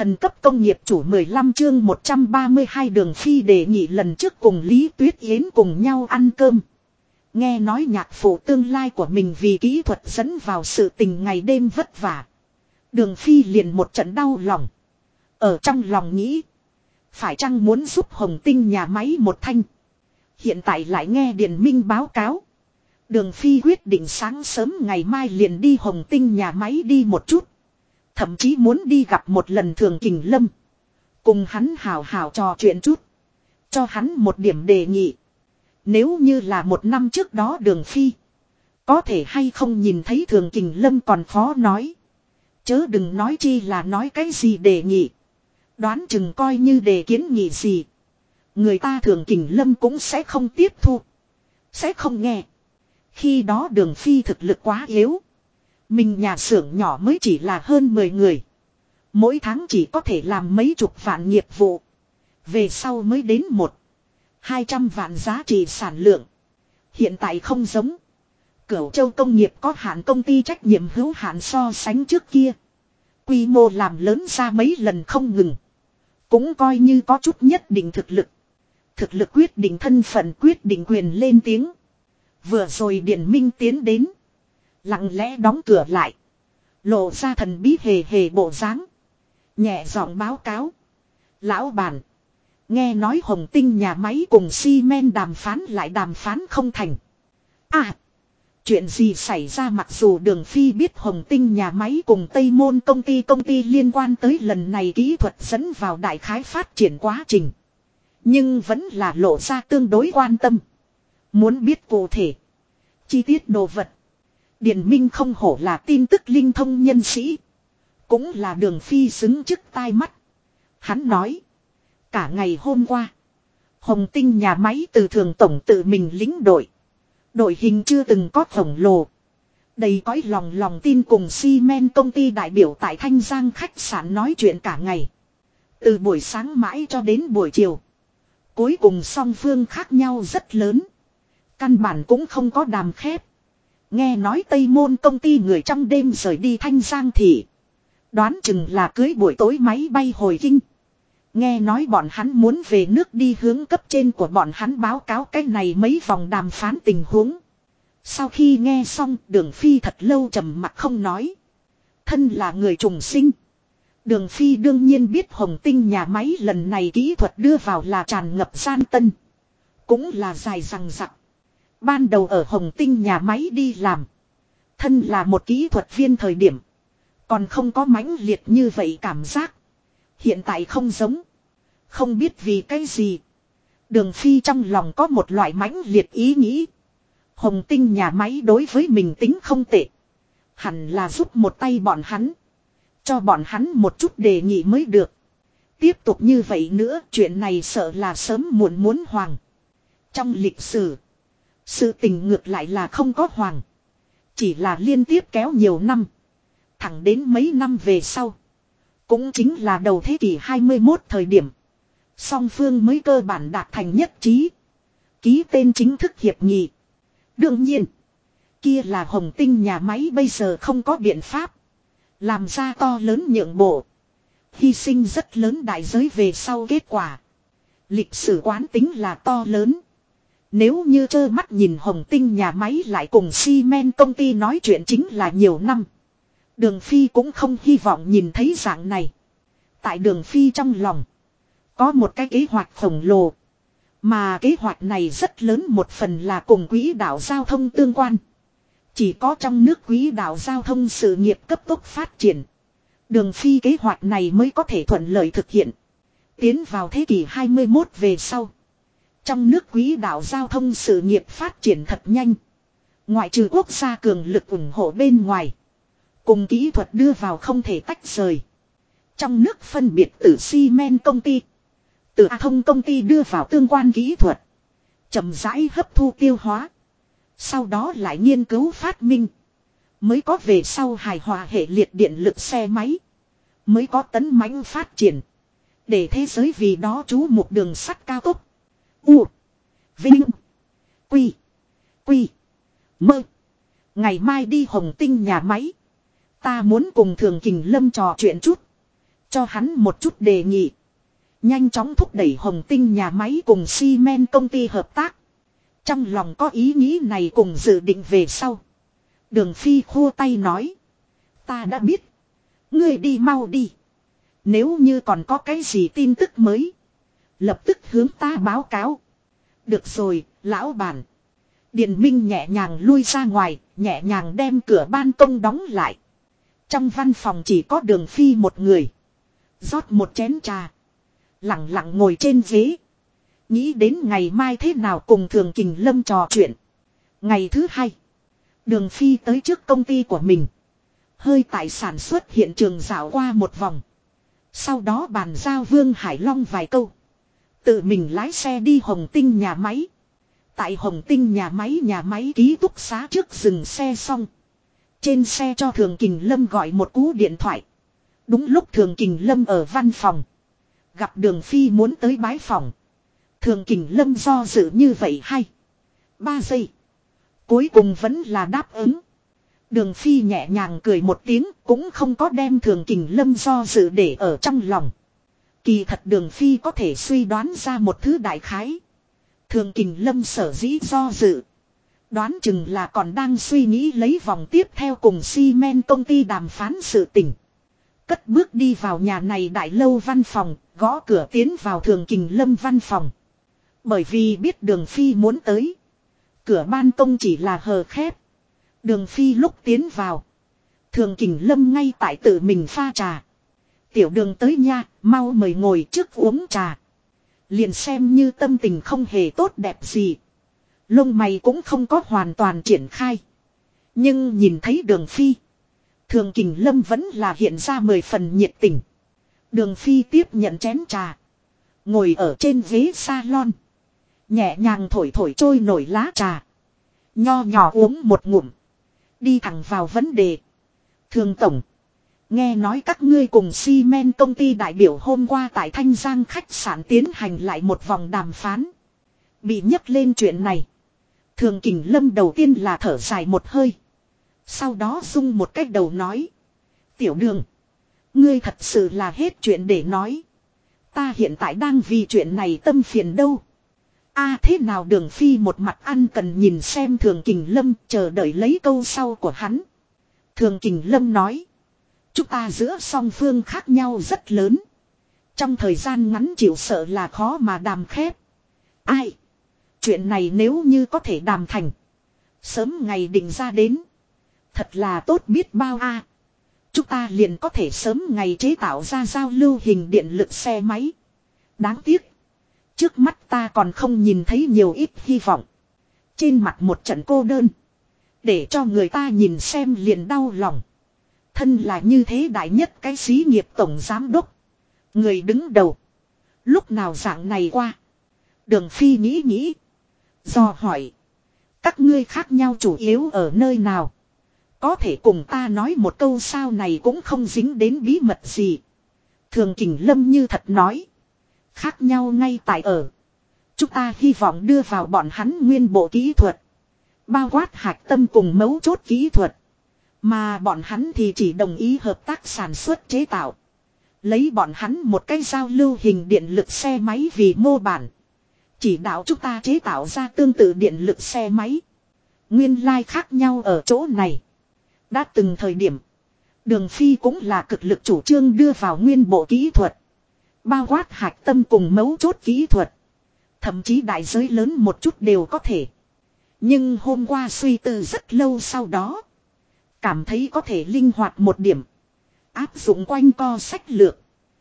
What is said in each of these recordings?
Thần cấp công nghiệp chủ 15 chương 132 Đường Phi đề nghị lần trước cùng Lý Tuyết Yến cùng nhau ăn cơm. Nghe nói nhạc phụ tương lai của mình vì kỹ thuật dẫn vào sự tình ngày đêm vất vả. Đường Phi liền một trận đau lòng. Ở trong lòng nghĩ. Phải chăng muốn giúp Hồng Tinh nhà máy một thanh. Hiện tại lại nghe Điền Minh báo cáo. Đường Phi quyết định sáng sớm ngày mai liền đi Hồng Tinh nhà máy đi một chút. Thậm chí muốn đi gặp một lần Thường Kình Lâm. Cùng hắn hào hào trò chuyện chút. Cho hắn một điểm đề nghị. Nếu như là một năm trước đó Đường Phi. Có thể hay không nhìn thấy Thường Kình Lâm còn khó nói. Chớ đừng nói chi là nói cái gì đề nghị. Đoán chừng coi như đề kiến nghị gì. Người ta Thường Kình Lâm cũng sẽ không tiếp thu. Sẽ không nghe. Khi đó Đường Phi thực lực quá yếu. Mình nhà xưởng nhỏ mới chỉ là hơn 10 người. Mỗi tháng chỉ có thể làm mấy chục vạn nghiệp vụ. Về sau mới đến 100-200 vạn giá trị sản lượng. Hiện tại không giống. Cửu Châu công nghiệp có hạn công ty trách nhiệm hữu hạn so sánh trước kia. Quy mô làm lớn ra mấy lần không ngừng. Cũng coi như có chút nhất định thực lực. Thực lực quyết định thân phận, quyết định quyền lên tiếng. Vừa rồi Điền Minh tiến đến. Lặng lẽ đóng cửa lại. Lộ ra thần bí hề hề bộ dáng. Nhẹ giọng báo cáo. Lão bản. Nghe nói Hồng Tinh nhà máy cùng xi men đàm phán lại đàm phán không thành. À. Chuyện gì xảy ra, mặc dù Đường Phi biết Hồng Tinh nhà máy cùng Tây Môn công ty liên quan tới lần này kỹ thuật dẫn vào đại khái phát triển quá trình. Nhưng vẫn là lộ ra tương đối quan tâm. Muốn biết cụ thể. Chi tiết đồ vật. Điền Minh không hổ là tin tức linh thông nhân sĩ. Cũng là Đường Phi xứng chức tai mắt. Hắn nói. Cả ngày hôm qua. Hồng Tinh nhà máy từ Thường tổng tự mình lĩnh đội. Đội hình chưa từng có khổng lồ. Đầy cõi lòng tin cùng xi men công ty đại biểu tại Thanh Giang khách sạn nói chuyện cả ngày. Từ buổi sáng mãi cho đến buổi chiều. Cuối cùng song phương khác nhau rất lớn. Căn bản cũng không có đàm khép. Nghe nói Tây Môn công ty người trong đêm rời đi Thanh Giang thị. Đoán chừng là cưới buổi tối máy bay hồi kinh. Nghe nói bọn hắn muốn về nước đi hướng cấp trên của bọn hắn báo cáo cái này mấy vòng đàm phán tình huống. Sau khi nghe xong, Đường Phi thật lâu trầm mặc không nói. Thân là người trùng sinh. Đường Phi đương nhiên biết Hồng Tinh nhà máy lần này kỹ thuật đưa vào là tràn ngập gian tân. Cũng là dài dằng dặc. Ban đầu ở Hồng Tinh nhà máy đi làm. Thân là một kỹ thuật viên thời điểm. Còn không có mãnh liệt như vậy cảm giác. Hiện tại không giống. Không biết vì cái gì. Đường Phi trong lòng có một loại mãnh liệt ý nghĩ. Hồng Tinh nhà máy đối với mình tính không tệ. Hẳn là giúp một tay bọn hắn. Cho bọn hắn một chút đề nghị mới được. Tiếp tục như vậy nữa, chuyện này sợ là sớm muộn muốn hoàng. Trong lịch sử, sự tình ngược lại là không có hoàng. Chỉ là liên tiếp kéo nhiều năm. Thẳng đến mấy năm về sau. Cũng chính là đầu thế kỷ 21 thời điểm. Song phương mới cơ bản đạt thành nhất trí. Ký tên chính thức hiệp nghị. Đương nhiên. Kia là Hồng Tinh nhà máy bây giờ không có biện pháp. Làm ra to lớn nhượng bộ. Hy sinh rất lớn đại giới về sau kết quả. Lịch sử quán tính là to lớn. Nếu như trơ mắt nhìn Hồng Tinh nhà máy lại cùng xi men công ty nói chuyện chính là nhiều năm. Đường Phi cũng không hy vọng nhìn thấy dạng này. Tại Đường Phi trong lòng. Có một cái kế hoạch khổng lồ. Mà kế hoạch này rất lớn một phần là cùng quỹ đạo giao thông tương quan. Chỉ có trong nước quỹ đạo giao thông sự nghiệp cấp tốc phát triển. Đường Phi kế hoạch này mới có thể thuận lợi thực hiện. Tiến vào thế kỷ 21 về sau. Trong nước quỹ đạo giao thông sự nghiệp phát triển thật nhanh. Ngoại trừ quốc gia cường lực ủng hộ bên ngoài. Cùng kỹ thuật đưa vào không thể tách rời. Trong nước phân biệt từ xi men công ty. Từ A thông công ty đưa vào tương quan kỹ thuật. Chậm rãi hấp thu tiêu hóa. Sau đó lại nghiên cứu phát minh. Mới có về sau hài hòa hệ liệt điện lực xe máy. Mới có tấn mãnh phát triển. Để thế giới vì đó chú một đường sắt cao tốc. U. Vinh. Quy. Quy. Mơ. Ngày mai đi Hồng Tinh nhà máy. Ta muốn cùng Thường Kình Lâm trò chuyện chút. Cho hắn một chút đề nghị. Nhanh chóng thúc đẩy Hồng Tinh nhà máy cùng xi men công ty hợp tác. Trong lòng có ý nghĩ này cùng dự định về sau. Đường Phi khua tay nói. Ta đã biết. Ngươi đi mau đi. Nếu như còn có cái gì tin tức mới. Lập tức hướng ta báo cáo. Được rồi, lão bản. Điền Minh nhẹ nhàng lui ra ngoài, nhẹ nhàng đem cửa ban công đóng lại. Trong văn phòng chỉ có Đường Phi một người. Rót một chén trà. Lặng lặng ngồi trên ghế. Nghĩ đến ngày mai thế nào cùng Thường Kình Lâm trò chuyện. Ngày thứ hai. Đường Phi tới trước công ty của mình. Hơi tại sản xuất hiện trường dạo qua một vòng. Sau đó bàn giao Vương Hải Long vài câu. Tự mình lái xe đi Hồng Tinh nhà máy. Tại Hồng Tinh nhà máy ký túc xá trước dừng xe xong. Trên xe cho Thường Kình Lâm gọi một cú điện thoại. Đúng lúc Thường Kình Lâm ở văn phòng. Gặp Đường Phi muốn tới bái phòng. Thường Kình Lâm do dự như vậy 2-3 giây. Cuối cùng vẫn là đáp ứng. Đường Phi nhẹ nhàng cười một tiếng cũng không có đem Thường Kình Lâm do dự để ở trong lòng. Kỳ thật Đường Phi có thể suy đoán ra một thứ đại khái. Thường Kình Lâm sở dĩ do dự. Đoán chừng là còn đang suy nghĩ lấy vòng tiếp theo cùng xi men công ty đàm phán sự tình. Cất bước đi vào nhà này đại lâu văn phòng, gõ cửa tiến vào Thường Kình Lâm văn phòng. Bởi vì biết Đường Phi muốn tới. Cửa ban công chỉ là hờ khép. Đường Phi lúc tiến vào. Thường Kình Lâm ngay tại tự mình pha trà. Tiểu Đường tới nha, mau mời ngồi trước uống trà. Liền xem như tâm tình không hề tốt đẹp gì. Lông mày cũng không có hoàn toàn triển khai. Nhưng nhìn thấy Đường Phi. Thường Kình Lâm vẫn là hiện ra 10 phần nhiệt tình. Đường Phi tiếp nhận chén trà. Ngồi ở trên ghế salon. Nhẹ nhàng thổi thổi trôi nổi lá trà. Nho nhỏ uống một ngụm. Đi thẳng vào vấn đề. Thường tổng. Nghe nói các ngươi cùng xi men công ty đại biểu hôm qua tại Thanh Giang khách sạn tiến hành lại một vòng đàm phán. Bị nhắc lên chuyện này. Thường Kình Lâm đầu tiên là thở dài một hơi. Sau đó rung một cách đầu nói. Tiểu Đường. Ngươi thật sự là hết chuyện để nói. Ta hiện tại đang vì chuyện này tâm phiền đâu. Thế nào Đường Phi một mặt ăn cần nhìn xem Thường Kình Lâm chờ đợi lấy câu sau của hắn. Thường Kình Lâm nói. Chúng ta giữa song phương khác nhau rất lớn. Trong thời gian ngắn chịu sợ là khó mà đàm khép. Chuyện này nếu như có thể đàm thành. Sớm ngày định ra đến. Thật là tốt biết bao Chúng ta liền có thể sớm ngày chế tạo ra giao lưu hình điện lực xe máy. Đáng tiếc. Trước mắt ta còn không nhìn thấy nhiều ít hy vọng. Trên mặt một trận cô đơn. Để cho người ta nhìn xem liền đau lòng. Thân là như thế đại nhất cái xí nghiệp tổng giám đốc. Người đứng đầu. Lúc nào dạng này qua. Đường Phi nghĩ nghĩ. Do hỏi. Các ngươi khác nhau chủ yếu ở nơi nào. Có thể cùng ta nói một câu sao này cũng không dính đến bí mật gì. Thường Kình Lâm như thật nói. Khác nhau ngay tại ở. Chúng ta hy vọng đưa vào bọn hắn nguyên bộ kỹ thuật. Bao quát hạch tâm cùng mấu chốt kỹ thuật. Mà bọn hắn thì chỉ đồng ý hợp tác sản xuất chế tạo. Lấy bọn hắn một cái giao lưu hình điện lực xe máy vì mô bản. Chỉ đạo chúng ta chế tạo ra tương tự điện lực xe máy. Nguyên lai khác nhau ở chỗ này. Đã từng thời điểm. Đường Phi cũng là cực lực chủ trương đưa vào nguyên bộ kỹ thuật. Bao quát hạch tâm cùng mấu chốt kỹ thuật. Thậm chí đại giới lớn một chút đều có thể. Nhưng hôm qua suy tư rất lâu sau đó. Cảm thấy có thể linh hoạt một điểm. Áp dụng quanh co sách lược.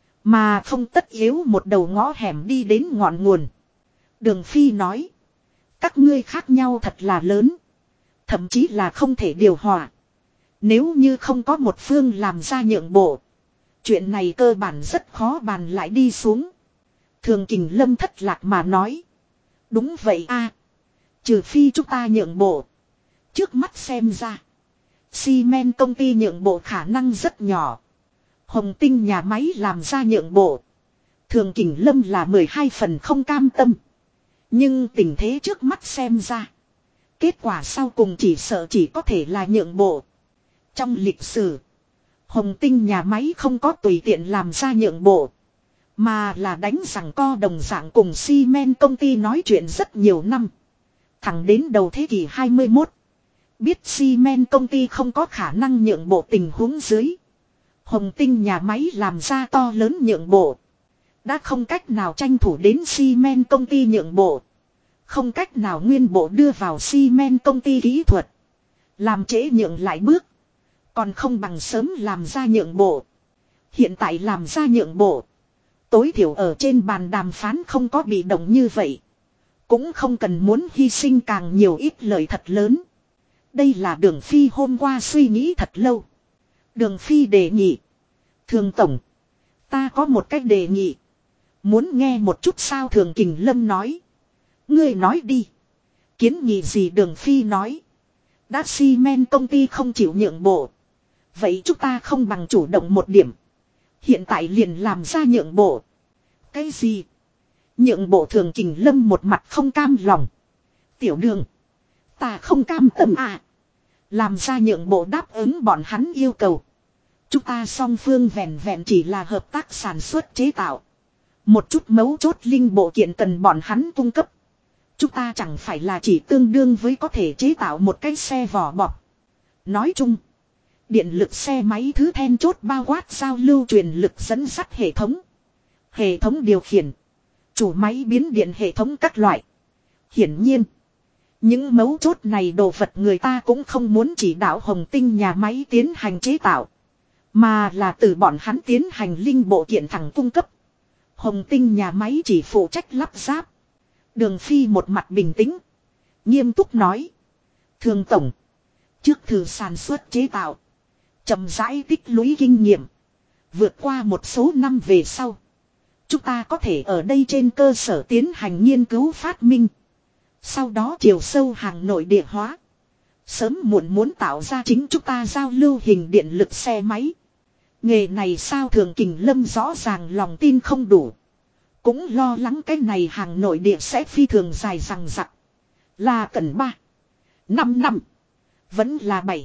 Mà không tất yếu một đầu ngõ hẻm đi đến ngọn nguồn. Đường Phi nói. Các ngươi khác nhau thật là lớn. Thậm chí là không thể điều hòa. Nếu như không có một phương làm ra nhượng bộ. Chuyện này cơ bản rất khó bàn lại đi xuống. Thường Kình Lâm thất lạc mà nói. Đúng vậy trừ phi chúng ta nhượng bộ. Trước mắt xem ra. Xi men công ty nhượng bộ khả năng rất nhỏ. Hồng Tinh nhà máy làm ra nhượng bộ. Thường Kình Lâm là 12 phần không cam tâm. Nhưng tình thế trước mắt xem ra. Kết quả sau cùng chỉ sợ chỉ có thể là nhượng bộ. Trong lịch sử. Hồng Tinh nhà máy không có tùy tiện làm ra nhượng bộ. Mà là đánh rằng co đồng dạng cùng xi men công ty nói chuyện rất nhiều năm. Thẳng đến đầu thế kỷ 21. Biết xi men công ty không có khả năng nhượng bộ tình huống dưới. Hồng Tinh nhà máy làm ra to lớn nhượng bộ. Đã không cách nào tranh thủ đến xi men công ty nhượng bộ. Không cách nào nguyên bộ đưa vào xi men công ty kỹ thuật. Làm trễ nhượng lại bước. Còn không bằng sớm làm ra nhượng bộ. Hiện tại làm ra nhượng bộ. Tối thiểu ở trên bàn đàm phán không có bị động như vậy. Cũng không cần muốn hy sinh càng nhiều ít lời thật lớn. Đây là Đường Phi hôm qua suy nghĩ thật lâu. Đường Phi đề nghị. Thường tổng. Ta có một cách đề nghị. Muốn nghe một chút sao Thường Kình Lâm nói. Ngươi nói đi. Kiến nghị gì Đường Phi nói. Đã xi men công ty không chịu nhượng bộ. Vậy chúng ta không bằng chủ động một điểm. Hiện tại liền làm ra nhượng bộ. Cái gì? Nhượng bộ Thường Kình Lâm một mặt không cam lòng. Tiểu Đường. Ta không cam tâm à. Làm ra nhượng bộ đáp ứng bọn hắn yêu cầu. Chúng ta song phương vẹn vẹn chỉ là hợp tác sản xuất chế tạo. Một chút mấu chốt linh bộ kiện cần bọn hắn cung cấp. Chúng ta chẳng phải là chỉ tương đương với có thể chế tạo một cái xe vỏ bọc. Nói chung. Điện lực xe máy thứ then chốt bao quát giao lưu truyền lực dẫn dắt hệ thống. Hệ thống điều khiển. Chủ máy biến điện hệ thống các loại. Hiển nhiên. Những mấu chốt này đồ vật người ta cũng không muốn chỉ đạo Hồng Tinh nhà máy tiến hành chế tạo. Mà là từ bọn hắn tiến hành linh bộ kiện thẳng cung cấp. Hồng Tinh nhà máy chỉ phụ trách lắp ráp. Đường Phi một mặt bình tĩnh. Nghiêm túc nói. Thường tổng. Trước thử sản xuất chế tạo. Chậm rãi tích lũy kinh nghiệm. Vượt qua một số năm về sau. Chúng ta có thể ở đây trên cơ sở tiến hành nghiên cứu phát minh. Sau đó chiều sâu hàng nội địa hóa. Sớm muộn muốn tạo ra chính chúng ta giao lưu hình điện lực xe máy. Nghề này sao Thường Kình Lâm rõ ràng lòng tin không đủ. Cũng lo lắng cái này hàng nội địa sẽ phi thường dài dằng dặc. Là cần 3, 5 năm. Vẫn là 7,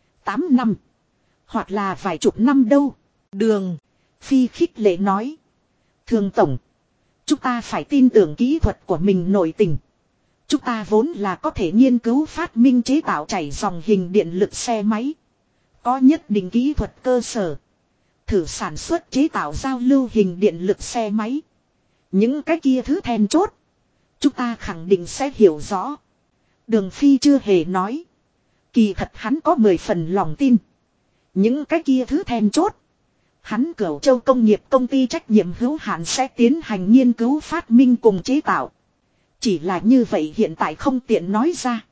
8 năm. Hoặc là vài chục năm đâu. Đường Phi khích lệ nói. Thường tổng. Chúng ta phải tin tưởng kỹ thuật của mình nội tình. Chúng ta vốn là có thể nghiên cứu phát minh chế tạo chảy dòng hình điện lực xe máy. Có nhất định kỹ thuật cơ sở. Thử sản xuất chế tạo giao lưu hình điện lực xe máy. Những cái kia thứ then chốt. Chúng ta khẳng định sẽ hiểu rõ. Đường Phi chưa hề nói. Kỳ thật hắn có 10 phần lòng tin. Những cái kia thứ then chốt. Hắn Cửu Châu công nghiệp công ty trách nhiệm hữu hạn sẽ tiến hành nghiên cứu phát minh cùng chế tạo. Chỉ là như vậy hiện tại không tiện nói ra.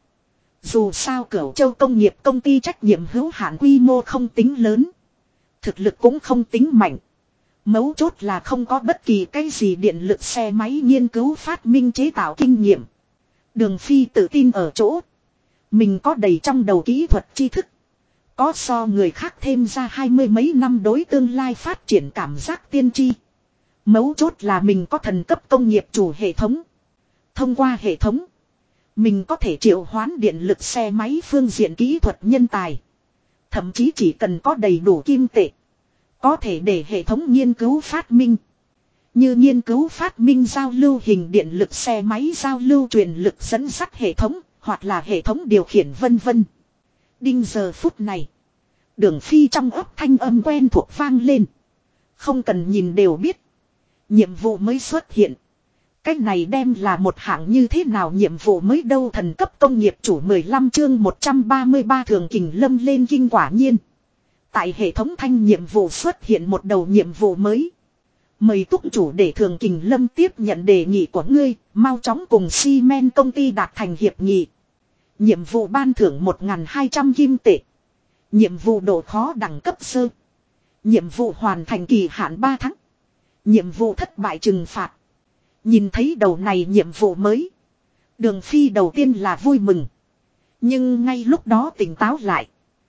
Dù sao Cửu Châu công nghiệp công ty trách nhiệm hữu hạn quy mô không tính lớn. Thực lực cũng không tính mạnh. Mấu chốt là không có bất kỳ cái gì điện lực xe máy nghiên cứu phát minh chế tạo kinh nghiệm. Đường Phi tự tin ở chỗ. Mình có đầy trong đầu kỹ thuật tri thức. Có so người khác thêm ra 20 mấy năm đối tương lai phát triển cảm giác tiên tri. Mấu chốt là mình có thần cấp công nghiệp chủ hệ thống. Thông qua hệ thống. Mình có thể triệu hoán điện lực xe máy phương diện kỹ thuật nhân tài. Thậm chí chỉ cần có đầy đủ kim tệ. Có thể để hệ thống nghiên cứu phát minh. Như nghiên cứu phát minh giao lưu hình điện lực xe máy giao lưu truyền lực dẫn dắt hệ thống. Hoặc là hệ thống điều khiển vân vân. Đinh giờ phút này. Đường Phi trong ấp thanh âm quen thuộc vang lên. Không cần nhìn đều biết. Nhiệm vụ mới xuất hiện. Cái này đem là một hạng như thế nào nhiệm vụ mới đâu thần cấp công nghiệp chủ 15 chương 133 Thường Kình Lâm lên kinh quả nhiên. Tại hệ thống thanh nhiệm vụ xuất hiện một đầu nhiệm vụ mới. Mời túc chủ để Thường Kình Lâm tiếp nhận đề nghị của ngươi, mau chóng cùng xi men công ty đạt thành hiệp nghị. Nhiệm vụ ban thưởng 1.200 kim tệ. Nhiệm vụ độ khó đẳng cấp sơ. Nhiệm vụ hoàn thành kỳ hạn 3 tháng. Nhiệm vụ thất bại trừng phạt. Nhìn thấy đầu này nhiệm vụ mới. Đường Phi đầu tiên là vui mừng. Nhưng ngay lúc đó tỉnh táo lại.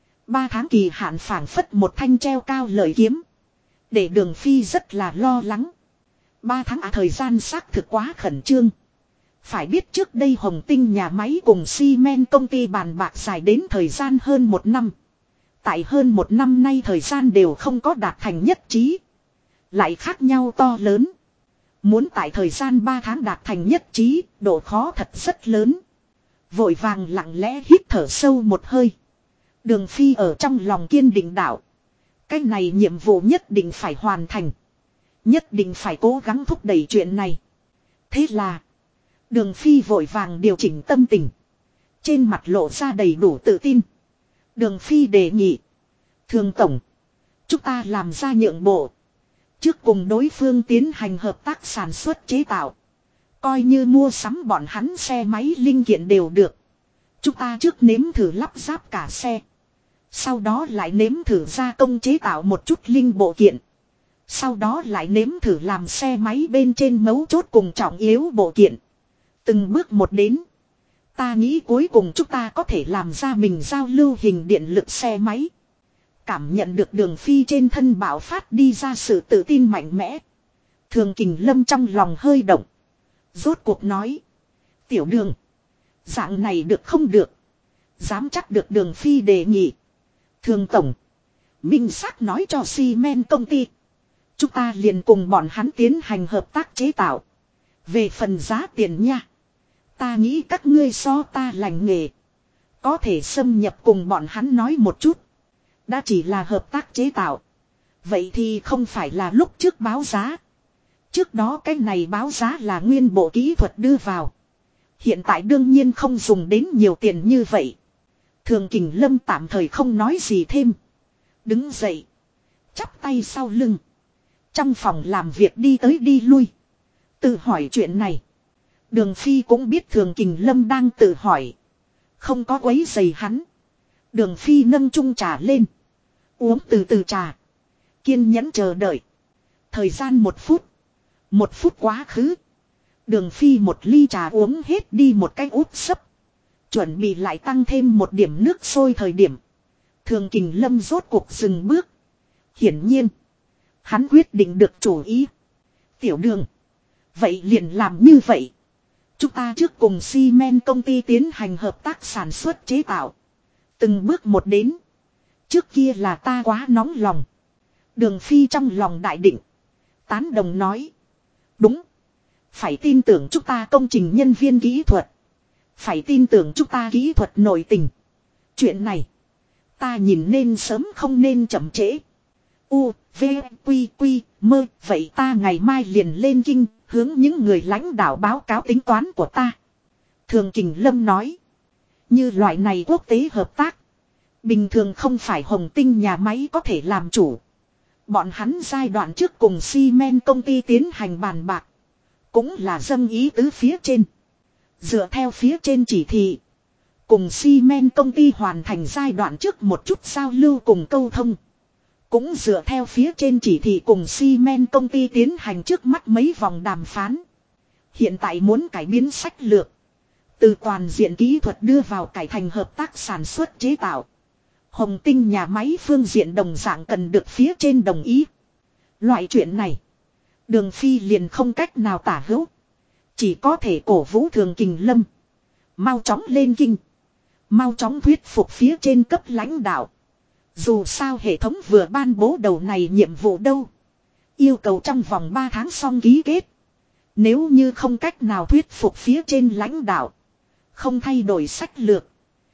3 tháng kỳ hạn phảng phất một thanh treo cao lợi kiếm. Để Đường Phi rất là lo lắng. 3 tháng thời gian xác thực quá khẩn trương. Phải biết trước đây Hồng Tinh nhà máy cùng xi men công ty bàn bạc dài đến thời gian hơn 1 năm. Tại hơn một năm nay thời gian đều không có đạt thành nhất trí. Lại khác nhau to lớn. Muốn tại thời gian 3 tháng đạt thành nhất trí, độ khó thật rất lớn. Vội vàng lặng lẽ hít thở sâu một hơi. Đường Phi ở trong lòng kiên định đạo. Cái này nhiệm vụ nhất định phải hoàn thành. Nhất định phải cố gắng thúc đẩy chuyện này. Thế là Đường Phi vội vàng điều chỉnh tâm tình. Trên mặt lộ ra đầy đủ tự tin. Đường Phi đề nghị. Thường tổng. Chúng ta làm ra nhượng bộ. Trước cùng đối phương tiến hành hợp tác sản xuất chế tạo. Coi như mua sắm bọn hắn xe máy linh kiện đều được. Chúng ta trước nếm thử lắp ráp cả xe. Sau đó lại nếm thử gia công chế tạo một chút linh bộ kiện. Sau đó lại nếm thử làm xe máy bên trên mấu chốt cùng trọng yếu bộ kiện. Từng bước một đến. Ta nghĩ cuối cùng chúng ta có thể làm ra mình giao lưu hình điện lực xe máy. Cảm nhận được Đường Phi trên thân bạo phát đi ra sự tự tin mạnh mẽ. Thường Kình Lâm trong lòng hơi động. Rốt cuộc nói. Tiểu Đường. Dạng này được không được. Dám chắc được Đường Phi đề nghị. Thường tổng. Minh xác nói cho Xi-men công ty. Chúng ta liền cùng bọn hắn tiến hành hợp tác chế tạo. Về phần giá tiền nha. Ta nghĩ các ngươi so ta lành nghề. Có thể xâm nhập cùng bọn hắn nói một chút. Đã chỉ là hợp tác chế tạo. Vậy thì không phải là lúc trước báo giá. Trước đó cái này báo giá là nguyên bộ kỹ thuật đưa vào. Hiện tại đương nhiên không dùng đến nhiều tiền như vậy. Thường Kình Lâm tạm thời không nói gì thêm. Đứng dậy. Chắp tay sau lưng. Trong phòng làm việc đi tới đi lui. Tự hỏi chuyện này. Đường Phi cũng biết Thường Kình Lâm đang tự hỏi. Không có quấy rầy hắn. Đường Phi nâng chung trà lên. Uống từ từ trà. Kiên nhẫn chờ đợi. Thời gian 1 phút. 1 phút quá khứ. Đường Phi một ly trà uống hết đi một cái úp sấp. Chuẩn bị lại tăng thêm một điểm nước sôi thời điểm. Thường Kình Lâm rốt cuộc dừng bước. Hiển nhiên. Hắn quyết định được chủ ý. Tiểu Đường. Vậy liền làm như vậy. Chúng ta trước cùng Xi-men công ty tiến hành hợp tác sản xuất chế tạo. Từng bước một đến. Trước kia là ta quá nóng lòng. Đường Phi trong lòng đại định. Tán đồng nói. Đúng. Phải tin tưởng chúng ta công trình nhân viên kỹ thuật. Phải tin tưởng chúng ta kỹ thuật nội tình. Chuyện này. Ta nhìn nên sớm không nên chậm trễ. U, V, Quy, Quy, Mơ. Vậy ta ngày mai liền lên kinh. Hướng những người lãnh đạo báo cáo tính toán của ta. Thường Kình Lâm nói. Như loại này quốc tế hợp tác. Bình thường không phải Hồng Tinh nhà máy có thể làm chủ. Bọn hắn giai đoạn trước cùng Xi-men công ty tiến hành bàn bạc. Cũng là dâng ý tứ phía trên. Dựa theo phía trên chỉ thị. Cùng Xi-men công ty hoàn thành giai đoạn trước một chút giao lưu cùng câu thông. Cũng dựa theo phía trên chỉ thị cùng Xi-men công ty tiến hành trước mắt mấy vòng đàm phán. Hiện tại muốn cải biến sách lược. Từ toàn diện kỹ thuật đưa vào cải thành hợp tác sản xuất chế tạo. Hồng Tinh nhà máy phương diện đồng dạng cần được phía trên đồng ý. Loại chuyện này. Đường Phi liền không cách nào tả hữu. Chỉ có thể cổ vũ Thường Kình Lâm. Mau chóng lên kinh. Mau chóng thuyết phục phía trên cấp lãnh đạo. Dù sao hệ thống vừa ban bố đầu này nhiệm vụ đâu. Yêu cầu trong vòng 3 tháng xong ký kết. Nếu như không cách nào thuyết phục phía trên lãnh đạo. Không thay đổi sách lược.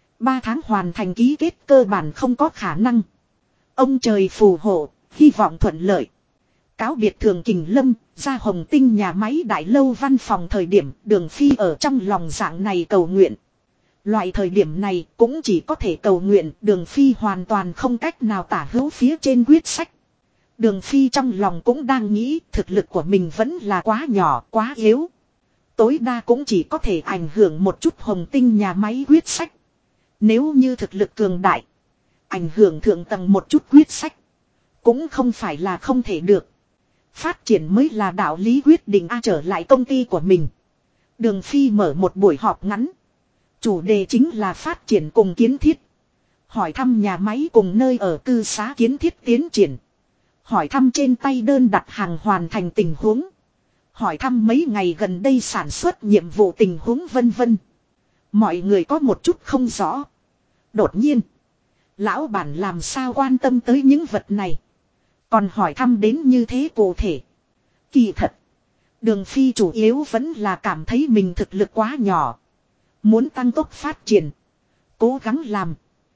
3 tháng hoàn thành ký kết cơ bản không có khả năng. Ông trời phù hộ, hy vọng thuận lợi. Cáo biệt Thường Kình Lâm, ra Hồng Tinh nhà máy đại lâu văn phòng thời điểm Đường Phi ở trong lòng dạng này cầu nguyện. Loại thời điểm này cũng chỉ có thể cầu nguyện, Đường Phi hoàn toàn không cách nào tả hữu phía trên quyết sách. Đường Phi trong lòng cũng đang nghĩ thực lực của mình vẫn là quá nhỏ, quá yếu. Tối đa cũng chỉ có thể ảnh hưởng một chút Hồng Tinh nhà máy quyết sách. Nếu như thực lực cường đại, ảnh hưởng thượng tầng một chút quyết sách, cũng không phải là không thể được. Phát triển mới là đạo lý quyết định trở lại công ty của mình. Đường Phi mở một buổi họp ngắn. Chủ đề chính là phát triển cùng kiến thiết. Hỏi thăm nhà máy cùng nơi ở cư xá kiến thiết tiến triển. Hỏi thăm trên tay đơn đặt hàng hoàn thành tình huống. Hỏi thăm mấy ngày gần đây sản xuất nhiệm vụ tình huống vân vân. Mọi người có một chút không rõ. Đột nhiên. Lão bản làm sao quan tâm tới những vật này. Còn hỏi thăm đến như thế cụ thể. Kỳ thật. Đường Phi chủ yếu vẫn là cảm thấy mình thực lực quá nhỏ. Muốn tăng tốc phát triển. Cố gắng làm.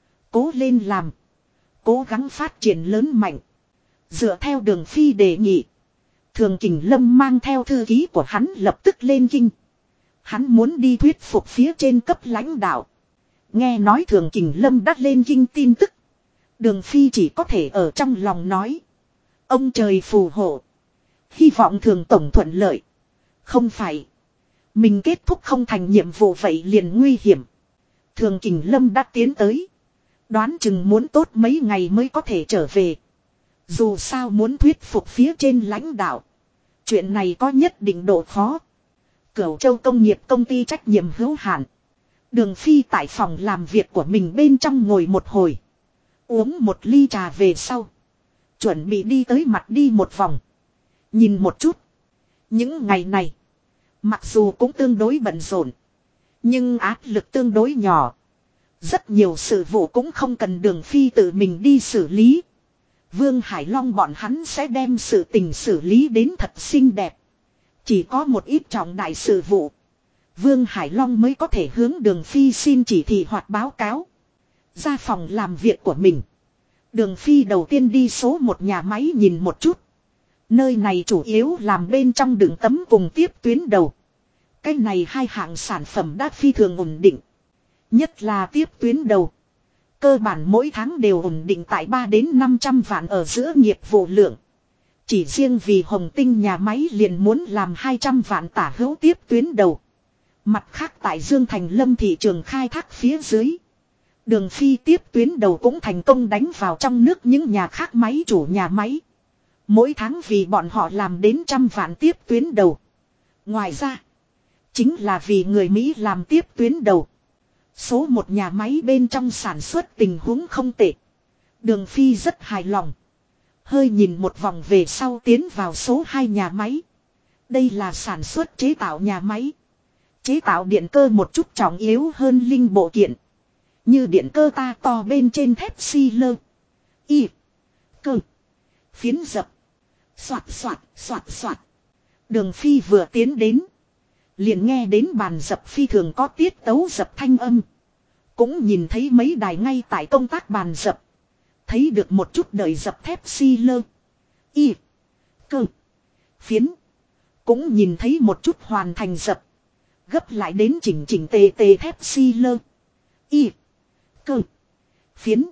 Cố lên làm. Cố gắng phát triển lớn mạnh. Dựa theo Đường Phi đề nghị. Thường Kình Lâm mang theo thư ký của hắn lập tức lên kinh. Hắn muốn đi thuyết phục phía trên cấp lãnh đạo. Nghe nói Thường Kình Lâm đã lên kinh tin tức. Đường Phi chỉ có thể ở trong lòng nói. Ông trời phù hộ. Hy vọng Thường Tổng thuận lợi. Không phải. Mình kết thúc không thành nhiệm vụ vậy liền nguy hiểm. Thường Kình Lâm đã tiến tới. Đoán chừng muốn tốt mấy ngày mới có thể trở về. Dù sao muốn thuyết phục phía trên lãnh đạo. Chuyện này có nhất định độ khó. Cửu Châu Công nghiệp công ty trách nhiệm hữu hạn. Đường Phi tại phòng làm việc của mình bên trong ngồi một hồi. Uống một ly trà về sau. Chuẩn bị đi tới mặt đi một vòng. Nhìn một chút. Những ngày này. Mặc dù cũng tương đối bận rộn. Nhưng áp lực tương đối nhỏ. Rất nhiều sự vụ cũng không cần Đường Phi tự mình đi xử lý. Vương Hải Long bọn hắn sẽ đem sự tình xử lý đến thật xinh đẹp. Chỉ có một ít trọng đại sự vụ. Vương Hải Long mới có thể hướng Đường Phi xin chỉ thị hoặc báo cáo. Ra phòng làm việc của mình. Đường Phi đầu tiên đi số một nhà máy nhìn một chút. Nơi này chủ yếu làm bên trong đường tấm cùng tiếp tuyến đầu. Cái này hai hạng sản phẩm đã phi thường ổn định. Nhất là tiếp tuyến đầu. Cơ bản mỗi tháng đều ổn định tại 3 đến 500 vạn ở giữa nghiệp vụ lượng. Chỉ riêng vì Hồng Tinh nhà máy liền muốn làm 200 vạn tả hữu tiếp tuyến đầu. Mặt khác tại Dương Thành Lâm thị trường khai thác phía dưới. Đường Phi tiếp tuyến đầu cũng thành công đánh vào trong nước những nhà khác máy chủ nhà máy. Mỗi tháng vì bọn họ làm đến 100 vạn tiếp tuyến đầu. Ngoài ra, chính là vì người Mỹ làm tiếp tuyến đầu. Số một nhà máy bên trong sản xuất tình huống không tệ. Đường Phi rất hài lòng. Hơi nhìn một vòng về sau tiến vào số 2 nhà máy. Đây là sản xuất chế tạo nhà máy. Chế tạo điện cơ một chút trọng yếu hơn linh bộ kiện. Như điện cơ ta to bên trên thép xi lơ. Y. Cơ. Phiến dập. Xoạt xoạt xoạt xoạt. Đường Phi vừa tiến đến. Liền nghe đến bàn dập phi thường có tiết tấu dập thanh âm. Cũng nhìn thấy mấy đài ngay tại công tác bàn dập. Thấy được một chút đời dập thép xi lơ. Y. Cơ. Phiến. Cũng nhìn thấy một chút hoàn thành dập. Gấp lại đến chỉnh chỉnh tề tề thép xi lơ. Y. Cơ. Phiến.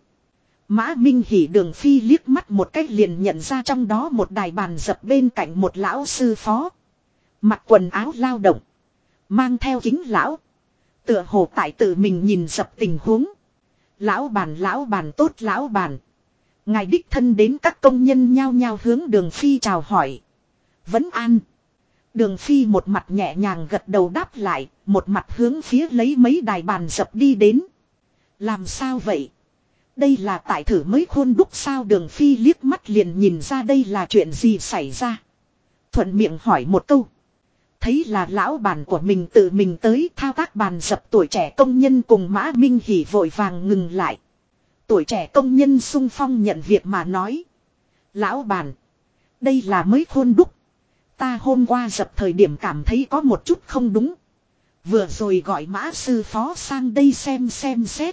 Mã Minh Hỉ Đường Phi liếc mắt một cách liền nhận ra trong đó một đài bàn dập bên cạnh một lão sư phó. Mặc quần áo lao động. Mang theo kính lão. Tựa hồ tại tự mình nhìn dập tình huống. Lão bản tốt lão bản. Ngài đích thân đến các công nhân nhao nhao hướng Đường Phi chào hỏi. Vấn an. Đường Phi một mặt nhẹ nhàng gật đầu đáp lại. Một mặt hướng phía lấy mấy đài bàn dập đi đến. Làm sao vậy? Đây là tại thử mới khuôn đúc sao? Đường Phi liếc mắt liền nhìn ra đây là chuyện gì xảy ra. Thuận miệng hỏi một câu. Thấy là lão bản của mình tự mình tới thao tác bàn dập, tuổi trẻ công nhân cùng Mã Minh Hỉ vội vàng ngừng lại. Tuổi trẻ công nhân sung phong nhận việc mà nói. Lão bản. Đây là mới khuôn đúc. Ta hôm qua dập thời điểm cảm thấy có một chút không đúng. Vừa rồi gọi Mã sư phó sang đây xem xét.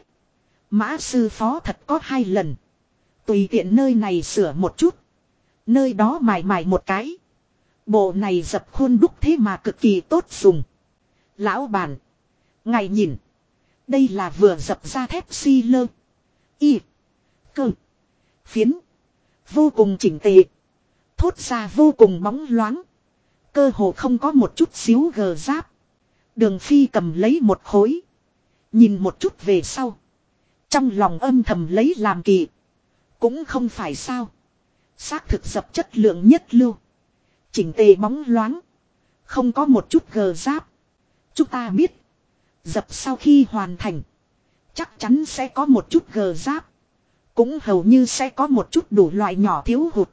Mã sư phó thật có 2 lần. Tùy tiện nơi này sửa một chút. Nơi đó mài một cái. Bộ này dập khuôn đúc thế mà cực kỳ tốt dùng. Lão bản. Ngài nhìn. Đây là vừa dập ra thép xi lơ. Y. Cơ. Phiến. Vô cùng chỉnh tề. Thốt ra vô cùng bóng loáng. Cơ hồ không có một chút xíu gờ giáp. Đường Phi cầm lấy một khối. Nhìn một chút về sau. Trong lòng âm thầm lấy làm kỳ. Cũng không phải sao. Xác thực dập chất lượng nhất lưu. Chỉnh tề bóng loáng. Không có một chút gờ giáp. Chúng ta biết. Dập sau khi hoàn thành. Chắc chắn sẽ có một chút gờ giáp. Cũng hầu như sẽ có một chút đủ loại nhỏ thiếu hụt.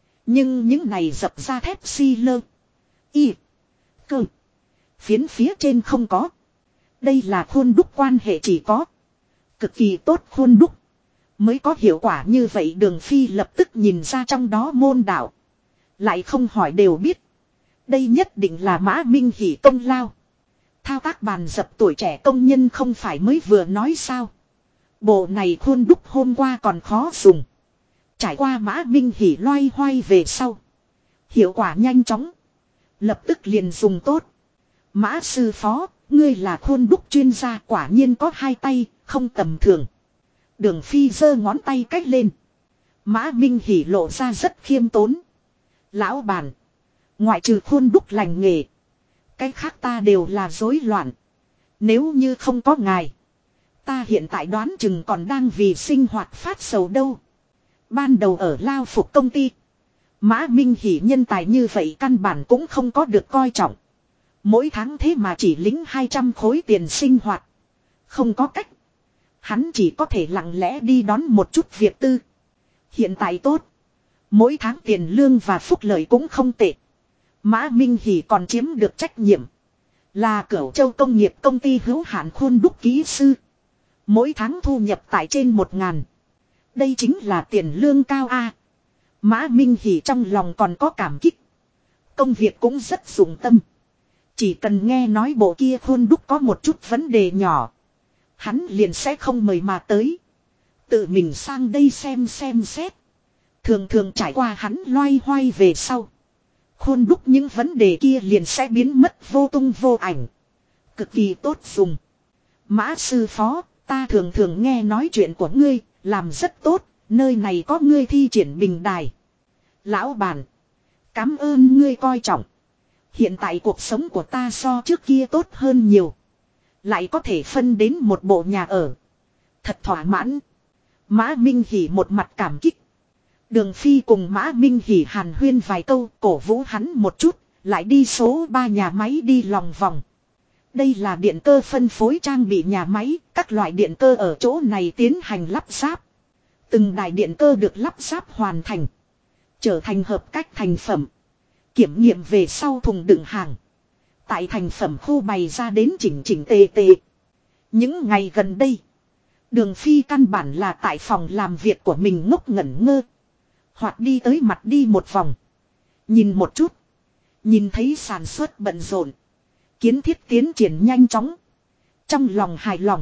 Nhưng những này dập ra thép xi lơ. Y. Cơ. Phiến phía trên không có. Đây là khuôn đúc quan hệ chỉ có. Cực kỳ tốt khuôn đúc. Mới có hiệu quả như vậy. Đường Phi lập tức nhìn ra trong đó môn đạo. Lại không hỏi đều biết. Đây nhất định là Mã Minh Hỷ công lao. Thao tác bàn dập tuổi trẻ công nhân không phải mới vừa nói sao. Bộ này khuôn đúc hôm qua còn khó dùng. Trải qua Mã Minh Hỷ loay hoay về sau. Hiệu quả nhanh chóng. Lập tức liền dùng tốt. Mã sư phó, ngươi là khuôn đúc chuyên gia, quả nhiên có hai tay, không tầm thường. Đường Phi giơ ngón tay cách lên. Mã Minh Hỷ lộ ra rất khiêm tốn. Lão bản, ngoại trừ khuôn đúc lành nghề, cái khác ta đều là rối loạn. Nếu như không có ngài, ta hiện tại đoán chừng còn đang vì sinh hoạt phát sầu đâu. Ban đầu ở lao phục công ty, Mã Minh Hỷ nhân tài như vậy căn bản cũng không có được coi trọng. Mỗi tháng thế mà chỉ lĩnh 200 khối tiền sinh hoạt. Không có cách. Hắn chỉ có thể lặng lẽ đi đón một chút việc tư. Hiện tại tốt. Mỗi tháng tiền lương và phúc lợi cũng không tệ. Mã Minh Hỷ còn chiếm được trách nhiệm. Là Cửu Châu công nghiệp công ty hữu hạn khuôn đúc kỹ sư. Mỗi tháng thu nhập tại trên 1.000. Đây chính là tiền lương cao a. Mã Minh Hỷ trong lòng còn có cảm kích. Công việc cũng rất dụng tâm. Chỉ cần nghe nói bộ kia khuôn đúc có một chút vấn đề nhỏ, hắn liền sẽ không mời mà tới. Tự mình sang đây xem xét. Thường thường trải qua hắn loay hoay về sau, khuôn đúc những vấn đề kia liền sẽ biến mất vô tung vô ảnh. Cực kỳ tốt dùng. Mã sư phó, ta thường thường nghe nói chuyện của ngươi, làm rất tốt, nơi này có ngươi thi triển bình đài. Lão bản, cảm ơn ngươi coi trọng. Hiện tại cuộc sống của ta so trước kia tốt hơn nhiều. Lại có thể phân đến một bộ nhà ở. Thật thỏa mãn. Mã Minh Hỷ một mặt cảm kích. Đường Phi cùng Mã Minh Hỷ hàn huyên vài câu, cổ vũ hắn một chút, lại đi số 3 nhà máy đi lòng vòng. Đây là điện cơ phân phối trang bị nhà máy, các loại điện cơ ở chỗ này tiến hành lắp ráp. Từng đài điện cơ được lắp ráp hoàn thành, trở thành hợp cách thành phẩm. Kiểm nghiệm về sau thùng đựng hàng. Tại thành phẩm khu bày ra đến chỉnh tề. Những ngày gần đây, Đường Phi căn bản là tại phòng làm việc của mình ngốc ngẩn ngơ. Hoặc đi tới mặt đi một vòng. Nhìn một chút. Nhìn thấy sản xuất bận rộn. Kiến thiết tiến triển nhanh chóng. Trong lòng hài lòng.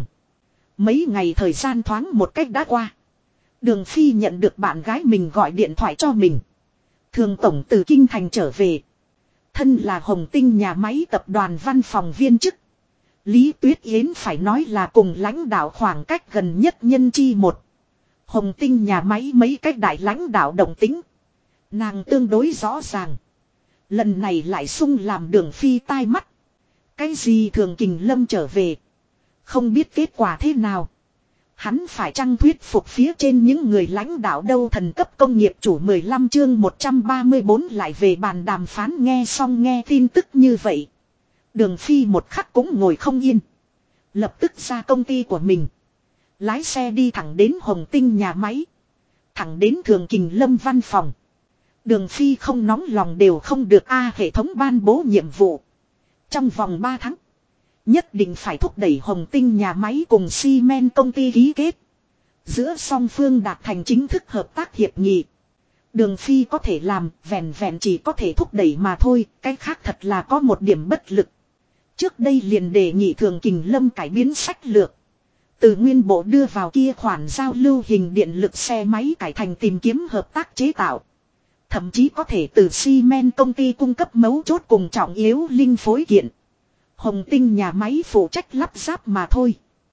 Mấy ngày thời gian thoáng một cách đã qua. Đường Phi nhận được bạn gái mình gọi điện thoại cho mình. Thường tổng từ Kinh Thành trở về. Thân là Hồng Tinh nhà máy tập đoàn văn phòng viên chức. Lý Tuyết Yến phải nói là cùng lãnh đạo khoảng cách gần nhất nhân chi một. Hồng Tinh nhà máy mấy cách đại lãnh đạo đồng tính. Nàng tương đối rõ ràng. Lần này lại sung làm Đường Phi tai mắt. Cái gì Thường Kình Lâm trở về. Không biết kết quả thế nào. Hắn phải chăng thuyết phục phía trên những người lãnh đạo đâu. Thần cấp công nghiệp chủ 15 chương 134 lại về bàn đàm phán. Nghe xong nghe tin tức như vậy, Đường Phi một khắc cũng ngồi không yên. Lập tức ra công ty của mình, lái xe đi thẳng đến Hồng Tinh nhà máy, thẳng đến Thường Kình Lâm văn phòng. Đường Phi không nóng lòng đều không được hệ thống ban bố nhiệm vụ. Trong vòng 3 tháng nhất định phải thúc đẩy Hồng Tinh nhà máy cùng xi men công ty ký kết. Giữa song phương đạt thành chính thức hợp tác hiệp nghị. Đường Phi có thể làm, vẹn chỉ có thể thúc đẩy mà thôi, cái khác thật là có một điểm bất lực. Trước đây liền đề nghị Thường Kình Lâm cải biến sách lược. Từ nguyên bộ đưa vào kia khoản giao lưu hình điện lực xe máy cải thành tìm kiếm hợp tác chế tạo. Thậm chí có thể từ xi men công ty cung cấp mấu chốt cùng trọng yếu linh phối kiện. Hồng Tinh nhà máy phụ trách lắp ráp mà thôi.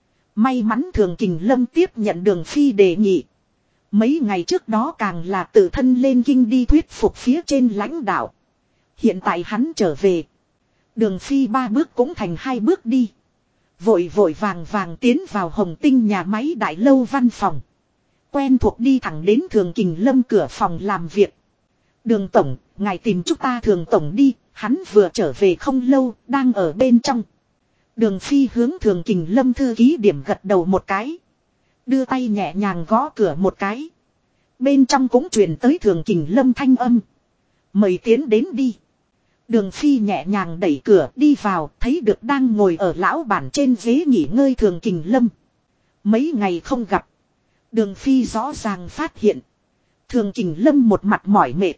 May mắn Thường Kình Lâm tiếp nhận Đường Phi đề nghị. Mấy ngày trước đó càng là tự thân lên kinh đi thuyết phục phía trên lãnh đạo. Hiện tại hắn trở về. Đường Phi 3 bước cũng thành 2 bước đi. Vội vàng tiến vào Hồng Tinh nhà máy đại lâu văn phòng. Quen thuộc đi thẳng đến Thường Kình Lâm cửa phòng làm việc. Đường tổng, ngài tìm chúng ta Thường tổng đi, hắn vừa trở về không lâu, đang ở bên trong. Đường Phi hướng Thường Kình Lâm thư ký điểm gật đầu một cái. Đưa tay nhẹ nhàng gõ cửa một cái. Bên trong cũng truyền tới Thường Kình Lâm thanh âm. Mời tiến đến đi. Đường Phi nhẹ nhàng đẩy cửa đi vào, thấy được đang ngồi ở lão bản trên ghế nghỉ ngơi Thường Kình Lâm. Mấy ngày không gặp, Đường Phi rõ ràng phát hiện. Thường Kình Lâm một mặt mỏi mệt.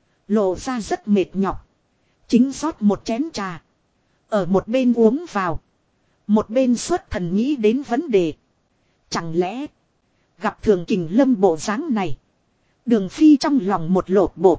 Lộ ra rất mệt nhọc. Chính rót một chén trà. Ở một bên uống vào. Một bên xuất thần nghĩ đến vấn đề. Chẳng lẽ. Gặp Thường Kình Lâm bộ dáng này. Đường Phi trong lòng một lột bột.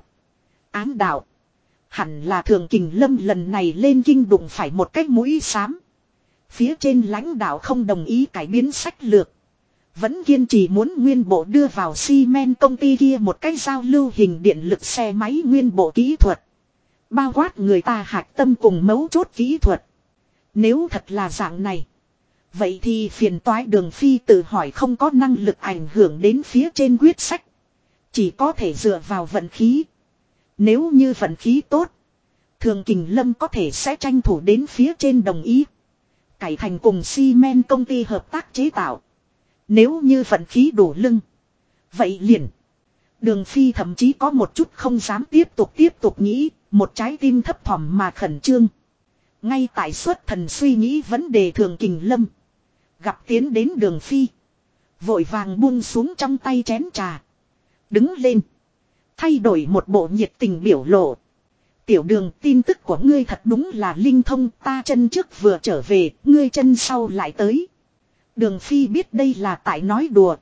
Ám đạo. Hẳn là Thường Kình Lâm lần này lên kinh đụng phải một cái mũi xám. Phía trên lãnh đạo không đồng ý cải biến sách lược. Vẫn kiên trì muốn nguyên bộ đưa vào xi men công ty kia một cái giao lưu hình điện lực xe máy nguyên bộ kỹ thuật. Bao quát người ta hạch tâm cùng mấu chốt kỹ thuật. Nếu thật là dạng này. Vậy thì phiền toái Đường Phi tự hỏi không có năng lực ảnh hưởng đến phía trên quyết sách. Chỉ có thể dựa vào vận khí. Nếu như vận khí tốt. Thường Kình Lâm có thể sẽ tranh thủ đến phía trên đồng ý. Cải thành cùng xi men công ty hợp tác chế tạo. Nếu như vận khí đủ lưng. Vậy liền. Đường Phi thậm chí có một chút không dám tiếp tục nghĩ. Một trái tim thấp thỏm mà khẩn trương. Ngay tại xuất thần suy nghĩ vấn đề Thường Kình Lâm. Gặp tiến đến Đường Phi. Vội vàng buông xuống trong tay chén trà. Đứng lên. Thay đổi một bộ nhiệt tình biểu lộ. Tiểu Đường, tin tức của ngươi thật đúng là linh thông. Ta chân trước vừa trở về, ngươi chân sau lại tới. Đường Phi biết đây là tại nói đùa.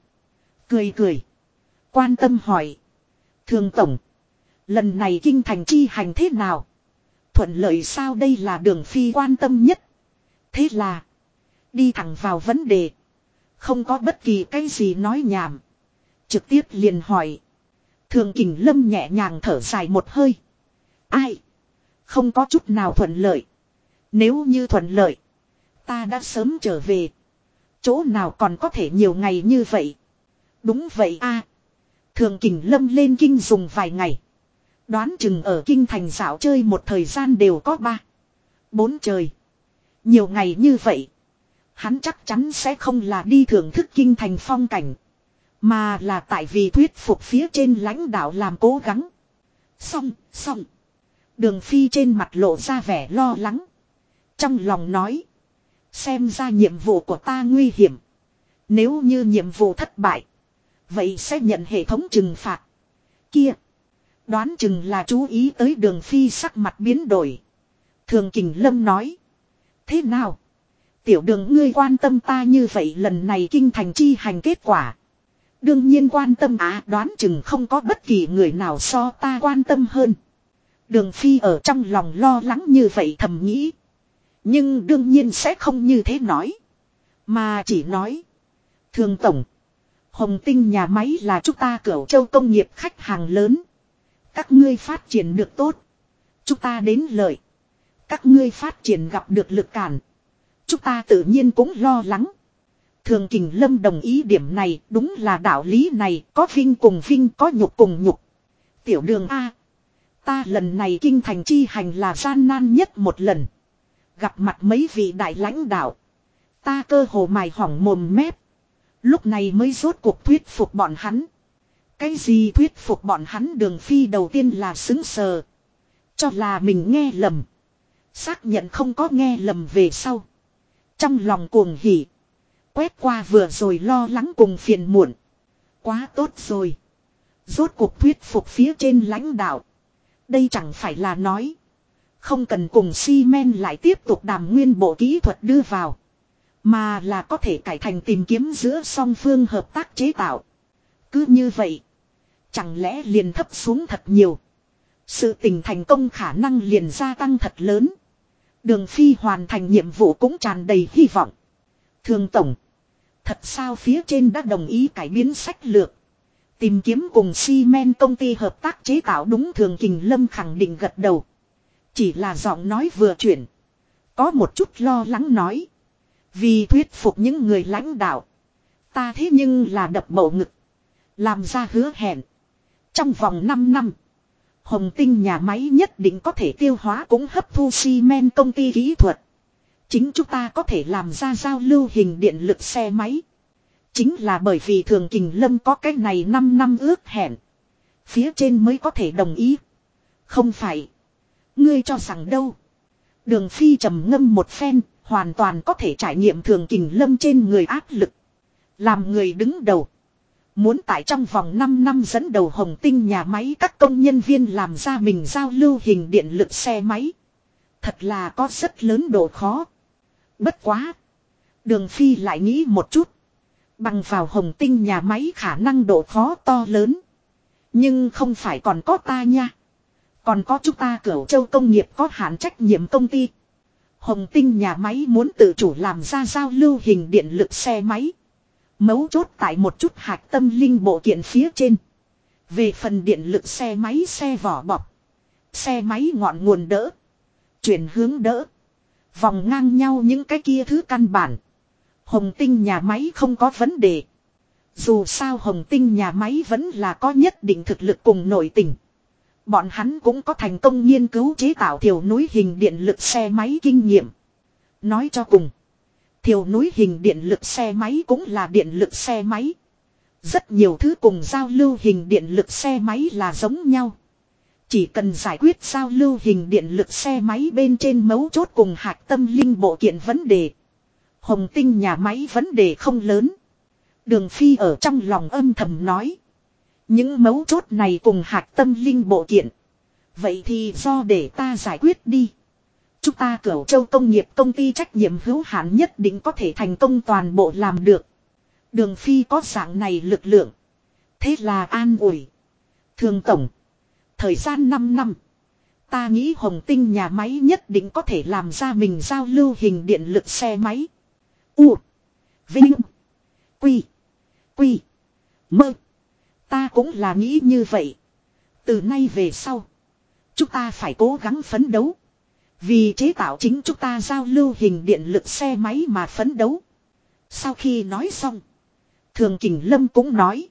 Cười. Quan tâm hỏi. Thường tổng. Lần này kinh thành chi hành thế nào? Thuận lợi sao? Đây là Đường Phi quan tâm nhất. Thế là. Đi thẳng vào vấn đề. Không có bất kỳ cái gì nói nhảm. Trực tiếp liền hỏi. Thường Kình Lâm nhẹ nhàng thở dài một hơi. Ai? Không có chút nào thuận lợi. Nếu như thuận lợi. Ta đã sớm trở về. Chỗ nào còn có thể nhiều ngày như vậy? Đúng vậy a. Thường Kình Lâm lên kinh dùng vài ngày. Đoán chừng ở kinh thành dạo chơi một thời gian đều có 3-4 trời. Nhiều ngày như vậy. Hắn chắc chắn sẽ không là đi thưởng thức kinh thành phong cảnh. Mà là tại vì thuyết phục phía trên lãnh đạo làm cố gắng. Xong. Đường Phi trên mặt lộ ra vẻ lo lắng. Trong lòng nói. Xem ra nhiệm vụ của ta nguy hiểm. Nếu như nhiệm vụ thất bại. Vậy sẽ nhận hệ thống trừng phạt. Kia. Đoán chừng là chú ý tới Đường Phi sắc mặt biến đổi. Thường Kình Lâm nói. Thế nào? Tiểu Đường ngươi quan tâm ta như vậy lần này kinh thành chi hành kết quả. Đương nhiên quan tâm đoán chừng không có bất kỳ người nào so ta quan tâm hơn. Đường Phi ở trong lòng lo lắng như vậy thầm nghĩ. Nhưng đương nhiên sẽ không như thế nói. Mà chỉ nói. Thường tổng. Hồng Tinh nhà máy là chúng ta Cửu Châu công nghiệp khách hàng lớn. Các ngươi phát triển được tốt. Chúng ta đến lợi. Các ngươi phát triển gặp được lực cản. Chúng ta tự nhiên cũng lo lắng. Thường Kình Lâm đồng ý điểm này, đúng là đạo lý này, có vinh cùng vinh, có nhục cùng nhục. Tiểu Đường a, ta lần này kinh thành chi hành là gian nan nhất một lần. Gặp mặt mấy vị đại lãnh đạo. Ta cơ hồ mài hỏng mồm mép. Lúc này mới rốt cuộc thuyết phục bọn hắn. Cái gì thuyết phục bọn hắn? Đường Phi đầu tiên là sững sờ. Cho là mình nghe lầm. Xác nhận không có nghe lầm về sau. Trong lòng cuồng hỉ. Quét qua vừa rồi lo lắng cùng phiền muộn. Quá tốt rồi. Rốt cuộc thuyết phục phía trên lãnh đạo. Đây chẳng phải là nói. Không cần cùng xi men lại tiếp tục đàm nguyên bộ kỹ thuật đưa vào. Mà là có thể cải thành tìm kiếm giữa song phương hợp tác chế tạo. Cứ như vậy. Chẳng lẽ liền thấp xuống thật nhiều. Sự tình thành công khả năng liền gia tăng thật lớn. Đường Phi hoàn thành nhiệm vụ cũng tràn đầy hy vọng. Thường tổng. Thật sao phía trên đã đồng ý cải biến sách lược. Tìm kiếm cùng xi men công ty hợp tác chế tạo đúng. Thường Kình Lâm khẳng định gật đầu. Chỉ là giọng nói vừa chuyển. Có một chút lo lắng nói. Vì thuyết phục những người lãnh đạo. Ta thế nhưng là đập bầu ngực. Làm ra hứa hẹn. Trong vòng 5 năm. Hồng Tinh nhà máy nhất định có thể tiêu hóa cũng hấp thu xi men công ty kỹ thuật. Chính chúng ta có thể làm ra giao lưu hình điện lực xe máy. Chính là bởi vì Thường Kình Lâm có cái này 5 năm ước hẹn. Phía trên mới có thể đồng ý. Không phải. Ngươi cho rằng đâu. Đường Phi trầm ngâm một phen. Hoàn toàn có thể trải nghiệm Thường Kình Lâm trên người áp lực. Làm người đứng đầu. Muốn tại trong vòng 5 năm dẫn đầu Hồng Tinh nhà máy các công nhân viên làm ra mình giao lưu hình điện lực xe máy. Thật là có rất lớn độ khó. Bất quá. Đường Phi lại nghĩ một chút. Bằng vào Hồng Tinh nhà máy khả năng độ khó to lớn. Nhưng không phải còn có ta nha. Còn có chúng ta Cửu Châu công nghiệp có hạn trách nhiệm công ty. Hồng Tinh nhà máy muốn tự chủ làm ra giao lưu hình điện lực xe máy. Mấu chốt tại một chút hạch tâm linh bộ kiện phía trên. Về phần điện lực xe máy xe vỏ bọc. Xe máy ngọn nguồn đỡ. Chuyển hướng đỡ. Vòng ngang nhau những cái kia thứ căn bản. Hồng Tinh nhà máy không có vấn đề. Dù sao Hồng Tinh nhà máy vẫn là có nhất định thực lực cùng nội tình. Bọn hắn cũng có thành công nghiên cứu chế tạo thiểu núi hình điện lực xe máy kinh nghiệm. Nói cho cùng. Thiểu núi hình điện lực xe máy cũng là điện lực xe máy. Rất nhiều thứ cùng giao lưu hình điện lực xe máy là giống nhau. Chỉ cần giải quyết giao lưu hình điện lực xe máy bên trên mấu chốt cùng hạch tâm linh bộ kiện vấn đề. Hồng Tinh nhà máy vấn đề không lớn. Đường Phi ở trong lòng âm thầm nói. Những mấu chốt này cùng hạch tâm linh bộ kiện. Vậy thì do để ta giải quyết đi. Chúng ta Cửu Châu công nghiệp công ty trách nhiệm hữu hạn nhất định có thể thành công toàn bộ làm được. Đường Phi có dạng này lực lượng. Thế là an ủi. Thường tổng. Thời gian 5 năm. Ta nghĩ Hồng Tinh nhà máy nhất định có thể làm ra mình giao lưu hình điện lực xe máy. U. Vinh. Quy. Quy. Mơ. Ta cũng là nghĩ như vậy. Từ nay về sau. Chúng ta phải cố gắng phấn đấu. Vì chế tạo chính chúng ta giao lưu hình điện lực xe máy mà phấn đấu. Sau khi nói xong. Thường Kình Lâm cũng nói.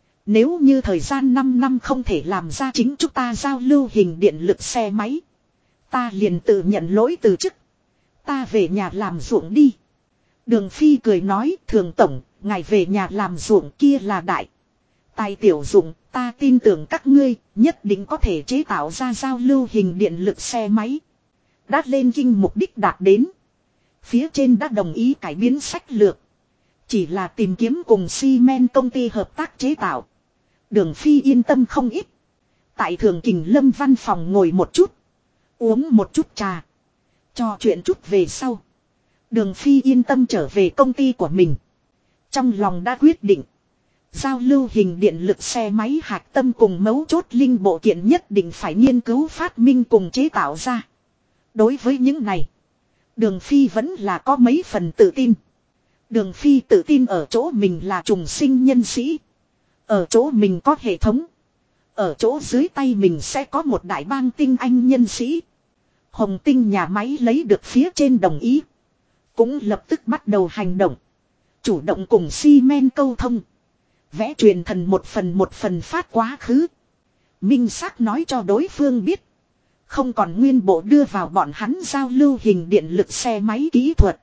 Nếu như thời gian 5 năm không thể làm ra chính chúng ta giao lưu hình điện lực xe máy. Ta liền tự nhận lỗi từ chức. Ta về nhà làm ruộng đi. Đường Phi cười nói Thường tổng, ngài về nhà làm ruộng kia là đại. Tài tiểu dụng, ta tin tưởng các ngươi nhất định có thể chế tạo ra giao lưu hình điện lực xe máy. Đã lên kinh mục đích đạt đến. Phía trên đã đồng ý cải biến sách lược. Chỉ là tìm kiếm cùng Siemens công ty hợp tác chế tạo. Đường Phi yên tâm không ít. Tại Thường Kình Lâm văn phòng ngồi một chút. Uống một chút trà. Trò chuyện chút về sau. Đường Phi yên tâm trở về công ty của mình. Trong lòng đã quyết định. Giao lưu hình điện lực xe máy hạch tâm cùng mấu chốt linh bộ kiện nhất định phải nghiên cứu phát minh cùng chế tạo ra. Đối với những này. Đường Phi vẫn là có mấy phần tự tin. Đường Phi tự tin ở chỗ mình là trùng sinh nhân sĩ. Ở chỗ mình có hệ thống. Ở chỗ dưới tay mình sẽ có một đại bang tinh anh nhân sĩ. Hồng Tinh nhà máy lấy được phía trên đồng ý. Cũng lập tức bắt đầu hành động. Chủ động cùng Siemens câu thông. Vẽ truyền thần một phần phát quá khứ. Minh xác nói cho đối phương biết. Không còn nguyên bộ đưa vào bọn hắn giao lưu hình điện lực xe máy kỹ thuật.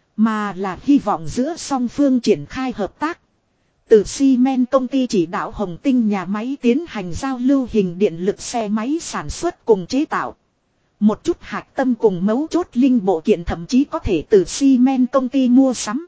Mà là hy vọng giữa song phương triển khai hợp tác. Từ Siemens công ty chỉ đạo Hồng Tinh nhà máy tiến hành giao lưu hình điện lực xe máy sản xuất cùng chế tạo. Một chút hạch tâm cùng mấu chốt linh bộ kiện thậm chí có thể từ Siemens công ty mua sắm.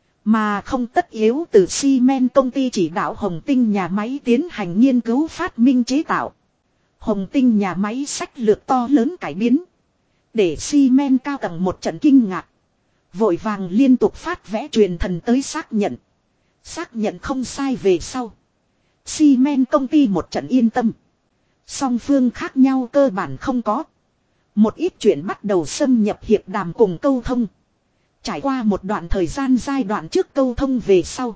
Mà không tất yếu từ Siemens công ty chỉ đạo Hồng Tinh nhà máy tiến hành nghiên cứu phát minh chế tạo. Hồng Tinh nhà máy sách lược to lớn cải biến. Để Siemens cao tầng một trận kinh ngạc. Vội vàng liên tục phát vẽ truyền thần tới xác nhận. Xác nhận không sai về sau. Siemens công ty một trận yên tâm. Song phương khác nhau cơ bản không có. Một ít chuyện bắt đầu xâm nhập hiệp đàm cùng câu thông. Trải qua một đoạn thời gian giai đoạn trước câu thông về sau.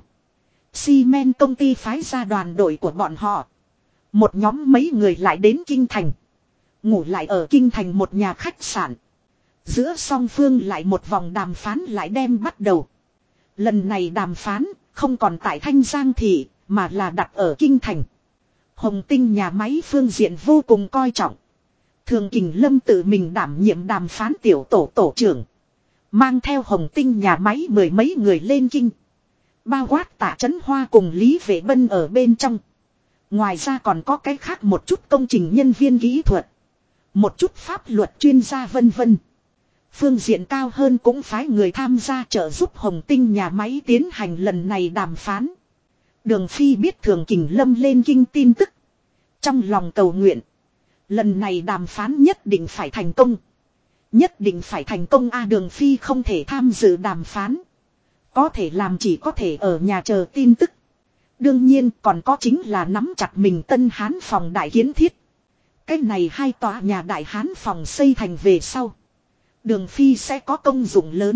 Siemens công ty phái ra đoàn đội của bọn họ. Một nhóm mấy người lại đến Kinh Thành. Ngủ lại ở Kinh Thành một nhà khách sạn. Giữa song phương lại một vòng đàm phán lại đem bắt đầu. Lần này đàm phán không còn tại Thanh Giang Thị mà là đặt ở Kinh Thành. Hồng Tinh nhà máy phương diện vô cùng coi trọng. Thường Kình Lâm tự mình đảm nhiệm đàm phán tiểu tổ trưởng. Mang theo Hồng Tinh nhà máy mười mấy người lên kinh. Bao quát Tạ Chấn Hoa cùng Lý Vệ Bân ở bên trong. Ngoài ra còn có cái khác một chút công trình nhân viên kỹ thuật. Một chút pháp luật chuyên gia vân vân. Phương diện cao hơn cũng phái người tham gia trợ giúp Hồng Tinh nhà máy tiến hành lần này đàm phán. Đường Phi biết Thường Kình Lâm lên kinh tin tức. Trong lòng cầu nguyện. Lần này đàm phán nhất định phải thành công. Nhất định phải thành công a. Đường Phi không thể tham dự đàm phán. Có thể làm chỉ có thể ở nhà chờ tin tức. Đương nhiên còn có chính là nắm chặt mình Tân Hán phòng đại kiến thiết. Cái này hai tòa nhà đại Hán phòng xây thành về sau. Đường Phi sẽ có công dụng lớn.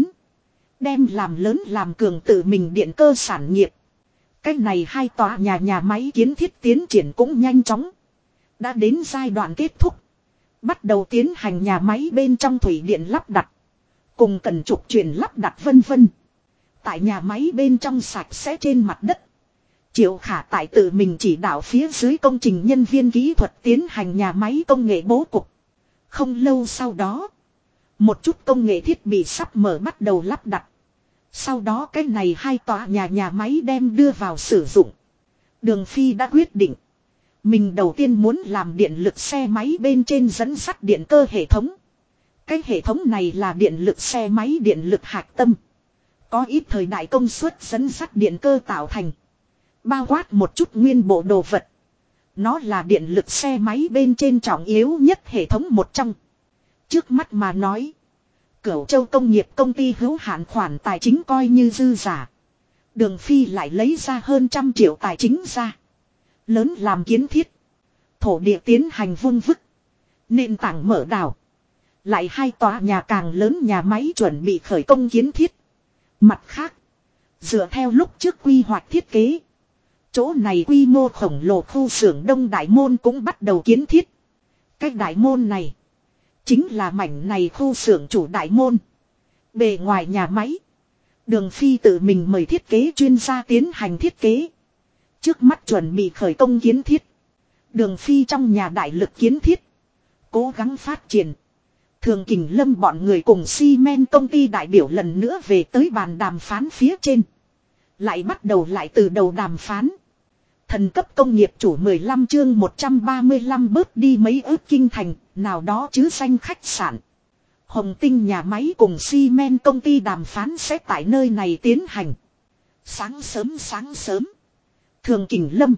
Đem làm lớn làm cường tự mình điện cơ sản nghiệp. Cái này hai tòa nhà máy kiến thiết tiến triển cũng nhanh chóng. Đã đến giai đoạn kết thúc. Bắt đầu tiến hành nhà máy bên trong thủy điện lắp đặt. Cùng cần trục chuyển lắp đặt vân vân. Tại nhà máy bên trong sạch sẽ trên mặt đất. Triệu Khả tại tự mình chỉ đạo phía dưới công trình nhân viên kỹ thuật tiến hành nhà máy công nghệ bố cục. Không lâu sau đó. Một chút công nghệ thiết bị sắp mở bắt đầu lắp đặt. Sau đó cái này hai tòa nhà máy đem đưa vào sử dụng. Đường Phi đã quyết định. Mình đầu tiên muốn làm điện lực xe máy bên trên dẫn sắt điện cơ hệ thống. Cái hệ thống này là điện lực xe máy điện lực hạch tâm. Có ít thời đại công suất dẫn sắt điện cơ tạo thành. Bao quát một chút nguyên bộ đồ vật. Nó là điện lực xe máy bên trên trọng yếu nhất hệ thống một trong. Trước mắt mà nói. Cửu Châu Công nghiệp công ty hữu hạn khoản tài chính coi như dư giả. Đường Phi lại lấy ra hơn 100 triệu tài chính ra. Lớn làm kiến thiết. Thổ địa tiến hành vun vức. Nền tảng mở đào. Lại hai tòa nhà càng lớn nhà máy chuẩn bị khởi công kiến thiết. Mặt khác. Dựa theo lúc trước quy hoạch thiết kế. Chỗ này quy mô khổng lồ khu xưởng Đông Đại Môn cũng bắt đầu kiến thiết. Cái đại môn này. Chính là mảnh này khu xưởng chủ đại môn. Bề ngoài nhà máy. Đường Phi tự mình mời thiết kế chuyên gia tiến hành thiết kế. Trước mắt chuẩn bị khởi công kiến thiết. Đường Phi trong nhà đại lực kiến thiết. Cố gắng phát triển. Thường Kình Lâm bọn người cùng xi men công ty đại biểu lần nữa về tới bàn đàm phán phía trên. Lại bắt đầu lại từ đầu đàm phán. Thần cấp công nghiệp chủ 15 chương 135 bớt đi mấy ước kinh thành, nào đó chứ danh khách sạn. Hồng Tinh nhà máy cùng xi men công ty đàm phán sẽ tại nơi này tiến hành. Sáng sớm. Thường Kình Lâm,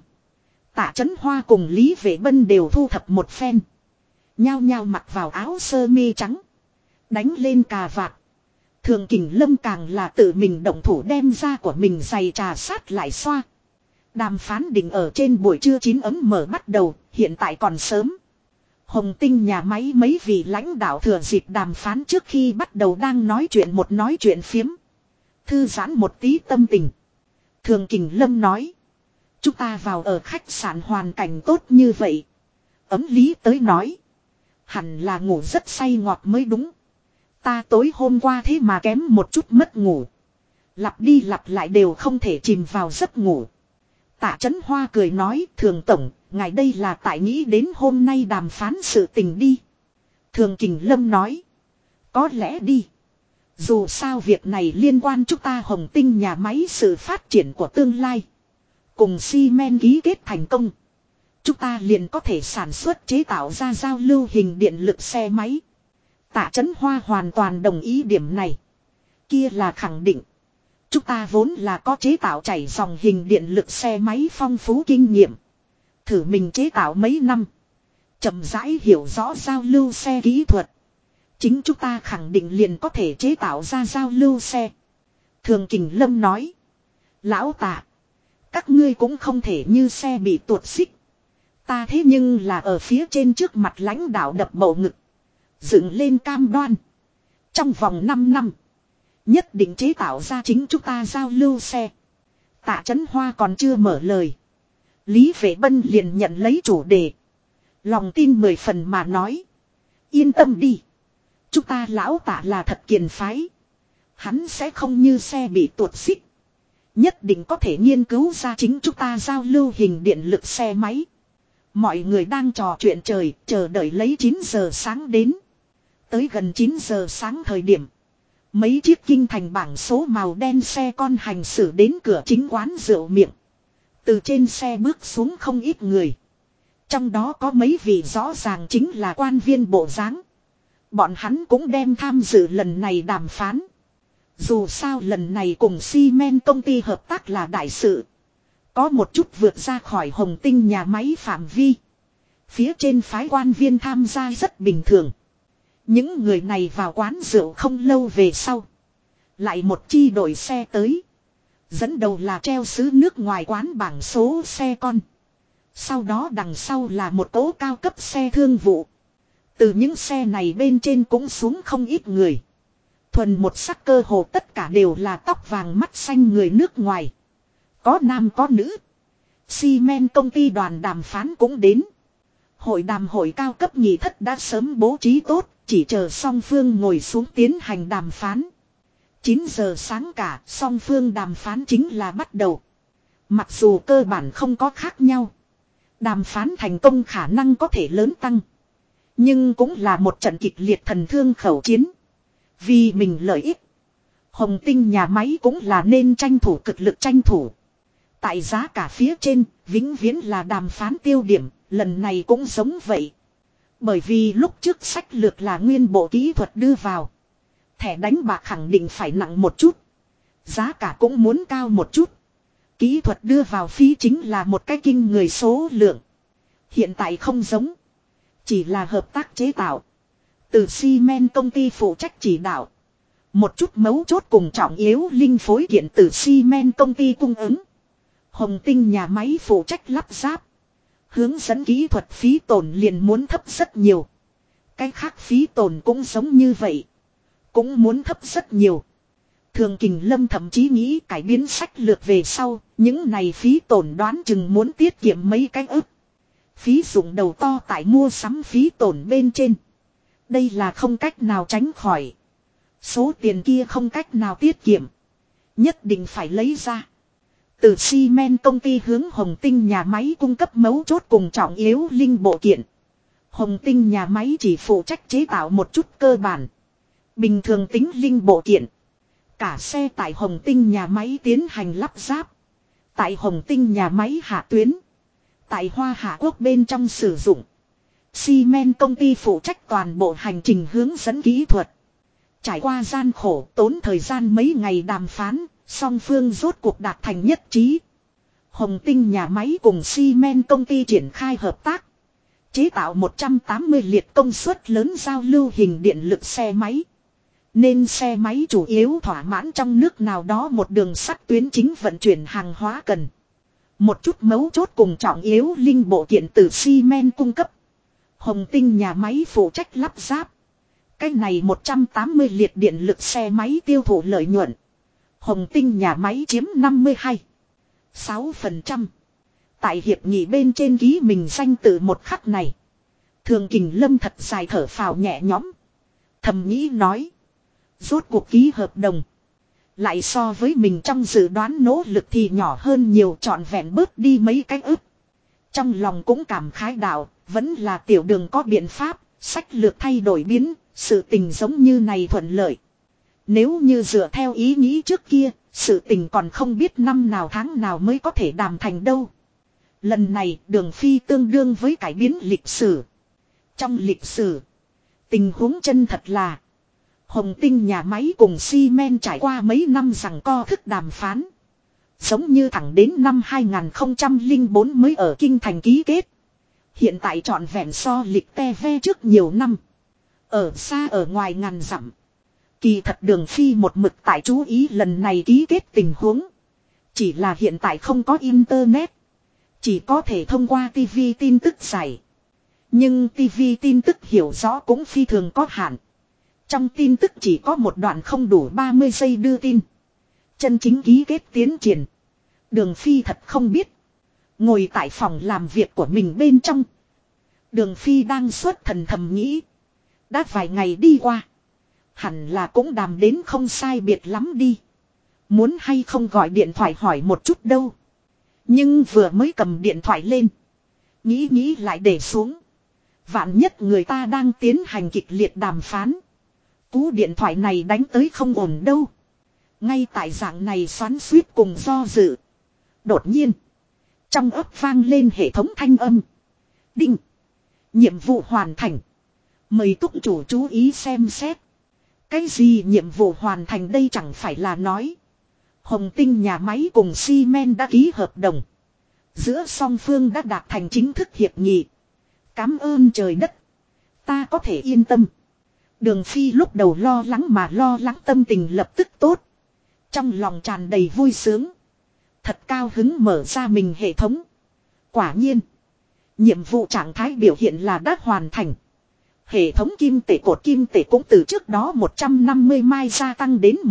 Tạ Chấn Hoa cùng Lý Vệ Bân đều thu thập một phen. Nhao nhao mặc vào áo sơ mi trắng. Đánh lên cà vạt. Thường Kình Lâm càng là tự mình động thủ đem ra của mình giày trà sát lại xoa. Đàm phán định ở trên buổi trưa 9 ấm mở bắt đầu, hiện tại còn sớm. Hồng Tinh nhà máy mấy vị lãnh đạo thừa dịp đàm phán trước khi bắt đầu đang nói chuyện phiếm. Thư giãn một tí tâm tình. Thường Kình Lâm nói. Chúng ta vào ở khách sạn hoàn cảnh tốt như vậy. Ấm Lý tới nói. Hẳn là ngủ rất say ngọt mới đúng. Ta tối hôm qua thế mà kém một chút mất ngủ. Lặp đi lặp lại đều không thể chìm vào giấc ngủ. Tạ Chấn Hoa cười nói, Thường Tổng, ngài đây là tại nghĩ đến hôm nay đàm phán sự tình đi. Thường Kình Lâm nói, có lẽ đi. Dù sao việc này liên quan chúng ta Hồng Tinh nhà máy sự phát triển của tương lai. Cùng xi men ký kết thành công. Chúng ta liền có thể sản xuất chế tạo ra giao lưu hình điện lực xe máy. Tạ Chấn Hoa hoàn toàn đồng ý điểm này. Kia là khẳng định. Chúng ta vốn là có chế tạo chảy dòng hình điện lực xe máy phong phú kinh nghiệm. Thử mình chế tạo mấy năm. Chậm rãi hiểu rõ giao lưu xe kỹ thuật. Chính chúng ta khẳng định liền có thể chế tạo ra giao lưu xe. Thường Kình Lâm nói. Lão Tạ. Các ngươi cũng không thể như xe bị tuột xích. Ta thế nhưng là ở phía trên trước mặt lãnh đạo đập bầu ngực. Dựng lên cam đoan. Trong vòng 5 năm. Nhất định chế tạo ra chính chúng ta giao lưu xe. Tạ Chấn Hoa còn chưa mở lời. Lý Vệ Bân liền nhận lấy chủ đề. Lòng tin 10 phần mà nói. Yên tâm đi. Chúng ta lão Tạ là thật kiền phái. Hắn sẽ không như xe bị tuột xích. Nhất định có thể nghiên cứu ra chính chúng ta giao lưu hình điện lực xe máy. Mọi người đang trò chuyện trời, chờ đợi lấy 9 giờ sáng đến. Tới gần 9 giờ sáng thời điểm. Mấy chiếc kinh thành bảng số màu đen xe con hành xử đến cửa chính quán rượu miệng. Từ trên xe bước xuống không ít người. Trong đó có mấy vị rõ ràng chính là quan viên bộ dáng. Bọn hắn cũng đem tham dự lần này đàm phán. Dù sao lần này cùng xi men công ty hợp tác là đại sự. có một chút vượt ra khỏi Hồng Tinh nhà máy phạm vi. Phía trên phái quan viên tham gia rất bình thường. Những người này vào quán rượu không lâu về sau. Lại một chi đội xe tới. Dẫn đầu là treo sứ nước ngoài quán bảng số xe con. Sau đó đằng sau là một cỗ cao cấp xe thương vụ. Từ những xe này bên trên cũng xuống không ít người. Thuần một sắc cơ hồ tất cả đều là tóc vàng mắt xanh người nước ngoài. Có nam có nữ. Xi men công ty đoàn đàm phán cũng đến. Hội đàm hội cao cấp nhị thất đã sớm bố trí tốt. Chỉ chờ song phương ngồi xuống tiến hành đàm phán. 9 giờ sáng cả song phương đàm phán chính là bắt đầu. Mặc dù cơ bản không có khác nhau. Đàm phán thành công khả năng có thể lớn tăng. Nhưng cũng là một trận kịch liệt thần thương khẩu chiến. Vì mình lợi ích. Hồng Tinh nhà máy cũng là nên tranh thủ cực lực tranh thủ. Tại giá cả phía trên, vĩnh viễn là đàm phán tiêu điểm, lần này cũng giống vậy. Bởi vì lúc trước sách lược là nguyên bộ kỹ thuật đưa vào. Thẻ đánh bạc khẳng định phải nặng một chút. Giá cả cũng muốn cao một chút. Kỹ thuật đưa vào phí chính là một cái kinh người số lượng. Hiện tại không giống. Chỉ là hợp tác chế tạo. Từ xi men công ty phụ trách chỉ đạo. Một chút mấu chốt cùng trọng yếu linh phối kiện từ xi men công ty cung ứng. Hồng Tinh nhà máy phụ trách lắp ráp. Hướng dẫn kỹ thuật phí tổn liền muốn thấp rất nhiều. Cái khác phí tổn cũng giống như vậy. Cũng muốn thấp rất nhiều. Thường Kình Lâm thậm chí nghĩ cải biến sách lược về sau. Những này phí tổn đoán chừng muốn tiết kiệm mấy cái ức. Phí dụng đầu to tại mua sắm phí tổn bên trên. Đây là không cách nào tránh khỏi. Số tiền kia không cách nào tiết kiệm. Nhất định phải lấy ra. Từ xi men công ty hướng Hồng Tinh nhà máy cung cấp mấu chốt cùng trọng yếu linh bộ kiện. Hồng Tinh nhà máy chỉ phụ trách chế tạo một chút cơ bản. Bình thường tính linh bộ kiện. Cả xe tại Hồng Tinh nhà máy tiến hành lắp ráp. Tại Hồng Tinh nhà máy hạ tuyến. Tại Hoa Hạ Quốc bên trong sử dụng. Xi men công ty phụ trách toàn bộ hành trình hướng dẫn kỹ thuật. Trải qua gian khổ tốn thời gian mấy ngày đàm phán. Song phương rốt cuộc đạt thành nhất trí. Hồng Tinh nhà máy cùng xi men công ty triển khai hợp tác. Chế tạo 180 liệt công suất lớn giao lưu hình điện lực xe máy. Nên xe máy chủ yếu thỏa mãn trong nước nào đó một đường sắt tuyến chính vận chuyển hàng hóa cần. Một chút mấu chốt cùng trọng yếu linh bộ kiện từ xi men cung cấp. Hồng Tinh nhà máy phụ trách lắp ráp. Cái này 180 liệt điện lực xe máy tiêu thụ lợi nhuận. Hồng Tinh nhà máy chiếm 52,6%. Tại hiệp nghị bên trên ký mình danh tự một khắc này. Thường Kình Lâm thật dài thở phào nhẹ nhõm. Thầm nghĩ nói. Rốt cuộc ký hợp đồng. Lại so với mình trong dự đoán nỗ lực thì nhỏ hơn nhiều trọn vẹn bớt đi mấy cái ức. Trong lòng cũng cảm khái đạo. Vẫn là tiểu đường có biện pháp. Sách lược thay đổi biến. Sự tình giống như này thuận lợi. Nếu như dựa theo ý nghĩ trước kia, sự tình còn không biết năm nào tháng nào mới có thể đàm thành đâu. Lần này Đường Phi tương đương với cải biến lịch sử. Trong lịch sử, tình huống chân thật là Hồng Tinh nhà máy cùng xi men trải qua mấy năm giằng co thức đàm phán. Giống như thẳng đến năm 2004 mới ở Kinh Thành ký kết. Hiện tại trọn vẹn so lịch te ve trước nhiều năm. Ở xa ở ngoài ngàn dặm. Kỳ thật Đường Phi một mực tại chú ý lần này ký kết tình huống. Chỉ là hiện tại không có internet. Chỉ có thể thông qua TV tin tức giải. Nhưng TV tin tức hiểu rõ cũng phi thường có hạn. Trong tin tức chỉ có một đoạn không đủ 30 giây đưa tin. Chân chính ký kết tiến triển. Đường Phi thật không biết. Ngồi tại phòng làm việc của mình bên trong. Đường Phi đang xuất thần thầm nghĩ. Đã vài ngày đi qua. Hẳn là cũng đàm đến không sai biệt lắm đi. Muốn hay không gọi điện thoại hỏi một chút đâu. Nhưng vừa mới cầm điện thoại lên. Nghĩ lại để xuống. Vạn nhất người ta đang tiến hành kịch liệt đàm phán. Cú điện thoại này đánh tới không ổn đâu. Ngay tại dạng này xoắn xuýt cùng do dự. Đột nhiên. Trong ấp vang lên hệ thống thanh âm. Đinh. Nhiệm vụ hoàn thành. Mời túc chủ chú ý xem xét. Cái gì nhiệm vụ hoàn thành đây chẳng phải là nói. Hồng Tinh nhà máy cùng xi men đã ký hợp đồng. Giữa song phương đã đạt thành chính thức hiệp nghị. Cám ơn trời đất. Ta có thể yên tâm. Đường Phi lúc đầu lo lắng mà lo lắng tâm tình lập tức tốt. Trong lòng tràn đầy vui sướng. Thật cao hứng mở ra mình hệ thống. Quả nhiên. Nhiệm vụ trạng thái biểu hiện là đã hoàn thành. Hệ thống kim tệ cột kim tệ cũng từ trước đó 150 mai gia tăng đến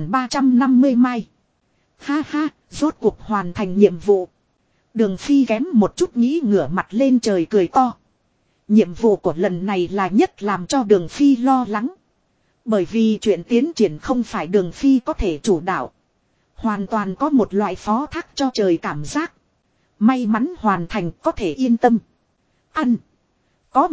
1350 mai. Ha ha, rốt cuộc hoàn thành nhiệm vụ. Đường Phi kém một chút nghĩ ngửa mặt lên trời cười to. Nhiệm vụ của lần này là nhất làm cho Đường Phi lo lắng. Bởi vì chuyện tiến triển không phải Đường Phi có thể chủ đạo. Hoàn toàn có một loại phó thác cho trời cảm giác. May mắn hoàn thành có thể yên tâm. Ăn. Có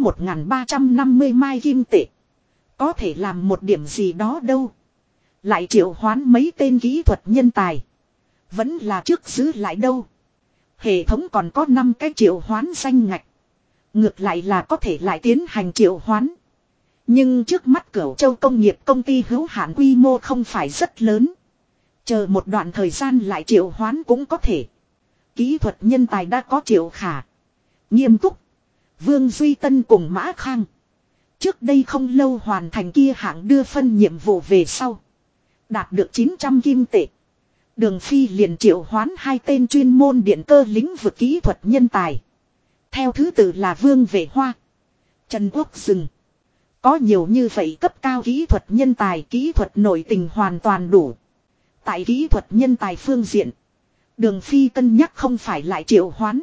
1350 mai kim tệ. Có thể làm một điểm gì đó đâu. Lại triệu hoán mấy tên kỹ thuật nhân tài. Vẫn là trước giữ lại đâu. Hệ thống còn có 5 cái triệu hoán danh ngạch. Ngược lại là có thể lại tiến hành triệu hoán. Nhưng trước mắt Cửu Châu công nghiệp công ty hữu hạn quy mô không phải rất lớn. Chờ một đoạn thời gian lại triệu hoán cũng có thể. Kỹ thuật nhân tài đã có Triệu Khả, Nghiêm Túc, Vương Duy Tân cùng Mã Khang. Trước đây không lâu hoàn thành kia hạng đưa phân nhiệm vụ về sau. Đạt được 900 kim tệ. Đường Phi liền triệu hoán 2 tên chuyên môn điện cơ lĩnh vực kỹ thuật nhân tài. Theo thứ tự là Vương Vệ Hoa, Trần Quốc Dừng. Có nhiều như vậy cấp cao kỹ thuật nhân tài, kỹ thuật nội tình hoàn toàn đủ. Tại kỹ thuật nhân tài phương diện, Đường Phi cân nhắc không phải lại triệu hoán,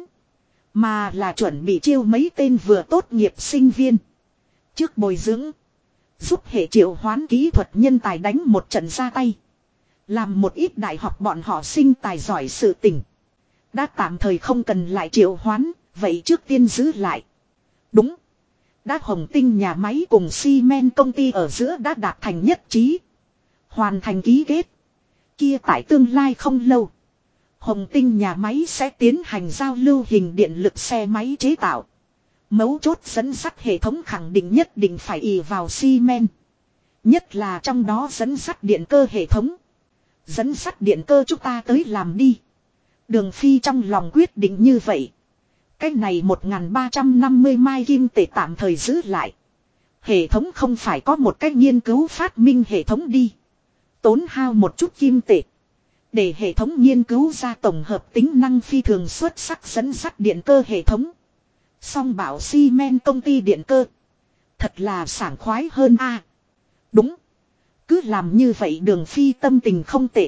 mà là chuẩn bị chiêu mấy tên vừa tốt nghiệp sinh viên. Trước bồi dưỡng, giúp hệ triệu hoán kỹ thuật nhân tài đánh một trận ra tay. Làm một ít đại học bọn họ sinh tài giỏi sự tình. Đã tạm thời không cần lại triệu hoán, vậy trước tiên giữ lại. Đúng. Đã Hồng Tinh nhà máy cùng xi men công ty ở giữa đã đạt thành nhất trí. Hoàn thành ký kết. Kia tại tương lai không lâu. Hồng Tinh nhà máy sẽ tiến hành giao lưu hình điện lực xe máy chế tạo. Mấu chốt dẫn sắt hệ thống khẳng định nhất định phải ỷ vào xi men. Nhất là trong đó dẫn sắt điện cơ hệ thống. Dẫn sắt điện cơ chúng ta tới làm đi. Đường Phi trong lòng quyết định như vậy. Cái này 1350 mai kim tệ tạm thời giữ lại. Hệ thống không phải có một cách nghiên cứu phát minh hệ thống đi. Tốn hao một chút kim tệ. Để hệ thống nghiên cứu ra tổng hợp tính năng phi thường xuất sắc dẫn sắt điện cơ hệ thống. Song bảo xi men công ty điện cơ. Thật là sảng khoái hơn a. Đúng. Cứ làm như vậy Đường Phi tâm tình không tệ.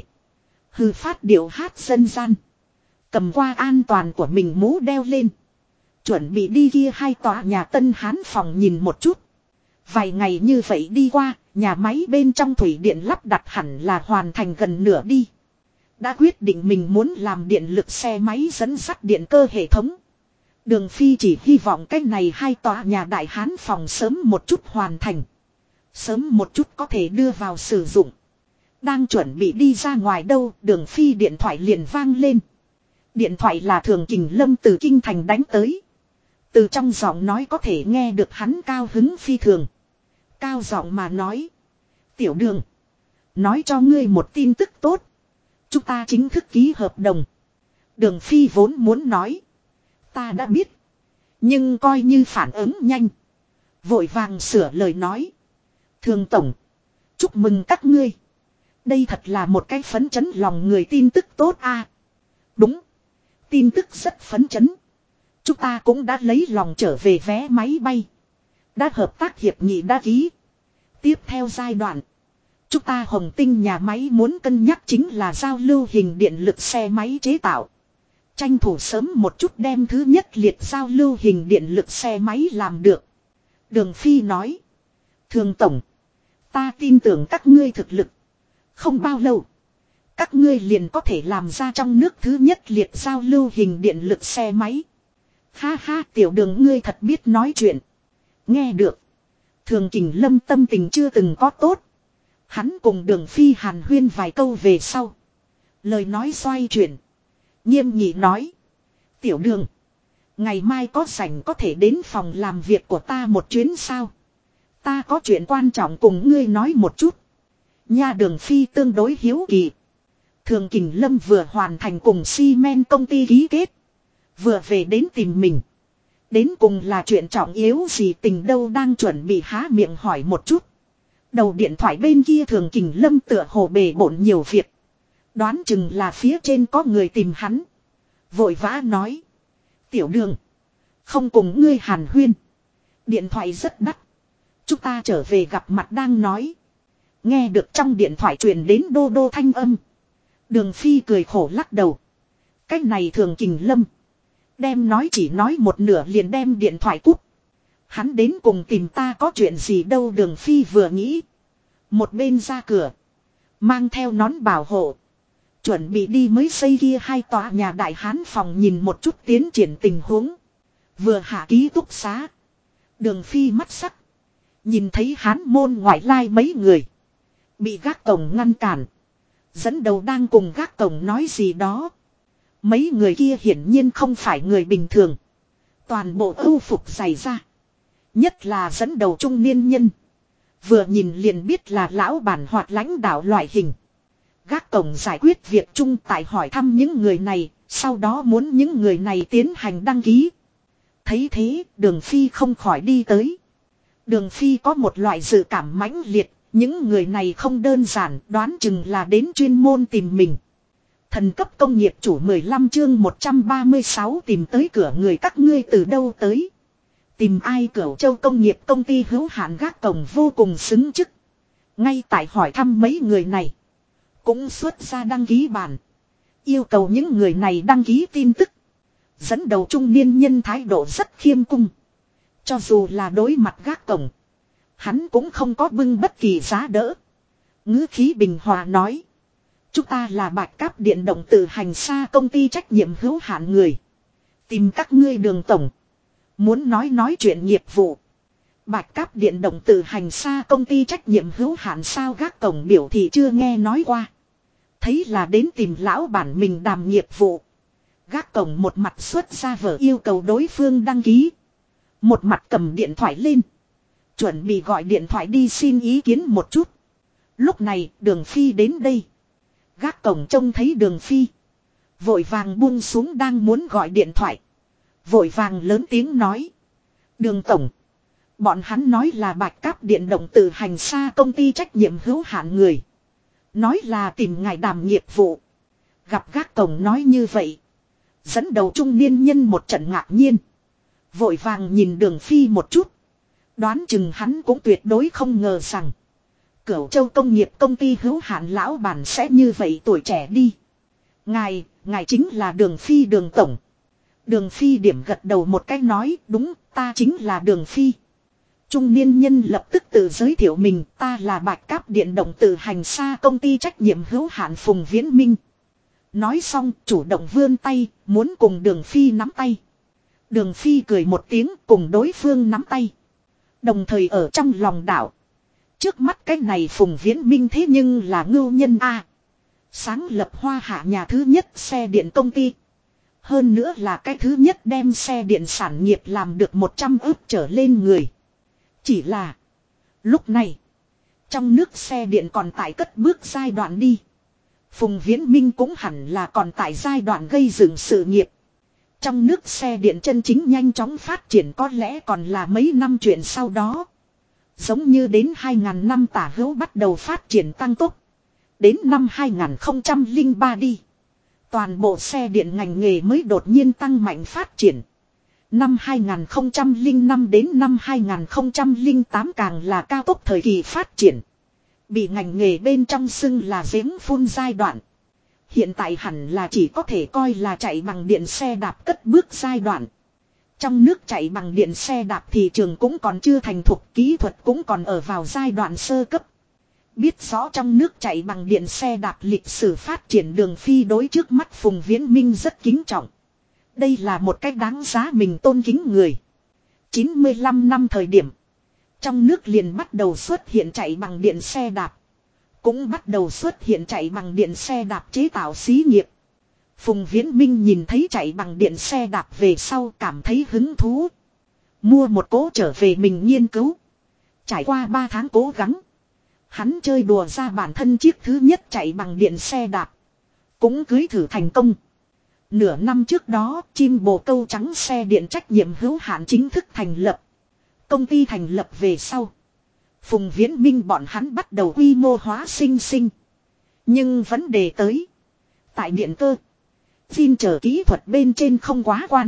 Hư phát điệu hát dân gian. Cầm qua an toàn của mình mũ đeo lên. Chuẩn bị đi kia 2 tòa nhà Tân Hán phòng nhìn một chút. Vài ngày như vậy đi qua, nhà máy bên trong thủy điện lắp đặt hẳn là hoàn thành gần nửa đi. Đã quyết định mình muốn làm điện lực xe máy dẫn sắt điện cơ hệ thống. Đường Phi chỉ hy vọng cái này 2 tòa nhà Đại Hán phòng sớm một chút hoàn thành. Sớm một chút có thể đưa vào sử dụng. Đang chuẩn bị đi ra ngoài đâu, Đường Phi điện thoại liền vang lên. Điện thoại là Thường Kình Lâm từ Kinh Thành đánh tới. Từ trong giọng nói có thể nghe được hắn cao hứng phi thường. Cao giọng mà nói. Tiểu Đường. Nói cho ngươi một tin tức tốt. Chúng ta chính thức ký hợp đồng. Đường Phi vốn muốn nói. Ta đã biết. Nhưng coi như phản ứng nhanh. Vội vàng sửa lời nói. Thường Tổng. Chúc mừng các ngươi. Đây thật là một cái phấn chấn lòng người tin tức tốt a. Đúng. Tin tức rất phấn chấn. Chúng ta cũng đã lấy lòng trở về vé máy bay. Đã hợp tác hiệp nghị đã ký. Tiếp theo giai đoạn. Chúng ta Hồng Tinh nhà máy muốn cân nhắc chính là giao lưu hình điện lực xe máy chế tạo. Tranh thủ sớm một chút đem thứ nhất liệt giao lưu hình điện lực xe máy làm được. Đường Phi nói. Thường Tổng. Ta tin tưởng các ngươi thực lực. Không bao lâu. Các ngươi liền có thể làm ra trong nước thứ nhất liệt giao lưu hình điện lực xe máy. Ha ha, Tiểu Đường ngươi thật biết nói chuyện. Nghe được. Thường Kình Lâm tâm tình chưa từng có tốt. Hắn cùng Đường Phi hàn huyên vài câu về sau. Lời nói xoay chuyển. Nghiêm nghị nói. Tiểu Đường. Ngày mai có rảnh có thể đến phòng làm việc của ta một chuyến sao? Ta có chuyện quan trọng cùng ngươi nói một chút. Nha, Đường Phi tương đối hiếu kỳ. Thường Kình Lâm vừa hoàn thành cùng xi men công ty ký kết. Vừa về đến tìm mình. Đến cùng là chuyện trọng yếu gì tình đâu đang chuẩn bị há miệng hỏi một chút. Đầu điện thoại bên kia Thường Kình Lâm tựa hồ bề bộn nhiều việc. Đoán chừng là phía trên có người tìm hắn. Vội vã nói. Tiểu Đường. Không cùng ngươi hàn huyên. Điện thoại rất đắt. Chúng ta trở về gặp mặt đang nói. Nghe được trong điện thoại truyền đến đô đô thanh âm. Đường Phi cười khổ lắc đầu. Cách này Thường Kình Lâm. Đem nói chỉ nói một nửa liền đem điện thoại cúp. Hắn đến cùng tìm ta có chuyện gì đâu Đường Phi vừa nghĩ. Một bên ra cửa. Mang theo nón bảo hộ. Chuẩn bị đi mới xây kia 2 tòa nhà đại hán phòng nhìn một chút tiến triển tình huống. Vừa hạ ký túc xá. Đường Phi mắt sắc. Nhìn thấy hán môn ngoại lai mấy người. Bị gác cổng ngăn cản. Dẫn đầu đang cùng gác cổng nói gì đó. Mấy người kia hiển nhiên không phải người bình thường. Toàn bộ âu phục dày ra. Nhất là dẫn đầu trung niên nhân. Vừa nhìn liền biết là lão bản hoặc lãnh đạo loại hình. Gác cổng giải quyết việc chung tại hỏi thăm những người này. Sau đó muốn những người này tiến hành đăng ký. Thấy thế Đường Phi không khỏi đi tới. Đường Phi có một loại dự cảm mãnh liệt. Những người này không đơn giản đoán chừng là đến chuyên môn tìm mình. Thần cấp công nghiệp chủ 15 chương 136 tìm tới cửa người các ngươi từ đâu tới. Tìm ai Cửu Châu công nghiệp công ty hữu hạn gác cổng vô cùng xứng chức. Ngay tại hỏi thăm mấy người này. Cũng xuất ra đăng ký bản. Yêu cầu những người này đăng ký tin tức. Dẫn đầu trung niên nhân thái độ rất khiêm cung. Cho dù là đối mặt gác cổng. Hắn cũng không có bưng bất kỳ giá đỡ. Ngữ khí bình hòa nói. Chúng ta là Bạch Cáp Điện động tự hành xa công ty trách nhiệm hữu hạn người. Tìm các ngươi Đường tổng. Muốn nói chuyện nghiệp vụ. Bạch Cáp Điện động tự hành xa công ty trách nhiệm hữu hạn sao gác cổng biểu thì chưa nghe nói qua. Thấy là đến tìm lão bản mình đàm nghiệp vụ. Gác cổng một mặt xuất ra vở yêu cầu đối phương đăng ký. Một mặt cầm điện thoại lên. Chuẩn bị gọi điện thoại đi xin ý kiến một chút. Lúc này Đường Phi đến đây. Gác cổng trông thấy Đường Phi. Vội vàng buông xuống đang muốn gọi điện thoại. Vội vàng lớn tiếng nói. Đường tổng. Bọn hắn nói là Bạch Cáp Điện động tự hành xa công ty trách nhiệm hữu hạn người. Nói là tìm ngài đàm nghiệp vụ. Gặp gác cổng nói như vậy. Dẫn đầu trung niên nhân một trận ngạc nhiên. Vội vàng nhìn Đường Phi một chút. Đoán chừng hắn cũng tuyệt đối không ngờ rằng. Cửu Châu công nghiệp công ty hữu hạn lão bản sẽ như vậy tuổi trẻ đi. Ngài chính là Đường Phi Đường tổng. Đường Phi điểm gật đầu một cái nói đúng ta chính là Đường Phi. Trung niên nhân lập tức tự giới thiệu mình ta là Bạch Cáp Điện động tự hành xa công ty trách nhiệm hữu hạn Phùng Viễn Minh. Nói xong chủ động vươn tay muốn cùng Đường Phi nắm tay. Đường Phi cười một tiếng cùng đối phương nắm tay. Đồng thời ở trong lòng đảo. Trước mắt cái này Phùng Viễn Minh thế nhưng là ngưu nhân A. Sáng lập Hoa Hạ nhà thứ nhất xe điện công ty. Hơn nữa là cái thứ nhất đem xe điện sản nghiệp làm được 100 ức trở lên người. Chỉ là lúc này trong nước xe điện còn tại cất bước giai đoạn đi. Phùng Viễn Minh cũng hẳn là còn tại giai đoạn gây dựng sự nghiệp. Trong nước xe điện chân chính nhanh chóng phát triển có lẽ còn là mấy năm chuyện sau đó. Giống như đến 2000 năm tả hữu bắt đầu phát triển tăng tốc. Đến năm 2003 đi. Toàn bộ xe điện ngành nghề mới đột nhiên tăng mạnh phát triển. Năm 2005 đến năm 2008 càng là cao tốc thời kỳ phát triển. Bị ngành nghề bên trong xưng là giếng phun giai đoạn. Hiện tại hẳn là chỉ có thể coi là chạy bằng điện xe đạp cất bước giai đoạn. Trong nước chạy bằng điện xe đạp thị trường cũng còn chưa thành thục, kỹ thuật cũng còn ở vào giai đoạn sơ cấp. Biết rõ trong nước chạy bằng điện xe đạp lịch sử phát triển Đường Phi đối trước mắt Phùng Viễn Minh rất kính trọng. Đây là một cách đáng giá mình tôn kính người. 95 năm thời điểm. Trong nước liền bắt đầu xuất hiện chạy bằng điện xe đạp. Cũng bắt đầu xuất hiện chạy bằng điện xe đạp chế tạo xí nghiệp. Phùng Viễn Minh nhìn thấy chạy bằng điện xe đạp về sau cảm thấy hứng thú. Mua một cố trở về mình nghiên cứu. Trải qua 3 tháng cố gắng. Hắn chơi đùa ra bản thân chiếc thứ nhất chạy bằng điện xe đạp. Cũng cưới thử thành công. Nửa năm trước đó, chim bồ câu trắng xe điện trách nhiệm hữu hạn chính thức thành lập. Công ty thành lập về sau. Phùng Viễn Minh bọn hắn bắt đầu quy mô hóa sinh sinh. Nhưng vấn đề tới. Tại điện cơ. Vin chờ kỹ thuật bên trên không quá quan.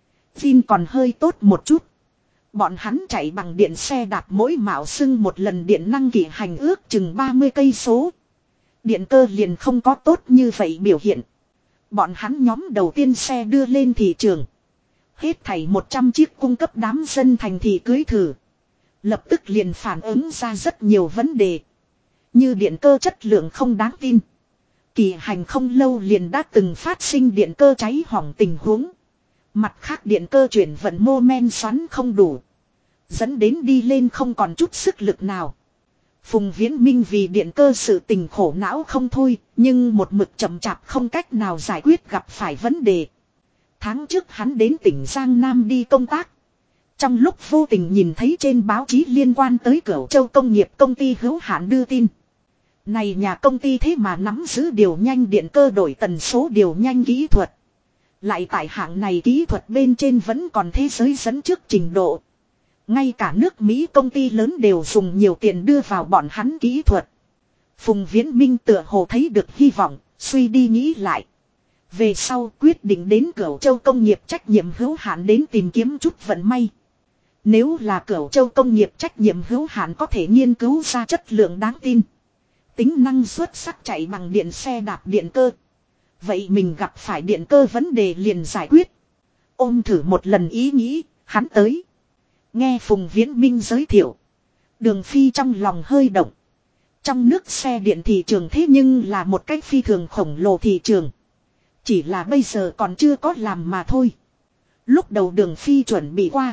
Vin còn hơi tốt một chút. Bọn hắn chạy bằng điện xe đạp mỗi mạo xưng một lần điện năng kỷ hành ước chừng 30 cây số. Điện cơ liền không có tốt như vậy biểu hiện. Bọn hắn nhóm đầu tiên xe đưa lên thị trường. Hết thảy 100 chiếc cung cấp đám dân thành thị cưới thử. Lập tức liền phản ứng ra rất nhiều vấn đề. Như điện cơ chất lượng không đáng tin. Kỳ hành không lâu liền đã từng phát sinh điện cơ cháy hỏng tình huống. Mặt khác điện cơ chuyển vận mô men xoắn không đủ. Dẫn đến đi lên không còn chút sức lực nào. Phùng Viễn Minh vì điện cơ sự tình khổ não không thôi. Nhưng một mực chậm chạp không cách nào giải quyết gặp phải vấn đề. Tháng trước hắn đến tỉnh Giang Nam đi công tác. Trong lúc vô tình nhìn thấy trên báo chí liên quan tới Cửu Châu Công nghiệp công ty hữu hạn đưa tin. Này nhà công ty thế mà nắm giữ điều nhanh điện cơ đổi tần số điều nhanh kỹ thuật. Lại tại hạng này kỹ thuật bên trên vẫn còn thế giới dẫn trước trình độ. Ngay cả nước Mỹ công ty lớn đều dùng nhiều tiền đưa vào bọn hắn kỹ thuật. Phùng Viễn Minh tựa hồ thấy được hy vọng, suy đi nghĩ lại. Về sau quyết định đến Cửu Châu Công nghiệp trách nhiệm hữu hạn đến tìm kiếm chút vận may. Nếu là Cửu Châu Công nghiệp trách nhiệm hữu hạn có thể nghiên cứu ra chất lượng đáng tin. Tính năng xuất sắc chạy bằng điện xe đạp điện cơ. Vậy mình gặp phải điện cơ vấn đề liền giải quyết. Ôm thử một lần ý nghĩ, hắn tới. Nghe Phùng Viễn Minh giới thiệu. Đường Phi trong lòng hơi động. Trong nước xe điện thị trường thế nhưng là một cách phi thường khổng lồ thị trường. Chỉ là bây giờ còn chưa có làm mà thôi. Lúc đầu Đường Phi chuẩn bị qua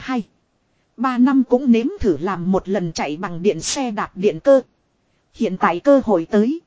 2-3 năm cũng nếm thử làm một lần chạy bằng điện xe đạp điện cơ. Hiện tại cơ hội tới.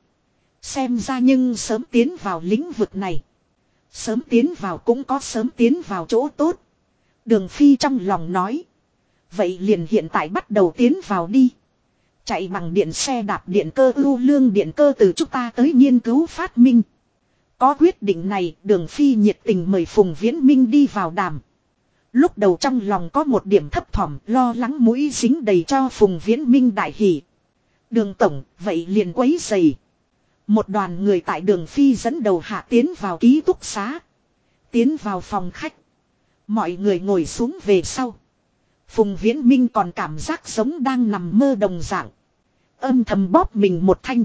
Xem ra nhưng sớm tiến vào lĩnh vực này. Sớm tiến vào cũng có sớm tiến vào chỗ tốt. Đường Phi trong lòng nói. Vậy liền hiện tại bắt đầu tiến vào đi. Chạy bằng điện xe đạp điện cơ ưu lương điện cơ từ chúng ta tới nghiên cứu phát minh. Có quyết định này Đường Phi nhiệt tình mời Phùng Viễn Minh đi vào đàm. Lúc đầu trong lòng có một điểm thấp thỏm lo lắng mũi dính đầy cho Phùng Viễn Minh đại hỷ. Đường tổng vậy liền quấy rầy. Một đoàn người tại Đường Phi dẫn đầu hạ tiến vào ký túc xá. Tiến vào phòng khách. Mọi người ngồi xuống về sau. Phùng Viễn Minh còn cảm giác giống đang nằm mơ đồng dạng. Âm thầm bóp mình một thanh.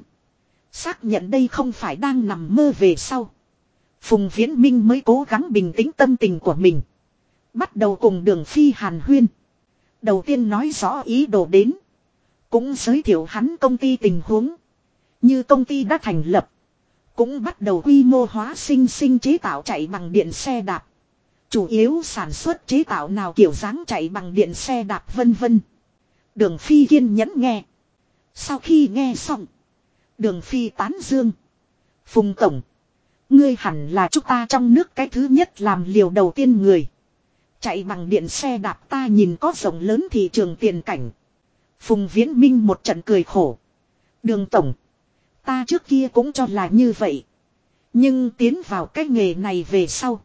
Xác nhận đây không phải đang nằm mơ về sau. Phùng Viễn Minh mới cố gắng bình tĩnh tâm tình của mình. Bắt đầu cùng Đường Phi hàn huyên. Đầu tiên nói rõ ý đồ đến. Cũng giới thiệu hắn công ty tình huống. Như công ty đã thành lập. Cũng bắt đầu quy mô hóa sinh sinh chế tạo chạy bằng điện xe đạp. Chủ yếu sản xuất chế tạo nào kiểu dáng chạy bằng điện xe đạp vân vân. Đường Phi kiên nhẫn nghe. Sau khi nghe xong. Đường Phi tán dương. Phùng tổng. Ngươi hẳn là chúng ta trong nước cái thứ nhất làm liều đầu tiên người. Chạy bằng điện xe đạp ta nhìn có rộng lớn thị trường tiền cảnh. Phùng Viễn Minh một trận cười khổ. Đường tổng. Ta trước kia cũng cho là như vậy. Nhưng tiến vào cái nghề này về sau.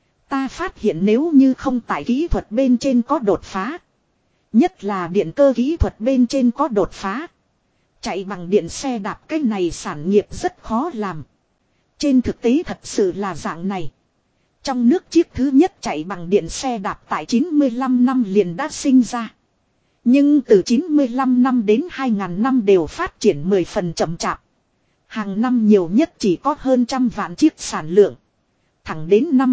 Ta phát hiện nếu như không tại kỹ thuật bên trên có đột phá. Nhất là điện cơ kỹ thuật bên trên có đột phá. Chạy bằng điện xe đạp cái này sản nghiệp rất khó làm. Trên thực tế thật sự là dạng này. Trong nước chiếc thứ nhất chạy bằng điện xe đạp tại 95 năm liền đã sinh ra. Nhưng từ 95 năm đến 2000 năm đều phát triển 10 phần chậm chạp. Hàng năm nhiều nhất chỉ có hơn 100 vạn chiếc sản lượng. Thẳng đến năm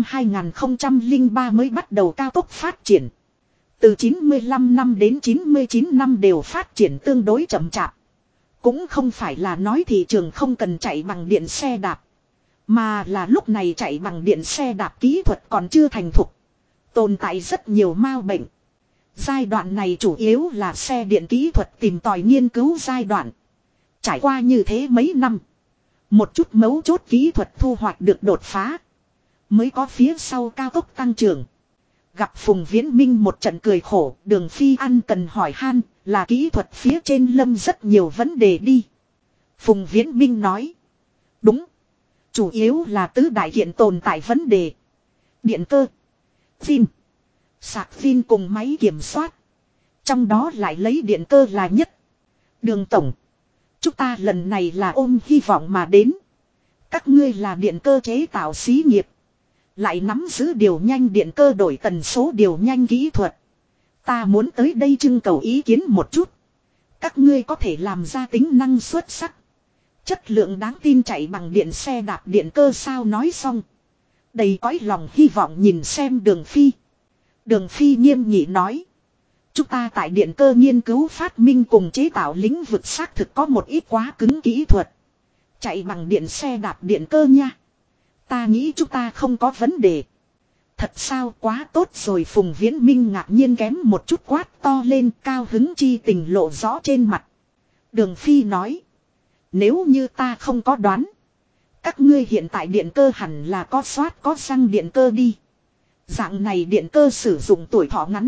2003 mới bắt đầu cao tốc phát triển. Từ 95 năm đến 99 năm đều phát triển tương đối chậm chạp. Cũng không phải là nói thị trường không cần chạy bằng điện xe đạp. Mà là lúc này chạy bằng điện xe đạp kỹ thuật còn chưa thành thục. Tồn tại rất nhiều ma bệnh. Giai đoạn này chủ yếu là xe điện kỹ thuật tìm tòi nghiên cứu giai đoạn. Trải qua như thế mấy năm. Một chút mấu chốt kỹ thuật thu hoạch được đột phá. Mới có phía sau cao tốc tăng trưởng. Gặp Phùng Viễn Minh một trận cười khổ. Đường Phi ăn cần hỏi han là kỹ thuật phía trên lâm rất nhiều vấn đề đi. Phùng Viễn Minh nói. Đúng. Chủ yếu là tứ đại hiện tồn tại vấn đề. Điện cơ. Pin. Sạc pin cùng máy kiểm soát. Trong đó lại lấy điện cơ là nhất. Đường tổng. Chúng ta lần này là ôm hy vọng mà đến. Các ngươi là điện cơ chế tạo xí nghiệp. Lại nắm giữ điều nhanh điện cơ đổi tần số điều nhanh kỹ thuật. Ta muốn tới đây trưng cầu ý kiến một chút. Các ngươi có thể làm ra tính năng xuất sắc. Chất lượng đáng tin chạy bằng điện xe đạp điện cơ sao nói xong. Đầy cõi lòng hy vọng nhìn xem Đường Phi. Đường Phi nghiêm nghị nói. Chúng ta tại điện cơ nghiên cứu phát minh cùng chế tạo lĩnh vực xác thực có một ít quá cứng kỹ thuật. Chạy bằng điện xe đạp điện cơ nha. Ta nghĩ chúng ta không có vấn đề. Thật sao quá tốt rồi. Phùng Viễn Minh ngạc nhiên kém một chút quát to lên, cao hứng chi tình lộ rõ trên mặt. Đường Phi nói. Nếu như ta không có đoán. Các ngươi hiện tại điện cơ hẳn là có soát có xăng điện cơ đi. Dạng này điện cơ sử dụng tuổi thọ ngắn.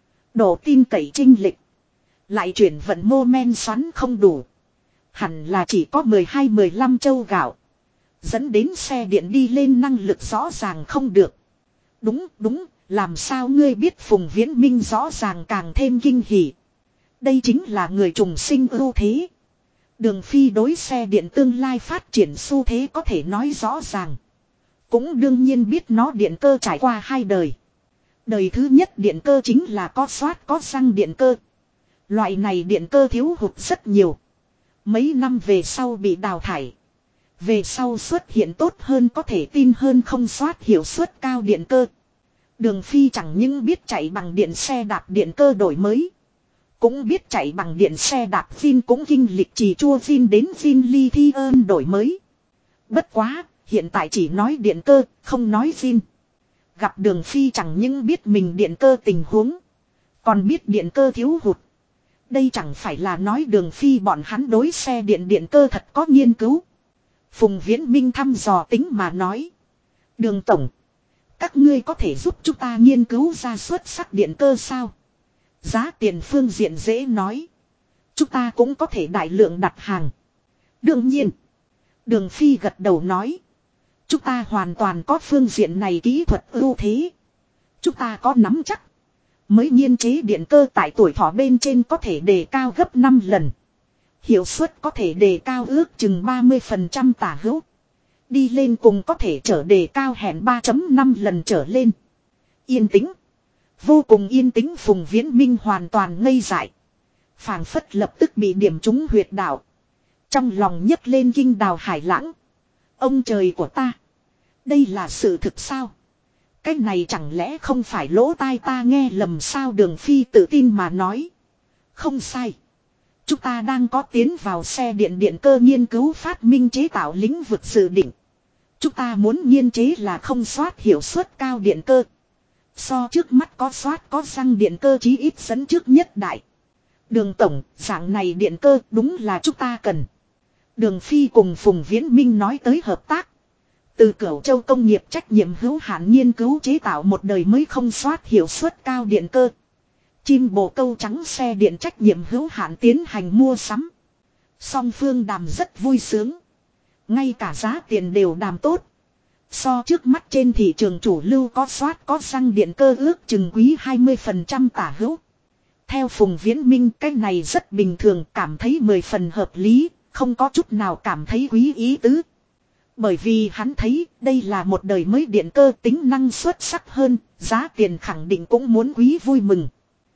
Độ tin cậy trinh lịch. Lại chuyển vận mô men xoắn không đủ. Hẳn là chỉ có 12-15 châu gạo. Dẫn đến xe điện đi lên năng lực rõ ràng không được. Đúng, làm sao ngươi biết? Phùng Viễn Minh rõ ràng càng thêm kinh hỉ. Đây chính là người trùng sinh ưu thế. Đường Phi đối xe điện tương lai phát triển xu thế có thể nói rõ ràng. Cũng đương nhiên biết nó điện cơ trải qua 2 đời. Đời thứ nhất điện cơ chính là có soát có xăng điện cơ. Loại này điện cơ thiếu hụt rất nhiều. Mấy năm về sau bị đào thải. Về sau xuất hiện tốt hơn có thể tin hơn không soát hiệu suất cao điện cơ. Đường Phi chẳng những biết chạy bằng điện xe đạp điện cơ đổi mới. Cũng biết chạy bằng điện xe đạp pin cũng kinh lịch chỉ chua pin đến pin lithium đổi mới. Bất quá, hiện tại chỉ nói điện cơ, không nói pin. Gặp Đường Phi chẳng những biết mình điện cơ tình huống. Còn biết điện cơ thiếu hụt. Đây chẳng phải là nói Đường Phi bọn hắn đối xe điện cơ thật có nghiên cứu. Phùng Viễn Minh thăm dò tính mà nói. Đường tổng. Các ngươi có thể giúp chúng ta nghiên cứu ra xuất sắc điện cơ sao? Giá tiền phương diện dễ nói. Chúng ta cũng có thể đại lượng đặt hàng. Đương nhiên. Đường Phi gật đầu nói. Chúng ta hoàn toàn có phương diện này kỹ thuật ưu thế. Chúng ta có nắm chắc. Mới nghiên chế điện cơ tại tuổi thọ bên trên có thể đề cao gấp 5 lần. Hiệu suất có thể đề cao ước chừng 30% tả hữu. Đi lên cùng có thể trở đề cao hẹn 3.5 lần trở lên. Yên tĩnh. Vô cùng yên tĩnh. Phùng Viễn Minh hoàn toàn ngây dại. Phảng phất lập tức bị điểm trúng huyệt đạo. Trong lòng nhấc lên kinh đào hải lãng. Ông trời của ta. Đây là sự thực sao? Cái này chẳng lẽ không phải lỗ tai ta nghe lầm sao? Đường Phi tự tin mà nói. Không sai. Chúng ta đang có tiến vào xe điện cơ nghiên cứu phát minh chế tạo lĩnh vực dự định. Chúng ta muốn nghiên chế là không soát hiệu suất cao điện cơ. So trước mắt có soát có xăng điện cơ chí ít dẫn trước nhất đại. Đường tổng, dạng này điện cơ đúng là chúng ta cần. Đường Phi cùng Phùng Viễn Minh nói tới hợp tác. Từ Cửu Châu công nghiệp trách nhiệm hữu hạn nghiên cứu chế tạo một đời mới không soát hiệu suất cao điện cơ. Chim bồ câu trắng xe điện trách nhiệm hữu hạn tiến hành mua sắm. Song phương đàm rất vui sướng. Ngay cả giá tiền đều đàm tốt. So trước mắt trên thị trường chủ lưu có soát có xăng điện cơ ước chừng quý 20% tả hữu. Theo Phùng Viễn Minh cái này rất bình thường, cảm thấy 10 phần hợp lý, không có chút nào cảm thấy quý ý tứ. Bởi vì hắn thấy đây là một đời mới điện cơ tính năng xuất sắc hơn, giá tiền khẳng định cũng muốn quý vui mừng.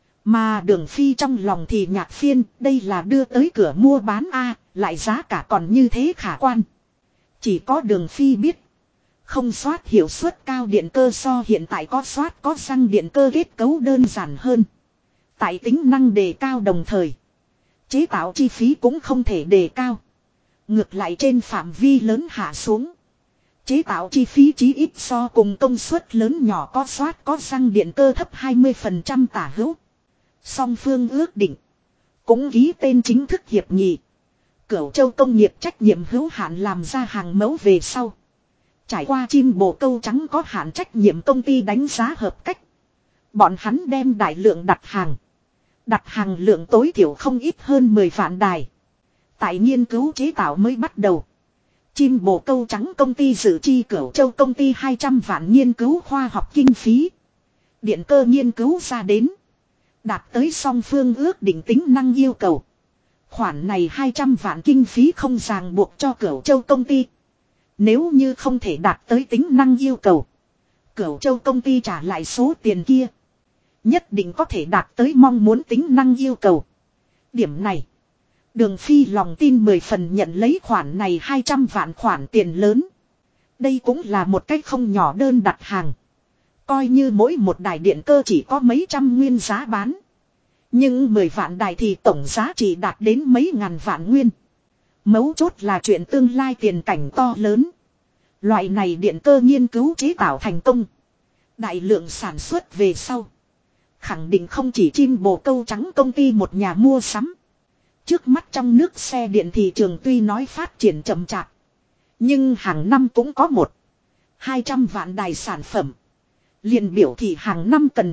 Mà Đường Phi trong lòng thì nhạc phiên, đây là đưa tới cửa mua bán A, lại giá cả còn như thế khả quan. Chỉ có Đường Phi biết. Không soát hiệu suất cao điện cơ so hiện tại có soát có xăng điện cơ kết cấu đơn giản hơn. Tại tính năng đề cao đồng thời. Chế tạo chi phí cũng không thể đề cao. Ngược lại trên phạm vi lớn hạ xuống. Chế tạo chi phí chí ít so cùng công suất lớn nhỏ có soát có xăng điện cơ thấp 20% tả hữu. Song phương ước định. Cũng ký tên chính thức hiệp nghị. Cửu Châu công nghiệp trách nhiệm hữu hạn làm ra hàng mẫu về sau. Trải qua chim bồ câu trắng có hạn trách nhiệm công ty đánh giá hợp cách. Bọn hắn đem đại lượng đặt hàng. Đặt hàng lượng tối thiểu không ít hơn 10 vạn đài. Tại nghiên cứu chế tạo mới bắt đầu. Chim bồ câu trắng công ty dự chi Cửu Châu công ty 200 vạn nghiên cứu khoa học kinh phí. Điện cơ nghiên cứu ra đến. Đạt tới song phương ước định tính năng yêu cầu. Khoản này 200 vạn kinh phí không ràng buộc cho Cửu Châu công ty. Nếu như không thể đạt tới tính năng yêu cầu. Cửu Châu công ty trả lại số tiền kia. Nhất định có thể đạt tới mong muốn tính năng yêu cầu. Điểm này. Đường Phi lòng tin 10 phần nhận lấy khoản này 200 vạn khoản tiền lớn. Đây cũng là một cách không nhỏ đơn đặt hàng. Coi như mỗi một đài điện cơ chỉ có mấy trăm nguyên giá bán. Nhưng 10 vạn đài thì tổng giá trị đạt đến mấy ngàn vạn nguyên. Mấu chốt là chuyện tương lai tiền cảnh to lớn. Loại này điện cơ nghiên cứu chế tạo thành công. Đại lượng sản xuất về sau. Khẳng định không chỉ chim bồ câu trắng công ty một nhà mua sắm. Trước mắt trong nước xe điện thị trường tuy nói phát triển chậm chạp. Nhưng hàng năm cũng có 1-200 vạn đài sản phẩm. Liền biểu thị hàng năm cần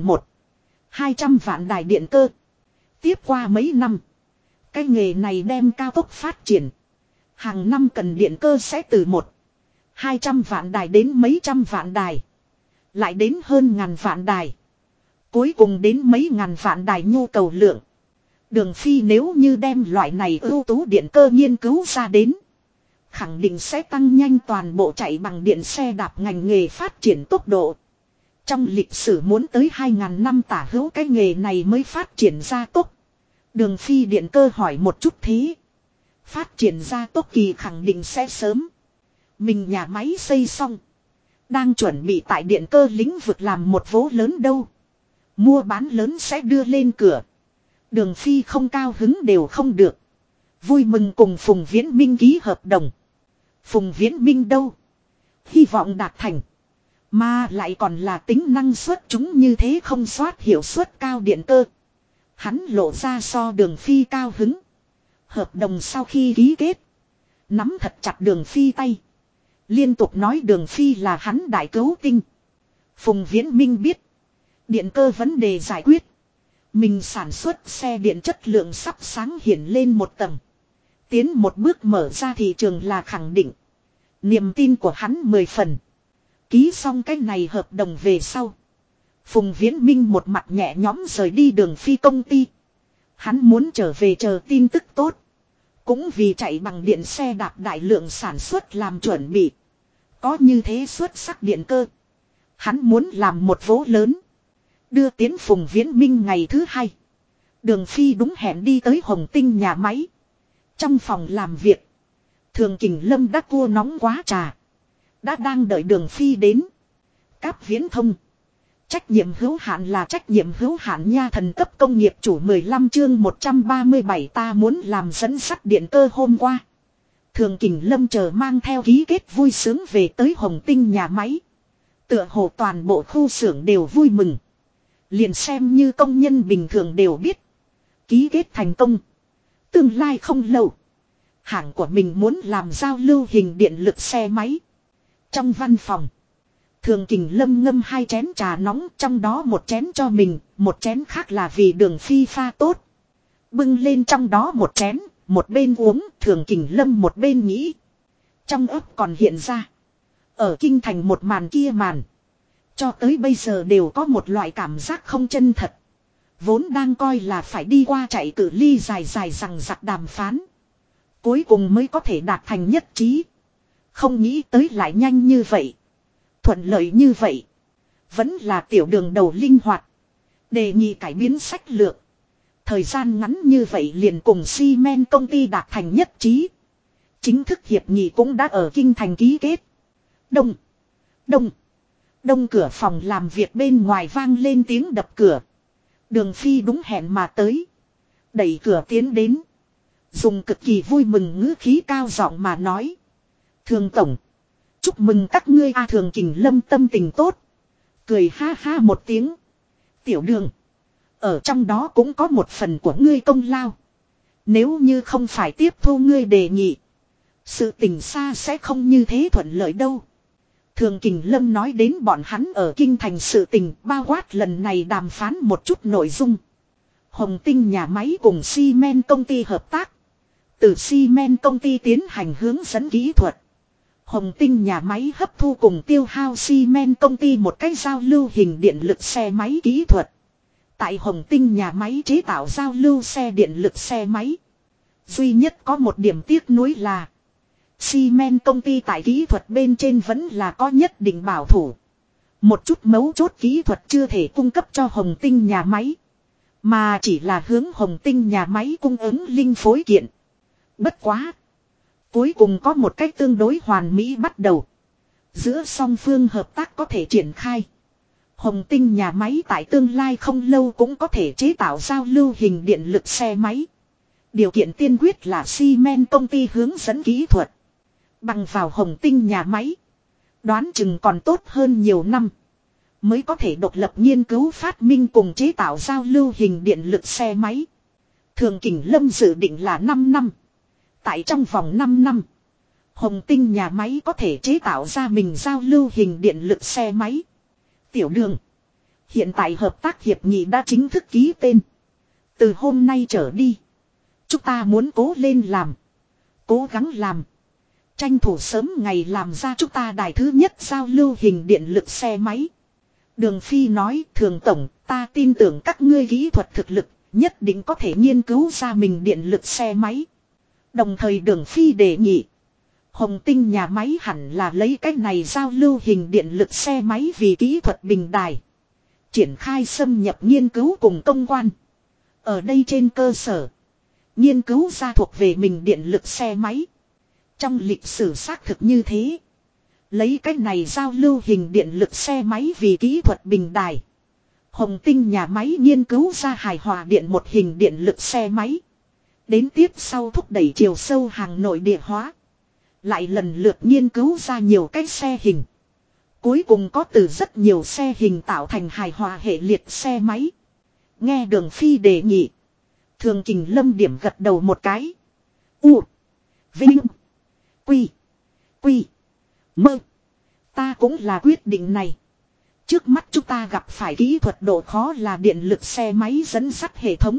1-200 vạn đài điện cơ. Tiếp qua mấy năm. Cái nghề này đem cao tốc phát triển. Hàng năm cần điện cơ sẽ từ 1-200 vạn đài đến mấy trăm vạn đài. Lại đến hơn ngàn vạn đài. Cuối cùng đến mấy ngàn vạn đài nhu cầu lượng. Đường Phi nếu như đem loại này ưu tú điện cơ nghiên cứu ra đến. Khẳng định sẽ tăng nhanh toàn bộ chạy bằng điện xe đạp ngành nghề phát triển tốc độ. Trong lịch sử muốn tới 2.000 năm tả hữu cái nghề này mới phát triển ra tốc. Đường Phi điện cơ hỏi một chút thế. Phát triển ra tốc kỳ khẳng định sẽ sớm. Mình nhà máy xây xong. Đang chuẩn bị tại điện cơ lĩnh vực làm một vố lớn đâu. Mua bán lớn sẽ đưa lên cửa. Đường Phi không cao hứng đều không được. Vui mừng cùng Phùng Viễn Minh ký hợp đồng. Phùng Viễn Minh đâu? Hy vọng đạt thành. Mà lại còn là tính năng suất chúng như thế không soát hiệu suất cao điện cơ. Hắn lộ ra so Đường Phi cao hứng. Hợp đồng sau khi ký kết. Nắm thật chặt Đường Phi tay. Liên tục nói Đường Phi là hắn đại cứu tinh. Phùng Viễn Minh biết. Điện cơ vấn đề giải quyết. Mình sản xuất xe điện chất lượng sắp sáng hiển lên một tầng. Tiến một bước mở ra thị trường là khẳng định. Niềm tin của hắn 10 phần. Ký xong cái này hợp đồng về sau. Phùng Viễn Minh một mặt nhẹ nhõm rời đi Đường Phi công ty. Hắn muốn trở về chờ tin tức tốt. Cũng vì chạy bằng điện xe đạp đại lượng sản xuất làm chuẩn bị. Có như thế xuất sắc điện cơ. Hắn muốn làm một vố lớn. Đưa tiến Phùng Viễn Minh ngày thứ 2. Đường Phi đúng hẹn đi tới Hồng Tinh nhà máy. Trong phòng làm việc. Thường Kình Lâm đã cua nóng quá trà. Đã đang đợi Đường Phi đến. Cáp Viễn Thông. Trách nhiệm hữu hạn là trách nhiệm hữu hạn nha, thần cấp công nghiệp chủ 15 chương 137 ta muốn làm dẫn sắt điện cơ hôm qua. Thường Kình Lâm chờ mang theo ký kết vui sướng về tới Hồng Tinh nhà máy. Tựa hồ toàn bộ khu xưởng đều vui mừng. Liền xem như công nhân bình thường đều biết. Ký kết thành công. Tương lai không lâu. Hãng của mình muốn làm giao lưu hình điện lực xe máy. Trong văn phòng. Thường Kình Lâm ngâm 2 chén trà nóng, trong đó một chén cho mình, một chén khác là vì Đường Phi pha tốt. Bưng lên trong đó một chén, một bên uống, Thường Kình Lâm một bên nghĩ. Trong óc còn hiện ra. Ở kinh thành một màn kia màn. Cho tới bây giờ đều có một loại cảm giác không chân thật. Vốn đang coi là phải đi qua chạy cự ly dài dài rằng giặc đàm phán. Cuối cùng mới có thể đạt thành nhất trí. Không nghĩ tới lại nhanh như vậy. Thuận lợi như vậy. Vẫn là tiểu đường đầu linh hoạt. Đề nghị cải biến sách lược. Thời gian ngắn như vậy liền cùng Siemens công ty đạt thành nhất trí. Chính thức hiệp nghị cũng đã ở kinh thành ký kết. Đông cửa phòng làm việc bên ngoài vang lên tiếng đập cửa. Đường Phi đúng hẹn mà tới. Đẩy cửa tiến đến. Dùng cực kỳ vui mừng ngữ khí cao giọng mà nói. Thường tổng. Chúc mừng các ngươi a. Thường Kình Lâm tâm tình tốt. Cười ha ha một tiếng. Tiểu đường. Ở trong đó cũng có một phần của ngươi công lao. Nếu như không phải tiếp thu ngươi đề nghị. Sự tình xa sẽ không như thế thuận lợi đâu. Thường Kình Lâm nói đến bọn hắn ở kinh thành sự tình, bao quát lần này đàm phán một chút nội dung. Hồng Tinh nhà máy cùng Siemens công ty hợp tác. Từ Siemens công ty tiến hành hướng dẫn kỹ thuật. Hồng Tinh nhà máy hấp thu cùng tiêu hao xi men công ty một cái giao lưu hình điện lực xe máy kỹ thuật. Tại Hồng Tinh nhà máy chế tạo giao lưu xe điện lực xe máy. Duy nhất có một điểm tiếc nuối là xi men công ty tại kỹ thuật bên trên vẫn là có nhất định bảo thủ. Một chút mấu chốt kỹ thuật chưa thể cung cấp cho Hồng Tinh nhà máy. Mà chỉ là hướng Hồng Tinh nhà máy cung ứng linh phối kiện. Bất quá. Cuối cùng có một cách tương đối hoàn mỹ bắt đầu. Giữa song phương hợp tác có thể triển khai. Hồng Tinh nhà máy tại tương lai không lâu cũng có thể chế tạo giao lưu hình điện lực xe máy. Điều kiện tiên quyết là xi men công ty hướng dẫn kỹ thuật. Bằng vào Hồng Tinh nhà máy. Đoán chừng còn tốt hơn nhiều năm. Mới có thể độc lập nghiên cứu phát minh cùng chế tạo giao lưu hình điện lực xe máy. Thường Kình Lâm dự định là 5 năm. Tại trong vòng 5 năm. Hồng Tinh nhà máy có thể chế tạo ra mình giao lưu hình điện lực xe máy. Tiểu Đường. Hiện tại hợp tác hiệp nghị đã chính thức ký tên. Từ hôm nay trở đi. Chúng ta muốn cố lên làm. Cố gắng làm. Tranh thủ sớm ngày làm ra chúng ta đài thứ nhất giao lưu hình điện lực xe máy. Đường Phi nói, Thường Tổng, ta tin tưởng các ngươi kỹ thuật thực lực, nhất định có thể nghiên cứu ra mình điện lực xe máy. Đồng thời Đường Phi đề nghị, Hồng Tinh nhà máy hẳn là lấy cái này giao lưu hình điện lực xe máy vì kỹ thuật bình đài. Triển khai xâm nhập nghiên cứu cùng công quan. Ở đây trên cơ sở, nghiên cứu ra thuộc về mình điện lực xe máy. Trong lịch sử xác thực như thế. Lấy cách này giao lưu hình điện lực xe máy vì kỹ thuật bình đài. Hồng Tinh nhà máy nghiên cứu ra hài hòa điện một hình điện lực xe máy. Đến tiếp sau thúc đẩy chiều sâu hàng nội địa hóa. Lại lần lượt nghiên cứu ra nhiều cái xe hình. Cuối cùng có từ rất nhiều xe hình tạo thành hài hòa hệ liệt xe máy. Nghe Đường Phi đề nghị. Thường Kình Lâm điểm gật đầu một cái. U. Vinh. Quy. Quy. Mơ. Ta cũng là quyết định này. Trước mắt chúng ta gặp phải kỹ thuật độ khó là điện lực xe máy dẫn dắt hệ thống.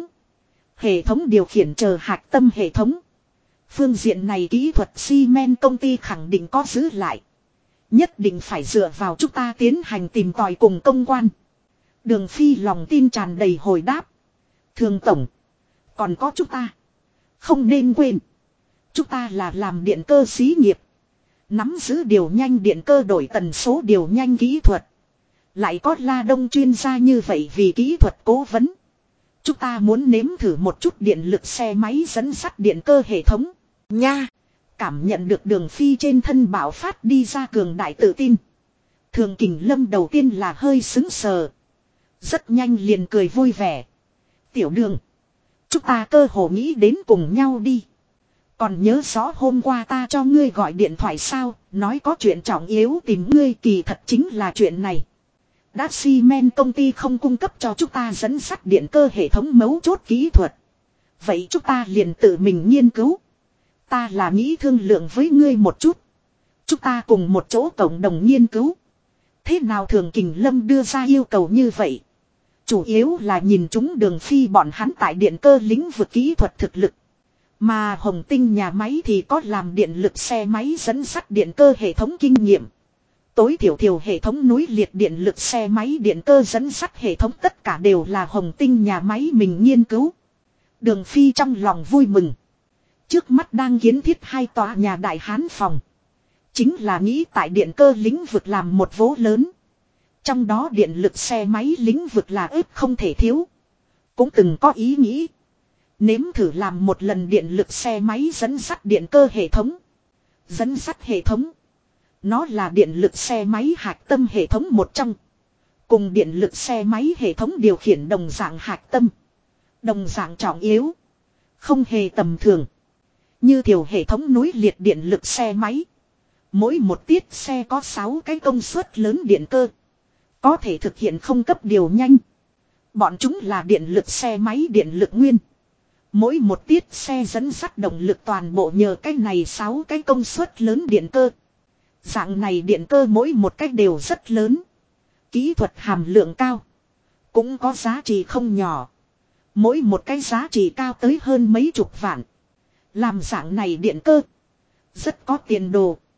Hệ thống điều khiển chờ hạch tâm hệ thống. Phương diện này kỹ thuật xi men công ty khẳng định có giữ lại. Nhất định phải dựa vào chúng ta tiến hành tìm tòi cùng công quan. Đường Phi lòng tin tràn đầy hồi đáp. Thường Tổng. Còn có chúng ta. Không nên quên. Chúng ta là làm điện cơ xí nghiệp. Nắm giữ điều nhanh điện cơ đổi tần số điều nhanh kỹ thuật. Lại có La Đông chuyên gia như vậy vì kỹ thuật cố vấn. Chúng ta muốn nếm thử một chút điện lực xe máy dẫn dắt điện cơ hệ thống. Nha! Cảm nhận được Đường Phi trên thân bạo phát đi ra cường đại tự tin. Thường Kình Lâm đầu tiên là hơi sững sờ. Rất nhanh liền cười vui vẻ. Tiểu Đường. Chúng ta cơ hồ nghĩ đến cùng nhau đi. Còn nhớ rõ hôm qua ta cho ngươi gọi điện thoại sao, nói có chuyện trọng yếu tìm ngươi, kỳ thật chính là chuyện này. Đã xi men công ty không cung cấp cho chúng ta dẫn dắt điện cơ hệ thống mấu chốt kỹ thuật. Vậy chúng ta liền tự mình nghiên cứu. Ta là nghĩ thương lượng với ngươi một chút. Chúng ta cùng một chỗ cộng đồng nghiên cứu. Thế nào Thường Kình Lâm đưa ra yêu cầu như vậy? Chủ yếu là nhìn chúng Đường Phi bọn hắn tại điện cơ lĩnh vực kỹ thuật thực lực. Mà Hồng Tinh nhà máy thì có làm điện lực xe máy dẫn dắt điện cơ hệ thống kinh nghiệm. Tối thiểu hệ thống núi liệt điện lực xe máy điện cơ dẫn dắt hệ thống tất cả đều là Hồng Tinh nhà máy mình nghiên cứu. Đường Phi trong lòng vui mừng. Trước mắt đang kiến thiết 2 tòa nhà đại hán phòng. Chính là nghĩ tại điện cơ lĩnh vực làm một vố lớn. Trong đó điện lực xe máy lĩnh vực là ếp không thể thiếu. Cũng từng có ý nghĩ. Nếm thử làm một lần điện lực xe máy dẫn dắt điện cơ hệ thống. Dẫn dắt hệ thống. Nó là điện lực xe máy hạch tâm hệ thống một trong. Cùng điện lực xe máy hệ thống điều khiển đồng dạng hạch tâm. Đồng dạng trọng yếu. Không hề tầm thường. Như thiểu hệ thống núi liệt điện lực xe máy. Mỗi một tiết xe có 6 cái công suất lớn điện cơ. Có thể thực hiện không cấp điều nhanh. Bọn chúng là điện lực xe máy điện lực nguyên. Mỗi một tiết xe dẫn dắt động lực toàn bộ nhờ cái này 6 cái công suất lớn điện cơ. Dạng này điện cơ mỗi một cách đều rất lớn. Kỹ thuật hàm lượng cao. Cũng có giá trị không nhỏ. Mỗi một cái giá trị cao tới hơn mấy chục vạn. Làm dạng này điện cơ. Rất có tiền đồ.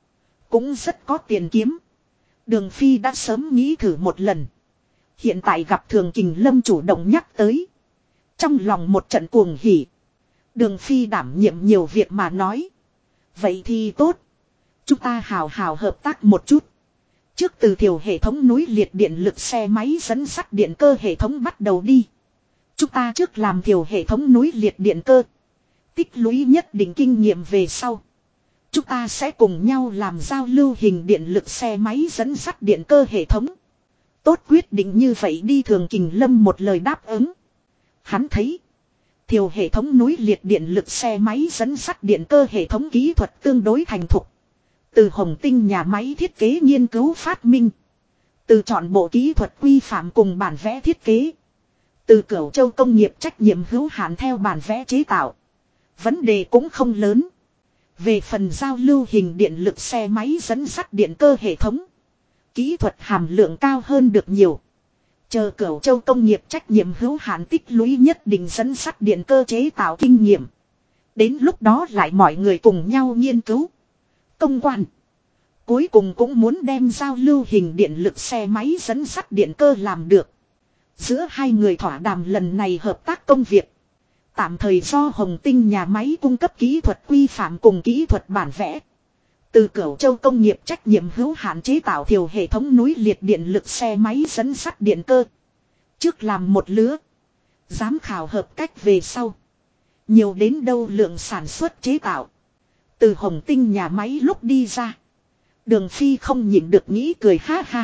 Cũng rất có tiền kiếm. Đường Phi đã sớm nghĩ thử một lần. Hiện tại gặp Thường Kình Lâm chủ động nhắc tới. Trong lòng một trận cuồng hỉ. Đường Phi đảm nhiệm nhiều việc mà nói. Vậy thì tốt. Chúng ta hào hào hợp tác một chút. Trước từ thiểu hệ thống núi liệt điện lực xe máy dẫn sắt điện cơ hệ thống bắt đầu đi. Chúng ta trước làm thiểu hệ thống núi liệt điện cơ. Tích lũy nhất định kinh nghiệm về sau. Chúng ta sẽ cùng nhau làm giao lưu hình điện lực xe máy dẫn sắt điện cơ hệ thống. Tốt, quyết định như vậy đi. Thường Kình Lâm một lời đáp ứng. Hắn thấy. Thiểu hệ thống núi liệt điện lực xe máy dẫn sắt điện cơ hệ thống kỹ thuật tương đối thành thục. Từ Hồng Tinh nhà máy thiết kế nghiên cứu phát minh. Từ chọn bộ kỹ thuật quy phạm cùng bản vẽ thiết kế. Từ Cửu Châu công nghiệp trách nhiệm hữu hạn theo bản vẽ chế tạo. Vấn đề cũng không lớn. Về phần giao lưu hình điện lực xe máy dẫn sắt điện cơ hệ thống. Kỹ thuật hàm lượng cao hơn được nhiều. Chờ Cửu Châu công nghiệp trách nhiệm hữu hạn tích lũy nhất định dẫn sắt điện cơ chế tạo kinh nghiệm. Đến lúc đó lại mọi người cùng nhau nghiên cứu. Công quan. Cuối cùng cũng muốn đem giao lưu hình điện lực xe máy dẫn sắt điện cơ làm được. Giữa hai người thỏa đàm lần này hợp tác công việc. Tạm thời do Hồng Tinh nhà máy cung cấp kỹ thuật quy phạm cùng kỹ thuật bản vẽ. Từ Cửu Châu công nghiệp trách nhiệm hữu hạn chế tạo thiểu hệ thống núi liệt điện lực xe máy dẫn sắt điện cơ. Trước làm một lứa. Giám khảo hợp cách về sau. Nhiều đến đâu lượng sản xuất chế tạo. Từ Hồng Tinh nhà máy lúc đi ra. Đường Phi không nhịn được nghĩ cười ha ha.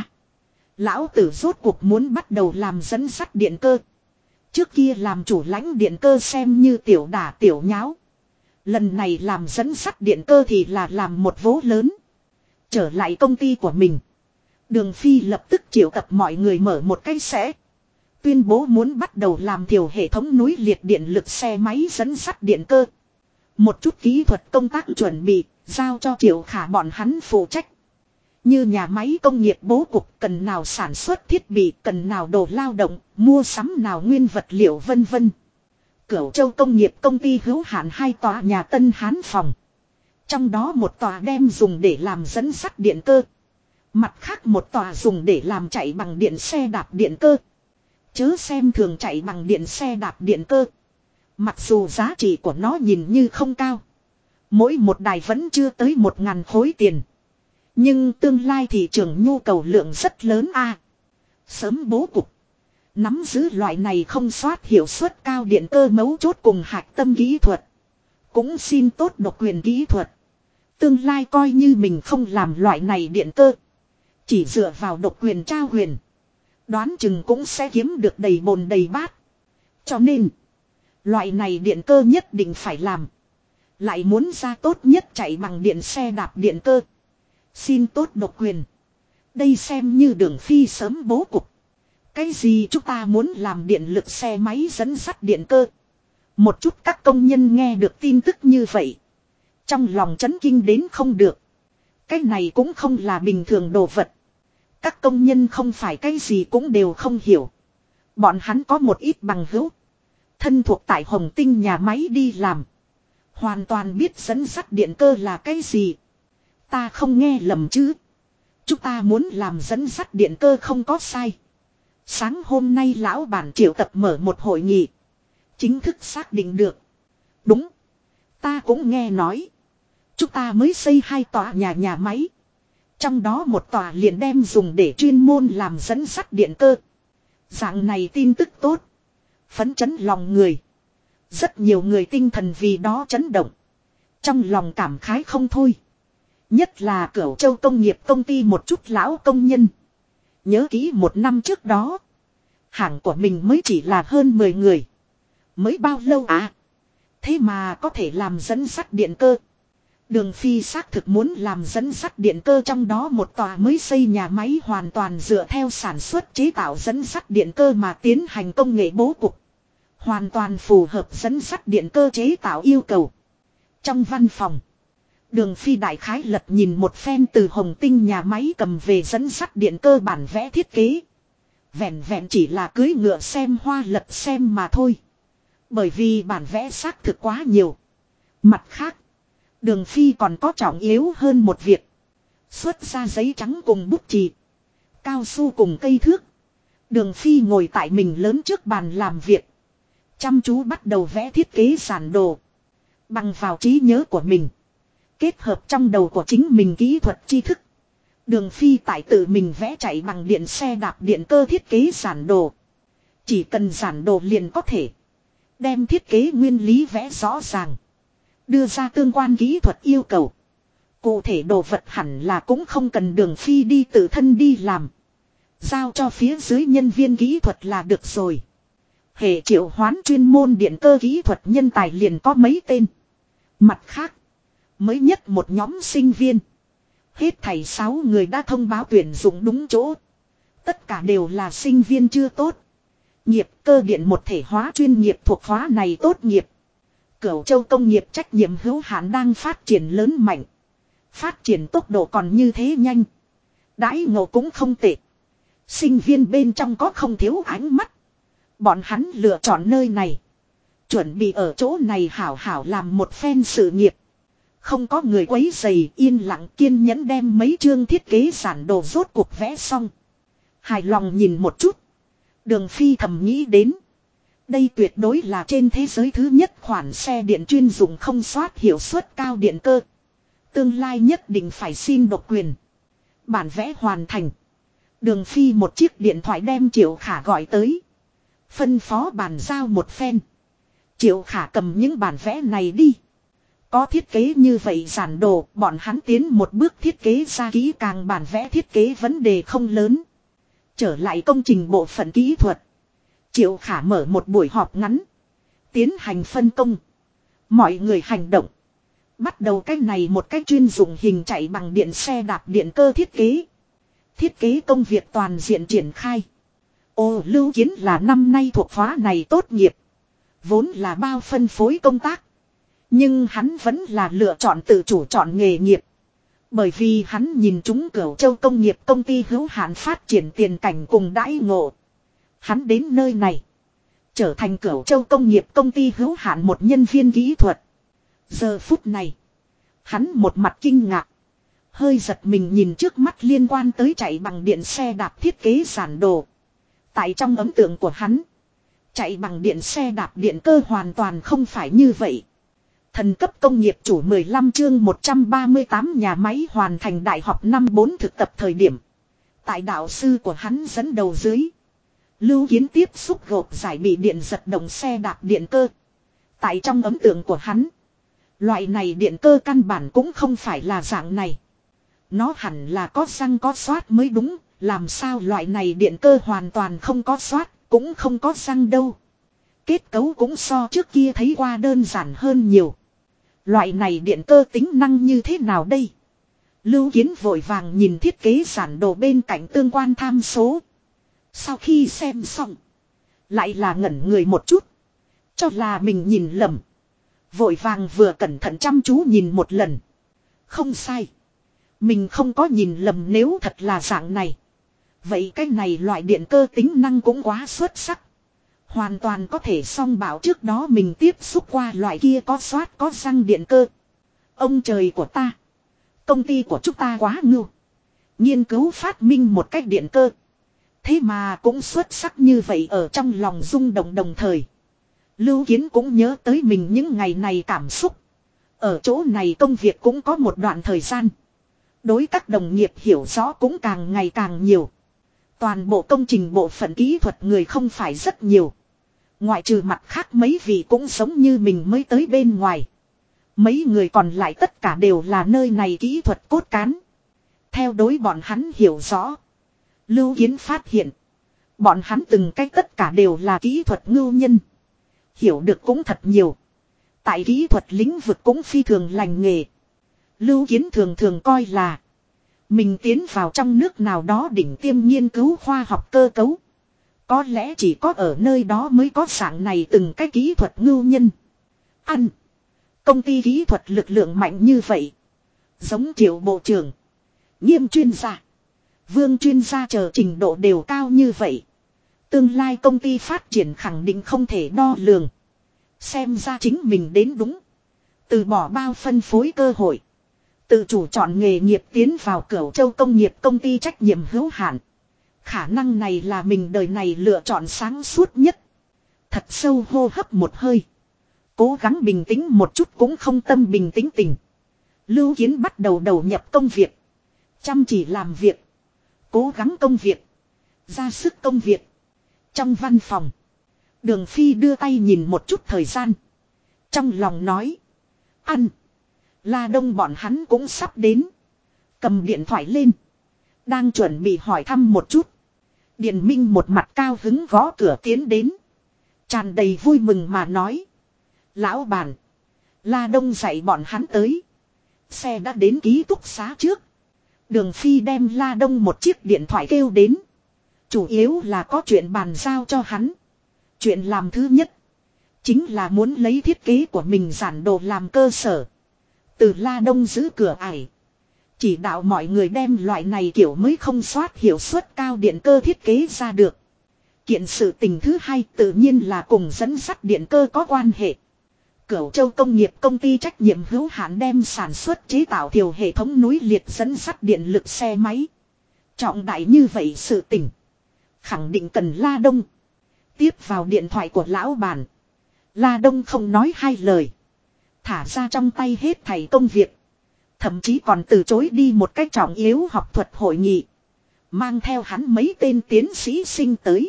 Lão tử rốt cuộc muốn bắt đầu làm dẫn sắt điện cơ. Trước kia làm chủ lãnh điện cơ xem như tiểu đả tiểu nháo. Lần này làm dẫn sắt điện cơ thì là làm một vố lớn. Trở lại công ty của mình. Đường Phi lập tức triệu tập mọi người mở một cái sẽ. Tuyên bố muốn bắt đầu làm thiểu hệ thống núi liệt điện lực xe máy dẫn sắt điện cơ. Một chút kỹ thuật công tác chuẩn bị, giao cho Triệu Khả bọn hắn phụ trách. Như nhà máy công nghiệp bố cục cần nào sản xuất thiết bị, cần nào đồ lao động, mua sắm nào nguyên vật liệu vân vân. Cửu Châu công nghiệp công ty hữu hạn 2 tòa nhà Tân Hán phòng. Trong đó một tòa đem dùng để làm dẫn sắt điện cơ. Mặt khác một tòa dùng để làm chạy bằng điện xe đạp điện cơ. Chớ xem thường chạy bằng điện xe đạp điện cơ. Mặc dù giá trị của nó nhìn như không cao. Mỗi một đài vẫn chưa tới 1.000 khối tiền. Nhưng tương lai thị trường nhu cầu lượng rất lớn a. Sớm bố cục. Nắm giữ loại này không soát hiệu suất cao điện cơ mấu chốt cùng hạch tâm kỹ thuật. Cũng xin tốt độc quyền kỹ thuật. Tương lai coi như mình không làm loại này điện cơ. Chỉ dựa vào độc quyền trao quyền. Đoán chừng cũng sẽ kiếm được đầy bồn đầy bát. Cho nên. Loại này điện cơ nhất định phải làm. Lại muốn ra tốt nhất chạy bằng điện xe đạp điện cơ. Xin tốt độc quyền. Đây xem như Đường Phi sớm bố cục. Cái gì chúng ta muốn làm điện lực xe máy dẫn sắt điện cơ. Một chút các công nhân nghe được tin tức như vậy. Trong lòng chấn kinh đến không được. Cái này cũng không là bình thường đồ vật. Các công nhân không phải cái gì cũng đều không hiểu. Bọn hắn có một ít bằng hữu. Thân thuộc tại Hồng Tinh nhà máy đi làm. Hoàn toàn biết dẫn sắt điện cơ là cái gì. Ta không nghe lầm chứ. Chúng ta muốn làm dẫn sắt điện cơ không có sai. Sáng hôm nay lão bản triệu tập mở một hội nghị. Chính thức xác định được. Đúng. Ta cũng nghe nói. Chúng ta mới xây 2 tòa nhà máy. Trong đó một tòa liền đem dùng để chuyên môn làm dẫn sắt điện cơ. Dạng này tin tức tốt. Phấn chấn lòng người. Rất nhiều người tinh thần vì đó chấn động. Trong lòng cảm khái không thôi. Nhất là Cửu Châu công nghiệp công ty một chút lão công nhân. Nhớ kỹ 1 năm trước đó. Hàng của mình mới chỉ là hơn 10 người. Mới bao lâu à? Thế mà có thể làm dẫn sắt điện cơ. Đường Phi xác thực muốn làm dẫn sắt điện cơ, trong đó một tòa mới xây nhà máy hoàn toàn dựa theo sản xuất chế tạo dẫn sắt điện cơ mà tiến hành công nghệ bố cục. Hoàn toàn phù hợp dẫn sắt điện cơ chế tạo yêu cầu. Trong văn phòng, Đường Phi đại khái lật nhìn một phen từ Hồng Tinh nhà máy cầm về dẫn sắt điện cơ bản vẽ thiết kế. Vẹn vẹn chỉ là cưỡi ngựa xem hoa lật xem mà thôi. Bởi vì bản vẽ xác thực quá nhiều. Mặt khác, Đường Phi còn có trọng yếu hơn một việc. Xuất ra giấy trắng cùng bút chì. Cao su cùng cây thước. Đường Phi ngồi tại mình lớn trước bàn làm việc. Chăm chú bắt đầu vẽ thiết kế giản đồ. Bằng vào trí nhớ của mình. Kết hợp trong đầu của chính mình kỹ thuật tri thức. Đường Phi tại tự mình vẽ chạy bằng điện xe đạp điện cơ thiết kế giản đồ. Chỉ cần giản đồ liền có thể. Đem thiết kế nguyên lý vẽ rõ ràng. Đưa ra tương quan kỹ thuật yêu cầu. Cụ thể đồ vật hẳn là cũng không cần Đường Phi đi tự thân đi làm. Giao cho phía dưới nhân viên kỹ thuật là được rồi. Hệ triệu hoán chuyên môn điện cơ kỹ thuật nhân tài liền có mấy tên. Mặt khác. Mới nhất một nhóm sinh viên. Hết thảy 6 người đã thông báo tuyển dụng đúng chỗ. Tất cả đều là sinh viên chưa tốt. Nghiệp cơ điện một thể hóa chuyên nghiệp thuộc khóa này tốt nghiệp. Cửu Châu công nghiệp trách nhiệm hữu hạn đang phát triển lớn mạnh. Phát triển tốc độ còn như thế nhanh. Đãi ngộ cũng không tệ. Sinh viên bên trong có không thiếu ánh mắt. Bọn hắn lựa chọn nơi này. Chuẩn bị ở chỗ này hảo hảo làm một phen sự nghiệp. Không có người quấy rầy, yên lặng kiên nhẫn đem mấy chương thiết kế giản đồ rốt cuộc vẽ xong. Hài lòng nhìn một chút. Đường Phi thầm nghĩ đến. Đây tuyệt đối là trên thế giới thứ nhất khoản xe điện chuyên dụng không soát hiệu suất cao điện cơ. Tương lai nhất định phải xin độc quyền. Bản vẽ hoàn thành. Đường Phi một chiếc điện thoại đem Triệu Khả gọi tới. Phân phó bàn giao một phen. Triệu Khả cầm những bản vẽ này đi. Có thiết kế như vậy giản đồ, bọn hắn tiến một bước thiết kế ra kỹ càng bản vẽ thiết kế vấn đề không lớn. Trở lại công trình bộ phận kỹ thuật. Triệu Khả mở một buổi họp ngắn. Tiến hành phân công. Mọi người hành động. Bắt đầu cách này một cách chuyên dụng hình chạy bằng điện xe đạp điện cơ thiết kế. Thiết kế công việc toàn diện triển khai. Lưu Kiến là năm nay thuộc khóa này tốt nghiệp. Vốn là bao phân phối công tác. Nhưng hắn vẫn là lựa chọn tự chủ chọn nghề nghiệp. Bởi vì hắn nhìn chúng Cửu Châu công nghiệp công ty hữu hạn phát triển tiền cảnh cùng đãi ngộ. Hắn đến nơi này. Trở thành Cửu Châu công nghiệp công ty hữu hạn một nhân viên kỹ thuật. Giờ phút này. Hắn một mặt kinh ngạc. Hơi giật mình nhìn trước mắt liên quan tới chạy bằng điện xe đạp thiết kế giản đồ. Tại trong ấn tượng của hắn. Chạy bằng điện xe đạp điện cơ hoàn toàn không phải như vậy. Thần cấp công nghiệp chủ 15 chương 138 nhà máy hoàn thành đại học năm 4 thực tập thời điểm. Tại đạo sư của hắn dẫn đầu dưới. Lưu Kiến tiếp xúc gộp giải bị điện giật động xe đạp điện cơ. Tại trong ấn tượng của hắn. Loại này điện cơ căn bản cũng không phải là dạng này. Nó hẳn là có răng có xoát mới đúng. Làm sao loại này điện cơ hoàn toàn không có xoát, cũng không có răng đâu. Kết cấu cũng so trước kia thấy qua đơn giản hơn nhiều. Loại này điện cơ tính năng như thế nào đây? Lưu Kiến vội vàng nhìn thiết kế giản đồ bên cạnh tương quan tham số. Sau khi xem xong. Lại là ngẩn người một chút. Cho là mình nhìn lầm. Vội vàng vừa cẩn thận chăm chú nhìn một lần. Không sai. Mình không có nhìn lầm nếu thật là dạng này. Vậy cái này loại điện cơ tính năng cũng quá xuất sắc. Hoàn toàn có thể song bảo trước đó mình tiếp xúc qua loại kia có xoát có răng điện cơ. Ông trời của ta. Công ty của chúng ta quá ngưu. Nghiên cứu phát minh một cách điện cơ. Thế mà cũng xuất sắc như vậy ở trong lòng rung động đồng thời. Lưu Kiến cũng nhớ tới mình những ngày này cảm xúc. Ở chỗ này công việc cũng có một đoạn thời gian. Đối các đồng nghiệp hiểu rõ cũng càng ngày càng nhiều. Toàn bộ công trình bộ phận kỹ thuật người không phải rất nhiều. Ngoại trừ mặt khác mấy vị cũng giống như mình mới tới bên ngoài. Mấy người còn lại tất cả đều là nơi này kỹ thuật cốt cán. Theo đối bọn hắn hiểu rõ. Lưu Kiến phát hiện. Bọn hắn từng cách tất cả đều là kỹ thuật ngưu nhân. Hiểu được cũng thật nhiều. Tại kỹ thuật lĩnh vực cũng phi thường lành nghề. Lưu Kiến thường thường coi là. Mình tiến vào trong nước nào đó đỉnh tiêm nghiên cứu khoa học cơ cấu. Có lẽ chỉ có ở nơi đó mới có dạng này từng cái kỹ thuật ngưu nhân. Ăn. Công ty kỹ thuật lực lượng mạnh như vậy. Giống Triệu bộ trưởng. Nghiêm chuyên gia. Vương chuyên gia chờ trình độ đều cao như vậy. Tương lai công ty phát triển khẳng định không thể đo lường. Xem ra chính mình đến đúng. Từ bỏ bao phân phối cơ hội. Tự chủ chọn nghề nghiệp tiến vào Cửu Châu công nghiệp công ty trách nhiệm hữu hạn. Khả năng này là mình đời này lựa chọn sáng suốt nhất. Thật sâu hô hấp một hơi. Cố gắng bình tĩnh một chút cũng không tâm bình tĩnh tình. Lưu Kiến bắt đầu đầu nhập công việc. Chăm chỉ làm việc. Cố gắng công việc. Ra sức công việc. Trong văn phòng. Đường Phi đưa tay nhìn một chút thời gian. Trong lòng nói. Ăn. La Đông bọn hắn cũng sắp đến. Cầm điện thoại lên. Đang chuẩn bị hỏi thăm một chút. Điền Minh một mặt cao hứng gõ cửa tiến đến. Tràn đầy vui mừng mà nói. Lão bản. La Đông dạy bọn hắn tới. Xe đã đến ký túc xá trước. Đường Phi đem La Đông một chiếc điện thoại kêu đến. Chủ yếu là có chuyện bàn giao cho hắn. Chuyện làm thứ nhất. Chính là muốn lấy thiết kế của mình giản đồ làm cơ sở. Từ La Đông giữ cửa ải. Chỉ đạo mọi người đem loại này kiểu mới không soát hiệu suất cao điện cơ thiết kế ra được. Kiện sự tình thứ hai tự nhiên là cùng dẫn dắt điện cơ có quan hệ. Cửu Châu công nghiệp công ty trách nhiệm hữu hạn đem sản xuất chế tạo thiểu hệ thống núi liệt dẫn dắt điện lực xe máy. Trọng đại như vậy sự tình. Khẳng định cần La Đông. Tiếp vào điện thoại của lão bản. La Đông không nói hai lời. Thả ra trong tay hết thảy công việc. Thậm chí còn từ chối đi một cách trọng yếu học thuật hội nghị. Mang theo hắn mấy tên tiến sĩ sinh tới.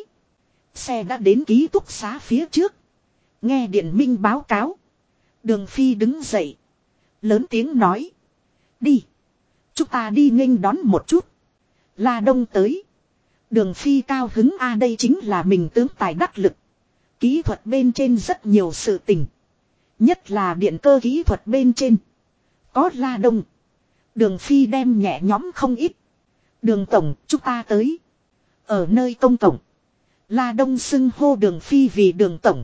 Xe đã đến ký túc xá phía trước. Nghe Điện Minh báo cáo. Đường Phi đứng dậy. Lớn tiếng nói. Đi. Chúng ta đi nghênh đón một chút. La Đông tới. Đường Phi cao hứng đây chính là mình tướng tài đắc lực. Kỹ thuật bên trên rất nhiều sự tình. Nhất là điện cơ kỹ thuật bên trên. Có La Đông. Đường Phi đem nhẹ nhõm không ít. Đường tổng chúng ta tới. Ở nơi công tổng. La Đông xưng hô Đường Phi vì Đường tổng.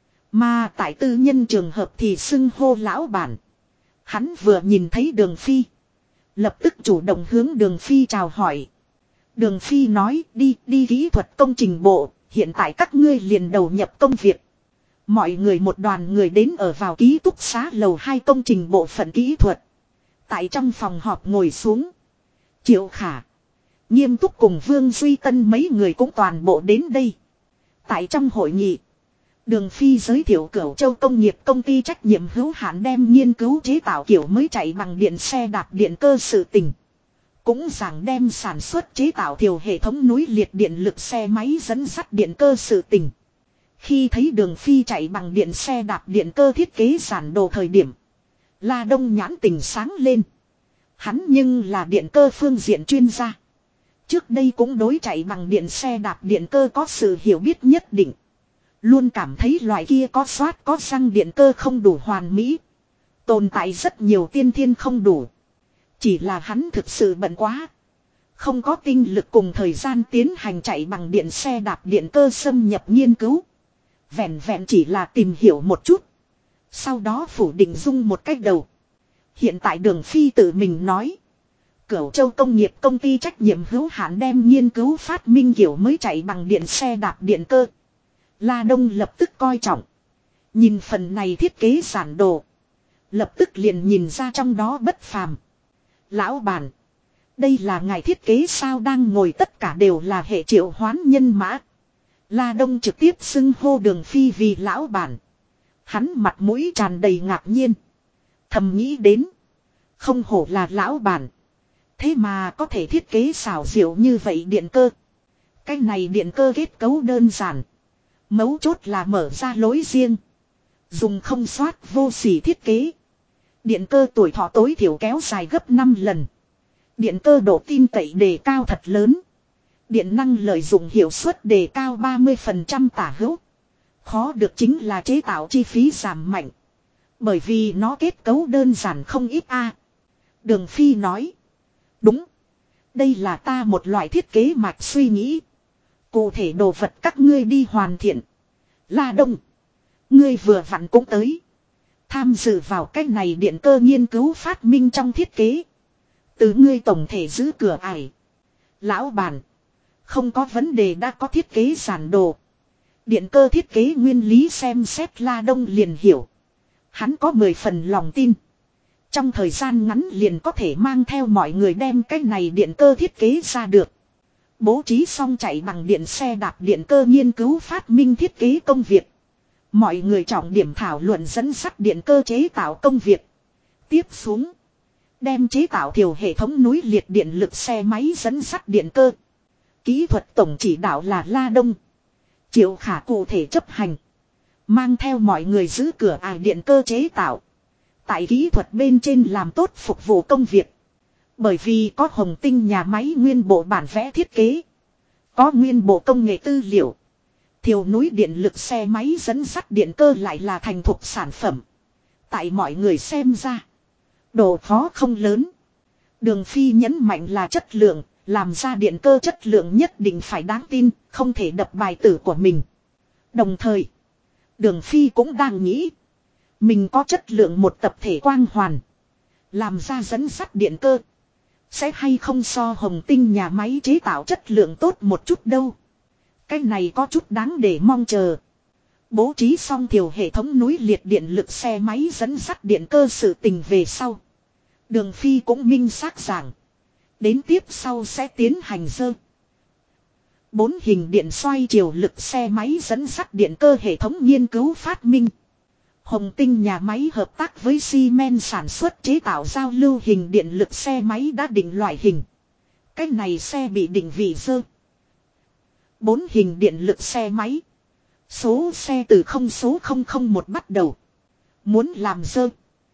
Mà tại tư nhân trường hợp thì xưng hô lão bản. Hắn vừa nhìn thấy Đường Phi. Lập tức chủ động hướng Đường Phi chào hỏi. Đường Phi nói đi kỹ thuật công trình bộ. Hiện tại các ngươi liền đầu nhập công việc. Mọi người một đoàn người đến ở vào ký túc xá lầu 2 công trình bộ phận kỹ thuật. Tại trong phòng họp ngồi xuống. Triệu Khả. Nghiêm túc cùng Vương Duy Tân mấy người cũng toàn bộ đến đây. Tại trong hội nghị. Đường Phi giới thiệu Cửu Châu công nghiệp công ty trách nhiệm hữu hạn đem nghiên cứu chế tạo kiểu mới chạy bằng điện xe đạp điện cơ sự tình. Cũng giảng đem sản xuất chế tạo thiểu hệ thống núi liệt điện lực xe máy dẫn dắt điện cơ sự tình. Khi thấy Đường Phi chạy bằng điện xe đạp điện cơ thiết kế giản đồ thời điểm. La Đông nhãn tình sáng lên. Hắn nhưng là điện cơ phương diện chuyên gia. Trước đây cũng đối chạy bằng điện xe đạp điện cơ có sự hiểu biết nhất định. Luôn cảm thấy loại kia có xoát có răng điện cơ không đủ hoàn mỹ. Tồn tại rất nhiều tiên thiên không đủ. Chỉ là hắn thực sự bận quá. Không có tinh lực cùng thời gian tiến hành chạy bằng điện xe đạp điện cơ xâm nhập nghiên cứu. Vẹn vẹn chỉ là tìm hiểu một chút. Sau đó phủ định dung một cách đầu. Hiện tại Đường Phi tự mình nói. Cửu Châu công nghiệp công ty trách nhiệm hữu hạn đem nghiên cứu phát minh kiểu mới chạy bằng điện xe đạp điện cơ. La Đông lập tức coi trọng. Nhìn phần này thiết kế giản đồ. Lập tức liền nhìn ra trong đó bất phàm. Lão bản. Đây là ngài thiết kế sao đang ngồi tất cả đều là hệ triệu hoán nhân mã. La Đông trực tiếp xưng hô Đường Phi vì lão bản. Hắn mặt mũi tràn đầy ngạc nhiên. Thầm nghĩ đến. Không hổ là lão bản. Thế mà có thể thiết kế xảo diệu như vậy điện cơ. Cái này điện cơ kết cấu đơn giản. Mấu chốt là mở ra lối riêng. Dùng không soát vô sỉ thiết kế. Điện cơ tuổi thọ tối thiểu kéo dài gấp 5 lần. Điện cơ độ tin cậy đề cao thật lớn. Điện năng lợi dụng hiệu suất đề cao 30% tả hữu. Khó được chính là chế tạo chi phí giảm mạnh. Bởi vì nó kết cấu đơn giản không ít Đường Phi nói. Đúng. Đây là ta một loại thiết kế mạch suy nghĩ. Cụ thể đồ vật các ngươi đi hoàn thiện. La Đông. Ngươi vừa vặn cũng tới. Tham dự vào cách này điện cơ nghiên cứu phát minh trong thiết kế. Từ ngươi tổng thể giữ cửa ải. Lão bản. Không có vấn đề đã có thiết kế giản đồ. Điện cơ thiết kế nguyên lý xem xét La Đông liền hiểu. Hắn có 10 phần lòng tin. Trong thời gian ngắn liền có thể mang theo mọi người đem cái này điện cơ thiết kế ra được. Bố trí xong chạy bằng điện xe đạp điện cơ nghiên cứu phát minh thiết kế công việc. Mọi người trọng điểm thảo luận dẫn dắt điện cơ chế tạo công việc. Tiếp xuống. Đem chế tạo thiểu hệ thống núi liệt điện lực xe máy dẫn dắt điện cơ. Kỹ thuật tổng chỉ đạo là La Đông. Triệu Khả cụ thể chấp hành. Mang theo mọi người giữ cửa điện cơ chế tạo. Tại kỹ thuật bên trên làm tốt phục vụ công việc. Bởi vì có Hồng Tinh nhà máy nguyên bộ bản vẽ thiết kế. Có nguyên bộ công nghệ tư liệu. Thiểu núi điện lực xe máy dẫn dắt điện cơ lại là thành thục sản phẩm. Tại mọi người xem ra. Độ khó không lớn. Đường Phi nhấn mạnh là chất lượng. Làm ra điện cơ chất lượng nhất định phải đáng tin. Không thể đập bài tử của mình. Đồng thời. Đường Phi cũng đang nghĩ. Mình có chất lượng một tập thể quang hoàn. Làm ra dẫn dắt điện cơ. Sẽ hay không so Hồng Tinh nhà máy chế tạo chất lượng tốt một chút đâu. Cái này có chút đáng để mong chờ. Bố trí xong thiểu hệ thống núi liệt điện lực xe máy dẫn dắt điện cơ sự tình về sau. Đường Phi cũng minh xác rằng. Đến tiếp sau sẽ tiến hành dơ. 4 hình điện xoay chiều lực xe máy dẫn dắt điện cơ hệ thống nghiên cứu phát minh. Hồng Tinh nhà máy hợp tác với Siemens sản xuất chế tạo giao lưu hình điện lực xe máy đã định loại hình. Cái này xe bị định vị dơ. 4 hình điện lực xe máy. Số xe từ 0 số 001 bắt đầu. Muốn làm dơ.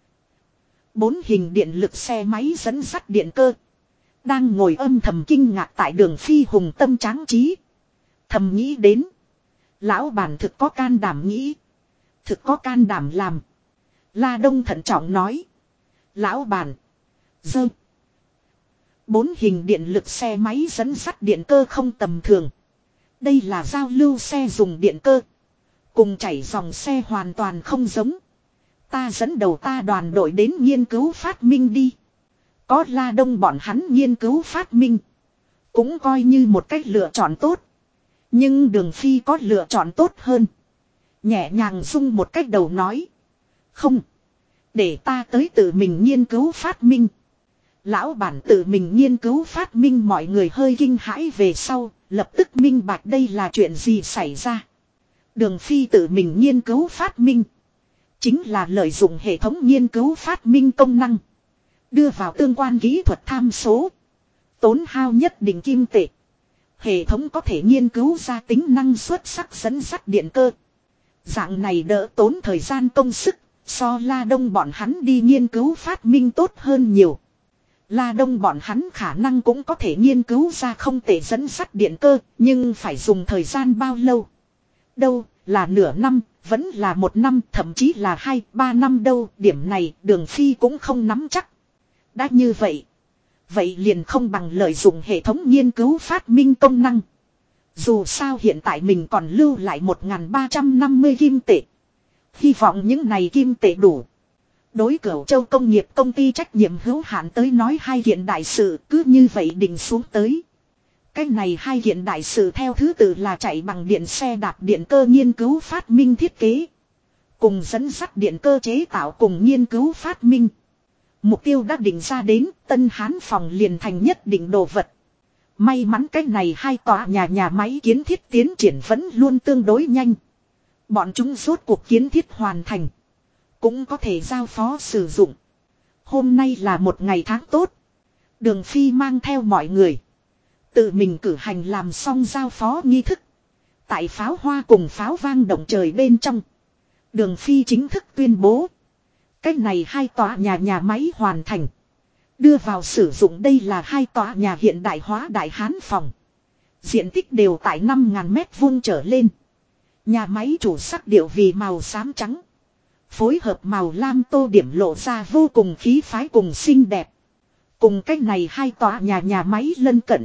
4 hình điện lực xe máy dẫn dắt điện cơ. Đang ngồi âm thầm kinh ngạc tại Đường Phi hùng tâm tráng trí. Thầm nghĩ đến. Lão bản thực có can đảm nghĩ. Thực có can đảm làm. La Đông thận trọng nói. Lão bản. Dơ. 4 hình điện lực xe máy dẫn dắt điện cơ không tầm thường. Đây là giao lưu xe dùng điện cơ. Cùng chảy dòng xe hoàn toàn không giống. Ta dẫn đầu ta đoàn đội đến nghiên cứu phát minh đi. Có La Đông bọn hắn nghiên cứu phát minh. Cũng coi như một cách lựa chọn tốt. Nhưng Đường Phi có lựa chọn tốt hơn. Nhẹ nhàng rung một cách đầu nói. Không. Để ta tới tự mình nghiên cứu phát minh. Lão bản tự mình nghiên cứu phát minh mọi người hơi kinh hãi về sau. Lập tức minh bạch đây là chuyện gì xảy ra. Đường Phi tự mình nghiên cứu phát minh. Chính là lợi dụng hệ thống nghiên cứu phát minh công năng. Đưa vào tương quan kỹ thuật tham số. Tốn hao nhất định kim tệ. Hệ thống có thể nghiên cứu ra tính năng xuất sắc dẫn dắt điện cơ. Dạng này đỡ tốn thời gian công sức. So La Đông bọn hắn đi nghiên cứu phát minh tốt hơn nhiều. La Đông bọn hắn khả năng cũng có thể nghiên cứu ra không tệ dẫn dắt điện cơ. Nhưng phải dùng thời gian bao lâu? Đâu là nửa năm, vẫn là 1 năm, thậm chí là 2-3 năm đâu. Điểm này Đường Phi cũng không nắm chắc. Đã như vậy. Vậy liền không bằng lợi dụng hệ thống nghiên cứu phát minh công năng. Dù sao hiện tại mình còn lưu lại 1.350 kim tệ. Hy vọng những này kim tệ đủ. Đối Cửu Châu công nghiệp công ty trách nhiệm hữu hạn tới nói 2 kiện đại sự cứ như vậy định xuống tới. Cái này 2 kiện đại sự theo thứ tự là chạy bằng điện xe đạp điện cơ nghiên cứu phát minh thiết kế. Cùng dẫn dắt điện cơ chế tạo cùng nghiên cứu phát minh. Mục tiêu đã định ra đến Tân Hán phòng liền thành nhất định đồ vật. May mắn cái này 2 tòa nhà máy kiến thiết tiến triển vẫn luôn tương đối nhanh. Bọn chúng rốt cuộc kiến thiết hoàn thành. Cũng có thể giao phó sử dụng. Hôm nay là một ngày tháng tốt. Đường Phi mang theo mọi người. Tự mình cử hành làm xong giao phó nghi thức. Tại pháo hoa cùng pháo vang động trời bên trong. Đường Phi chính thức tuyên bố. Cách này 2 tòa nhà máy hoàn thành. Đưa vào sử dụng đây là 2 tòa nhà hiện đại hóa Đại Hán phòng. Diện tích đều tại 5.000 mét vuông trở lên. Nhà máy chủ sắc điệu vì màu xám trắng. Phối hợp màu lam tô điểm lộ ra vô cùng khí phái cùng xinh đẹp. Cùng cách này 2 tòa nhà máy lân cận.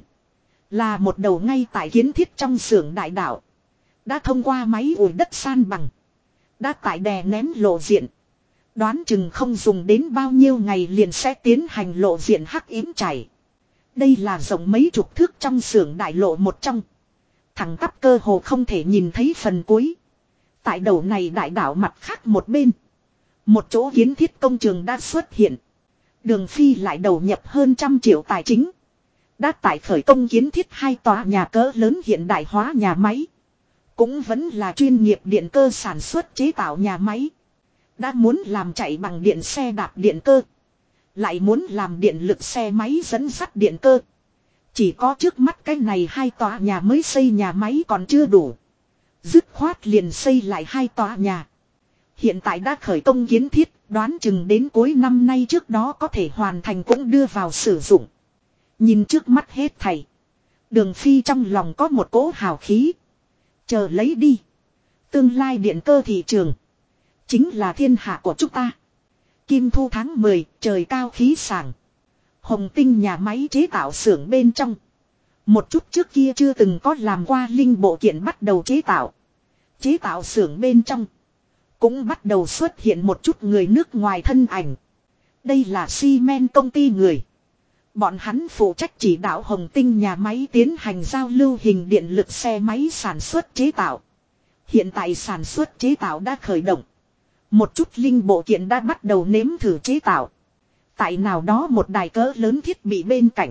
Là một đầu ngay tại kiến thiết trong xưởng đại đạo. Đã thông qua máy ủi đất san bằng. Đã tại đè nén lộ diện. Đoán chừng không dùng đến bao nhiêu ngày liền sẽ tiến hành lộ diện hắc yếm chảy. Đây là rộng mấy chục thước trong xưởng đại lộ một trong. Thẳng tắp cơ hồ không thể nhìn thấy phần cuối. Tại đầu này đại đảo mặt khác một bên. Một chỗ kiến thiết công trường đã xuất hiện. Đường Phi lại đầu nhập hơn 100 triệu tài chính. Đã tại khởi công kiến thiết 2 tòa nhà cỡ lớn hiện đại hóa nhà máy. Cũng vẫn là chuyên nghiệp điện cơ sản xuất chế tạo nhà máy. Đã muốn làm chạy bằng điện xe đạp điện cơ. Lại muốn làm điện lực xe máy dẫn dắt điện cơ. Chỉ có trước mắt cái này 2 tòa nhà mới xây nhà máy còn chưa đủ. Dứt khoát liền xây lại 2 tòa nhà. Hiện tại đã khởi công kiến thiết, đoán chừng đến cuối năm nay trước đó có thể hoàn thành cũng đưa vào sử dụng. Nhìn trước mắt hết thảy. Đường Phi trong lòng có một cỗ hào khí. Chờ lấy đi. Tương lai điện cơ thị trường. Chính là thiên hạ của chúng ta. Kim thu tháng 10, trời cao khí sảng. Hồng Tinh nhà máy chế tạo xưởng bên trong. Một chút trước kia chưa từng có làm qua linh bộ kiện bắt đầu chế tạo. Chế tạo xưởng bên trong. Cũng bắt đầu xuất hiện một chút người nước ngoài thân ảnh. Đây là xi men công ty người. Bọn hắn phụ trách chỉ đạo Hồng Tinh nhà máy tiến hành giao lưu hình điện lực xe máy sản xuất chế tạo. Hiện tại sản xuất chế tạo đã khởi động. Một chút linh bộ kiện đã bắt đầu nếm thử chế tạo. Tại nào đó một đài cỡ lớn thiết bị bên cạnh.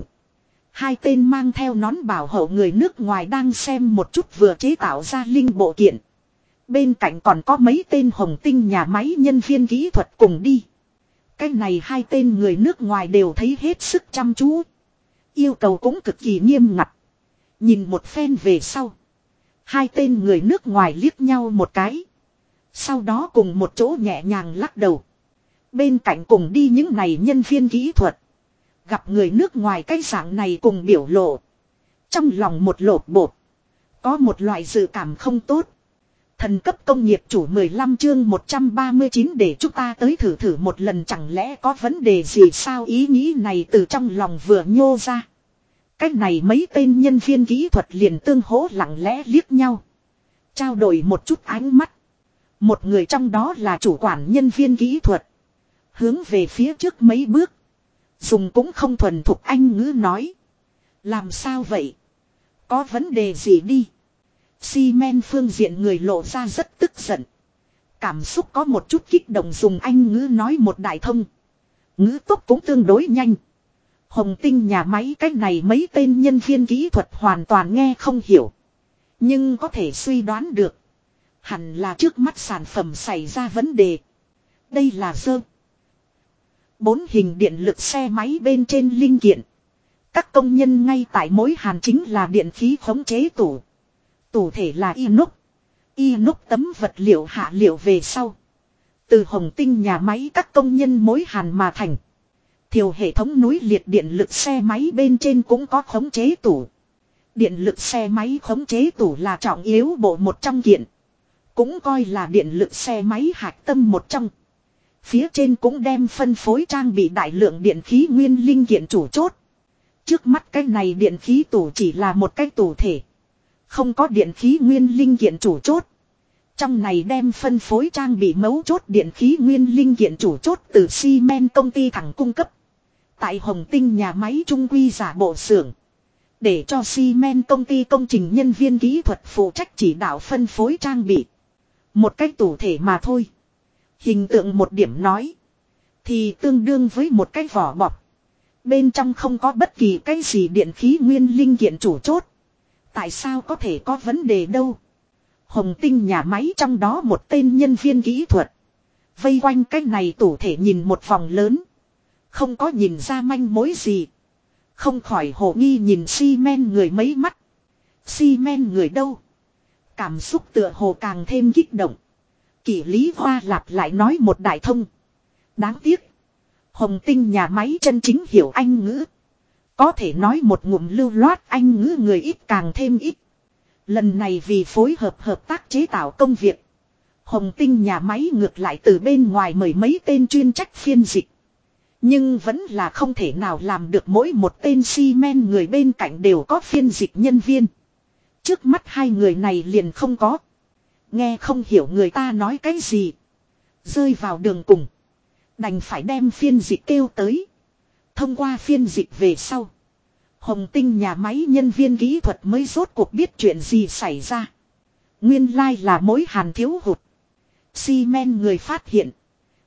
2 tên mang theo nón bảo hộ người nước ngoài đang xem một chút vừa chế tạo ra linh bộ kiện. Bên cạnh còn có mấy tên Hồng Tinh nhà máy nhân viên kỹ thuật cùng đi. Cái này 2 tên người nước ngoài đều thấy hết sức chăm chú. Yêu cầu cũng cực kỳ nghiêm ngặt. Nhìn một phen về sau. 2 tên người nước ngoài liếc nhau một cái. Sau đó cùng một chỗ nhẹ nhàng lắc đầu. Bên cạnh cùng đi những này nhân viên kỹ thuật. Gặp người nước ngoài cái dạng này cùng biểu lộ. Trong lòng một lột bột. Có một loại dự cảm không tốt. Thần cấp công nghiệp chủ 15 chương 139 để chúng ta tới thử một lần chẳng lẽ có vấn đề gì sao ý nghĩ này từ trong lòng vừa nhô ra. Cách này mấy tên nhân viên kỹ thuật liền tương hỗ lặng lẽ liếc nhau. Trao đổi một chút ánh mắt. Một người trong đó là chủ quản nhân viên kỹ thuật. Hướng về phía trước mấy bước. Dùng cũng không thuần thục Anh ngữ nói. Làm sao vậy? Có vấn đề gì đi? Xi men phương diện người lộ ra rất tức giận. Cảm xúc có một chút kích động dùng Anh ngữ nói một đại thông. Ngữ tốc cũng tương đối nhanh. Hồng Tinh nhà máy cái này mấy tên nhân viên kỹ thuật hoàn toàn nghe không hiểu. Nhưng có thể suy đoán được. Hẳn là trước mắt sản phẩm xảy ra vấn đề. Đây là dơ. 4 hình điện lực xe máy bên trên linh kiện. Các công nhân ngay tại mỗi hàn chính là điện khí khống chế tủ. Tủ thể là inox. Inox tấm vật liệu hạ liệu về sau. Từ Hồng Tinh nhà máy các công nhân mối hàn mà thành. Thiều hệ thống núi liệt điện lực xe máy bên trên cũng có khống chế tủ. Điện lực xe máy khống chế tủ là trọng yếu bộ một trong kiện. Cũng coi là điện lực xe máy hạch tâm một trong. Phía trên cũng đem phân phối trang bị đại lượng điện khí nguyên linh kiện chủ chốt. Trước mắt cái này điện khí tủ chỉ là một cái tủ thể. Không có điện khí nguyên linh kiện chủ chốt. Trong này đem phân phối trang bị mấu chốt điện khí nguyên linh kiện chủ chốt từ xi men công ty thẳng cung cấp. Tại Hồng Tinh nhà máy trung quy giả bộ xưởng. Để cho xi men công ty công trình nhân viên kỹ thuật phụ trách chỉ đạo phân phối trang bị. Một cái tủ thể mà thôi. Hình tượng một điểm nói. Thì tương đương với một cái vỏ bọc. Bên trong không có bất kỳ cái gì điện khí nguyên linh kiện chủ chốt. Tại sao có thể có vấn đề đâu? Hồng Tinh nhà máy trong đó một tên nhân viên kỹ thuật. Vây quanh cái này tủ thể nhìn một vòng lớn. Không có nhìn ra manh mối gì. Không khỏi hồ nghi nhìn xi men người mấy mắt. Xi men người đâu? Cảm xúc tựa hồ càng thêm kích động. Kỷ Lý Hoa lặp lại nói một đại thông. Đáng tiếc. Hồng Tinh nhà máy chân chính hiểu Anh ngữ. Có thể nói một ngụm lưu loát Anh ngữ người ít càng thêm ít. Lần này vì phối hợp tác chế tạo công việc. Hồng Tinh nhà máy ngược lại từ bên ngoài mời mấy tên chuyên trách phiên dịch. Nhưng vẫn là không thể nào làm được mỗi một tên xi men người bên cạnh đều có phiên dịch nhân viên. Trước mắt 2 người này liền không có. Nghe không hiểu người ta nói cái gì. Rơi vào đường cùng. Đành phải đem phiên dịch kêu tới. Thông qua phiên dịch về sau. Hồng Tinh nhà máy nhân viên kỹ thuật mới rốt cuộc biết chuyện gì xảy ra. Nguyên lai là mối hàn thiếu hụt. Xi men người phát hiện.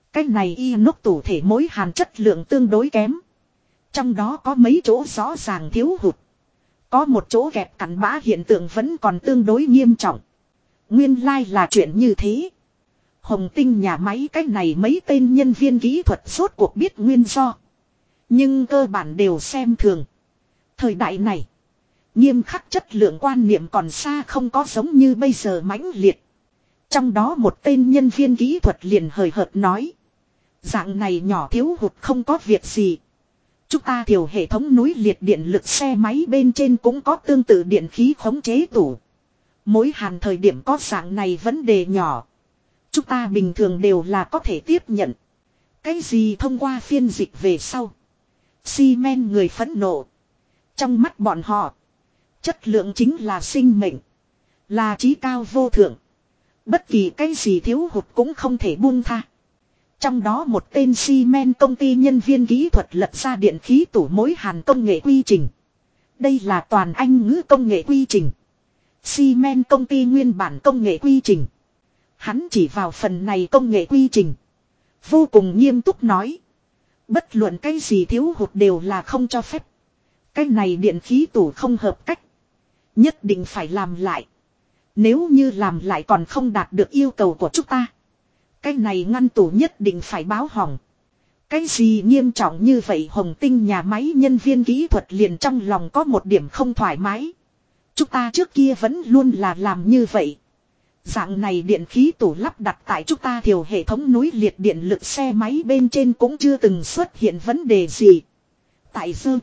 Cái này inox tủ thể mối hàn chất lượng tương đối kém. Trong đó có mấy chỗ rõ ràng thiếu hụt. Có một chỗ kẹp cặn bã hiện tượng vẫn còn tương đối nghiêm trọng. Nguyên lai là chuyện như thế. Hồng Tinh nhà máy cái này mấy tên nhân viên kỹ thuật rốt cuộc biết nguyên do. Nhưng cơ bản đều xem thường. Thời đại này, nghiêm khắc chất lượng quan niệm còn xa không có giống như bây giờ mãnh liệt. Trong đó một tên nhân viên kỹ thuật liền hời hợt nói. Dạng này nhỏ thiếu hụt không có việc gì. Chúng ta thiểu hệ thống núi liệt điện lực xe máy bên trên cũng có tương tự điện khí khống chế tủ. Mỗi hàn thời điểm có dạng này vấn đề nhỏ. Chúng ta bình thường đều là có thể tiếp nhận. Cái gì thông qua phiên dịch về sau. Xi men người phẫn nộ. Trong mắt bọn họ, chất lượng chính là sinh mệnh. Là chí cao vô thượng. Bất kỳ cái gì thiếu hụt cũng không thể buông tha. Trong đó một tên xi men công ty nhân viên kỹ thuật lật ra điện khí tủ mối hàn công nghệ quy trình. Đây là toàn Anh ngữ công nghệ quy trình. Xi men công ty nguyên bản công nghệ quy trình. Hắn chỉ vào phần này công nghệ quy trình. Vô cùng nghiêm túc nói. Bất luận cái gì thiếu hụt đều là không cho phép. Cái này điện khí tủ không hợp cách. Nhất định phải làm lại. Nếu như làm lại còn không đạt được yêu cầu của chúng ta. Cái này ngăn tủ nhất định phải báo hỏng. Cái gì nghiêm trọng như vậy Hồng Tinh nhà máy nhân viên kỹ thuật liền trong lòng có một điểm không thoải mái. Chúng ta trước kia vẫn luôn là làm như vậy. Dạng này điện khí tủ lắp đặt tại chúng ta thiểu hệ thống núi liệt điện lực xe máy bên trên cũng chưa từng xuất hiện vấn đề gì. Tại dơ.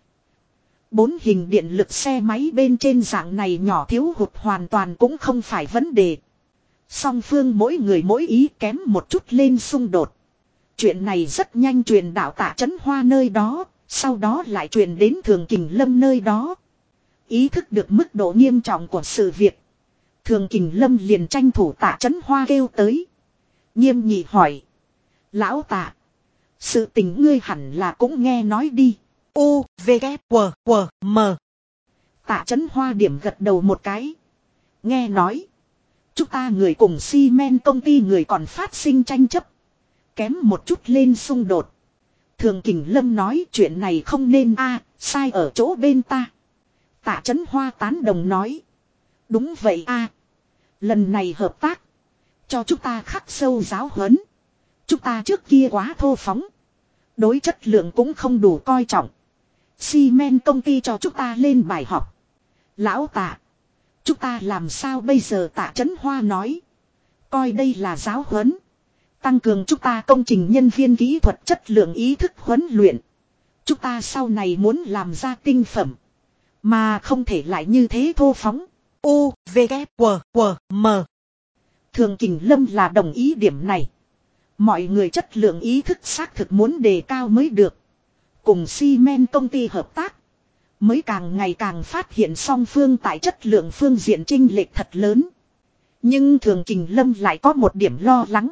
4 hình điện lực xe máy bên trên dạng này nhỏ thiếu hụt hoàn toàn cũng không phải vấn đề. Song phương mỗi người mỗi ý kém một chút lên xung đột. Chuyện này rất nhanh truyền đạo Tạ Chấn Hoa nơi đó, sau đó lại truyền đến Thường Kình Lâm nơi đó. Ý thức được mức độ nghiêm trọng của sự việc. Thường Kình Lâm liền tranh thủ Tạ Chấn Hoa kêu tới. Nghiêm nghị hỏi. Lão Tạ, sự tình ngươi hẳn là cũng nghe nói đi. U, V, K, W, W, M. Tạ Chấn Hoa điểm gật đầu một cái. Nghe nói. Chúng ta người cùng xi men công ty người còn phát sinh tranh chấp. Kém một chút lên xung đột. Thường Kình Lâm nói chuyện này không nên sai ở chỗ bên ta. Tạ Chấn Hoa tán đồng nói. Đúng vậy lần này hợp tác. Cho chúng ta khắc sâu giáo huấn. Chúng ta trước kia quá thô phóng. Đối chất lượng cũng không đủ coi trọng. Xi men công ty cho chúng ta lên bài học. Lão Tạ, chúng ta làm sao bây giờ Tạ Chấn Hoa nói. Coi đây là giáo huấn. Tăng cường chúng ta công trình nhân viên kỹ thuật chất lượng ý thức huấn luyện. Chúng ta sau này muốn làm ra tinh phẩm. Mà không thể lại như thế thô phóng. U, V, K, W, W, M. Thường Kình Lâm là đồng ý điểm này. Mọi người chất lượng ý thức xác thực muốn đề cao mới được. Cùng xi men công ty hợp tác. Mới càng ngày càng phát hiện song phương tại chất lượng phương diện chênh lệch thật lớn. Nhưng Thường Kình Lâm lại có một điểm lo lắng.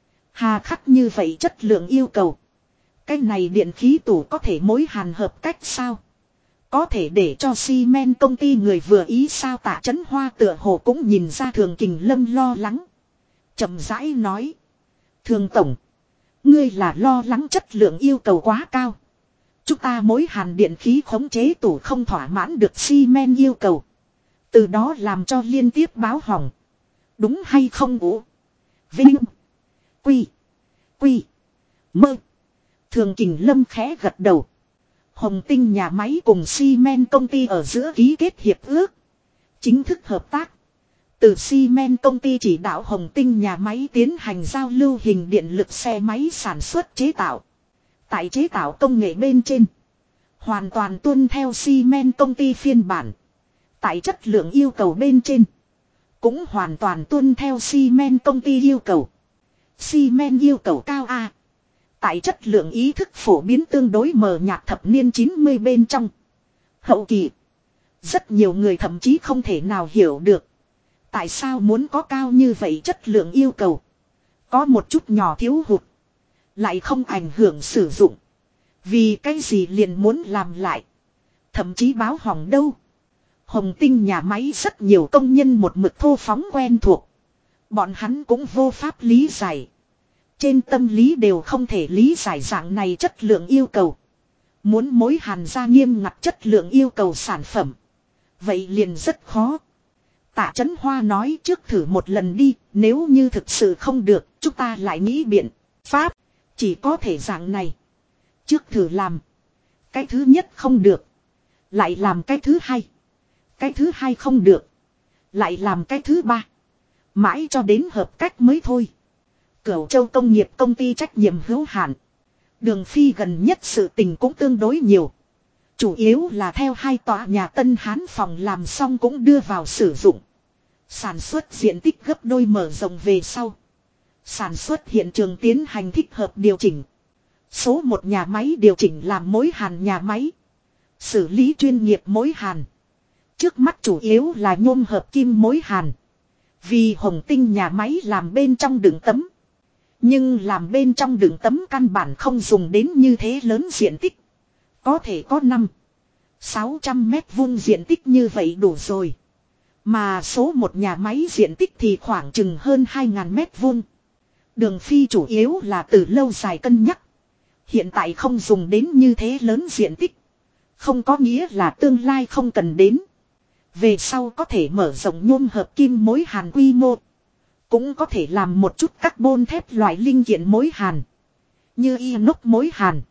Hà khắc như vậy chất lượng yêu cầu. Cái này điện khí tủ có thể mối hàn hợp cách sao? Có thể để cho xi men công ty người vừa ý sao? Tạ Chấn Hoa tựa hồ cũng nhìn ra Thường Kình Lâm lo lắng. Chậm rãi nói. Thường Tổng, ngươi là lo lắng chất lượng yêu cầu quá cao. Chúng ta mối hàn điện khí khống chế tủ không thỏa mãn được xi men yêu cầu. Từ đó làm cho liên tiếp báo hỏng. Đúng hay không ủ? Vinh. Quy. Quy. Mơ. Thường Kình Lâm khẽ gật đầu. Hồng Tinh nhà máy cùng xi men công ty ở giữa ký kết hiệp ước. Chính thức hợp tác. Từ xi men công ty chỉ đạo Hồng Tinh nhà máy tiến hành giao lưu hình điện lực xe máy sản xuất chế tạo. Tại chế tạo công nghệ bên trên. Hoàn toàn tuân theo xi men công ty phiên bản. Tại chất lượng yêu cầu bên trên. Cũng hoàn toàn tuân theo xi men công ty yêu cầu. Xi men yêu cầu cao tại chất lượng ý thức phổ biến tương đối mờ nhạt thập niên 90 bên trong. Hậu kỳ. Rất nhiều người thậm chí không thể nào hiểu được. Tại sao muốn có cao như vậy chất lượng yêu cầu. Có một chút nhỏ thiếu hụt. Lại không ảnh hưởng sử dụng. Vì cái gì liền muốn làm lại. Thậm chí báo hỏng đâu. Hồng Tinh nhà máy rất nhiều công nhân một mực thô phóng quen thuộc. Bọn hắn cũng vô pháp lý giải. Trên tâm lý đều không thể lý giải dạng này chất lượng yêu cầu. Muốn mối hàn ra nghiêm ngặt chất lượng yêu cầu sản phẩm. Vậy liền rất khó. Tạ Chấn Hoa nói trước thử một lần đi, nếu như thực sự không được, chúng ta lại nghĩ biện pháp. Chỉ có thể dạng này. Trước thử làm. Cái thứ nhất không được. Lại làm cái thứ hai. Cái thứ hai không được. Lại làm cái thứ ba. Mãi cho đến hợp cách mới thôi. Cửu Châu Công nghiệp công ty trách nhiệm hữu hạn. Đường Phi gần nhất sự tình cũng tương đối nhiều. Chủ yếu là theo hai tòa nhà Tân Hán phòng làm xong cũng đưa vào sử dụng. Sản xuất diện tích gấp đôi mở rộng về sau. Sản xuất hiện trường tiến hành thích hợp điều chỉnh. Số một nhà máy điều chỉnh làm mối hàn nhà máy. Xử lý chuyên nghiệp mối hàn. Trước mắt chủ yếu là nhôm hợp kim mối hàn. Vì Hồng Tinh nhà máy làm bên trong đựng tấm. Nhưng làm bên trong đựng tấm căn bản không dùng đến như thế lớn diện tích. Có thể có 500-600 mét vuông diện tích như vậy đủ rồi. Mà số một nhà máy diện tích thì khoảng chừng hơn 2.000 mét vuông. Đường Phi chủ yếu là từ lâu dài cân nhắc. Hiện tại không dùng đến như thế lớn diện tích. Không có nghĩa là tương lai không cần đến. Về sau có thể mở rộng nhôm hợp kim mối hàn quy mô. Cũng có thể làm một chút carbon thép loại linh kiện mối hàn. Như inox mối hàn.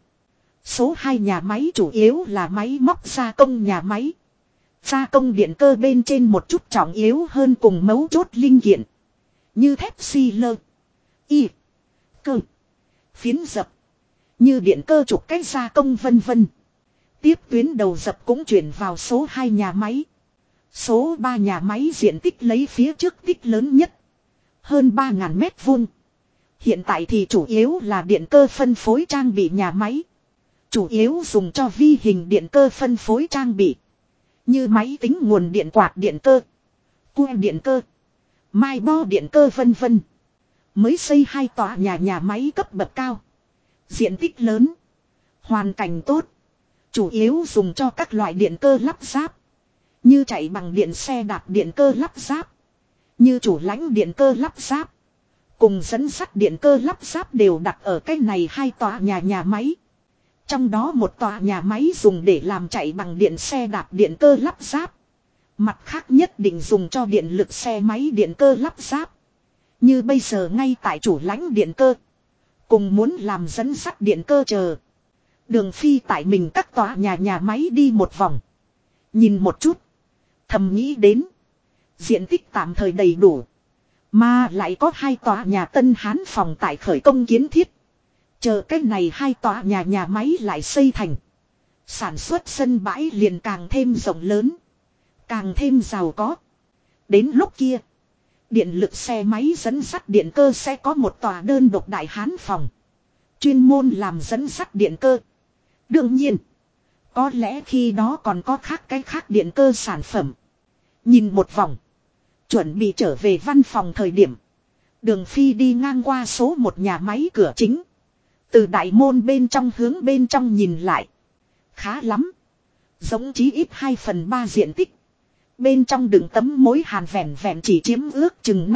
Số 2 nhà máy chủ yếu là máy móc gia công nhà máy. Gia công điện cơ bên trên một chút trọng yếu hơn cùng mấu chốt linh kiện. Như thép xi lơ. Y. Cơ. Phiến dập. Như điện cơ trục cách gia công vân vân. Tiếp tuyến đầu dập cũng chuyển vào số 2 nhà máy. Số 3 nhà máy diện tích lấy phía trước tích lớn nhất. Hơn 3.000 mét vuông. Hiện tại thì chủ yếu là điện cơ phân phối trang bị nhà máy. Chủ yếu dùng cho vi hình điện cơ phân phối trang bị. Như máy tính nguồn điện quạt điện cơ. Cua điện cơ. Mai bo điện cơ vân vân. Mới xây 2 tòa nhà máy cấp bậc cao. Diện tích lớn. Hoàn cảnh tốt. Chủ yếu dùng cho các loại điện cơ lắp ráp. Như chạy bằng điện xe đạp điện cơ lắp ráp. Như chủ lãnh điện cơ lắp ráp. Cùng dẫn sắt điện cơ lắp ráp đều đặt ở cái này 2 tòa nhà máy. Trong đó một tòa nhà máy dùng để làm chạy bằng điện xe đạp điện cơ lắp ráp. Mặt khác nhất định dùng cho điện lực xe máy điện cơ lắp ráp. Như bây giờ ngay tại chủ lãnh điện cơ. Cùng muốn làm dẫn sắt điện cơ chờ. Đường Phi tại mình các tòa nhà máy đi một vòng. Nhìn một chút. Thầm nghĩ đến. Diện tích tạm thời đầy đủ. Mà lại có 2 tòa nhà Tân Hán phòng tại khởi công kiến thiết. Chờ cách này 2 tòa nhà máy lại xây thành. Sản xuất sân bãi liền càng thêm rộng lớn. Càng thêm giàu có. Đến lúc kia. Điện lực xe máy dẫn sắt điện cơ sẽ có một tòa đơn độc đại Hán phòng. Chuyên môn làm dẫn sắt điện cơ. Đương nhiên. Có lẽ khi đó còn có cái khác điện cơ sản phẩm. Nhìn một vòng. Chuẩn bị trở về văn phòng thời điểm. Đường Phi đi ngang qua số một nhà máy cửa chính. Từ đại môn bên trong hướng bên trong nhìn lại. Khá lắm. Giống chí ít 2/3 diện tích. Bên trong đựng tấm mối hàn vẹn vẹn chỉ chiếm ước chừng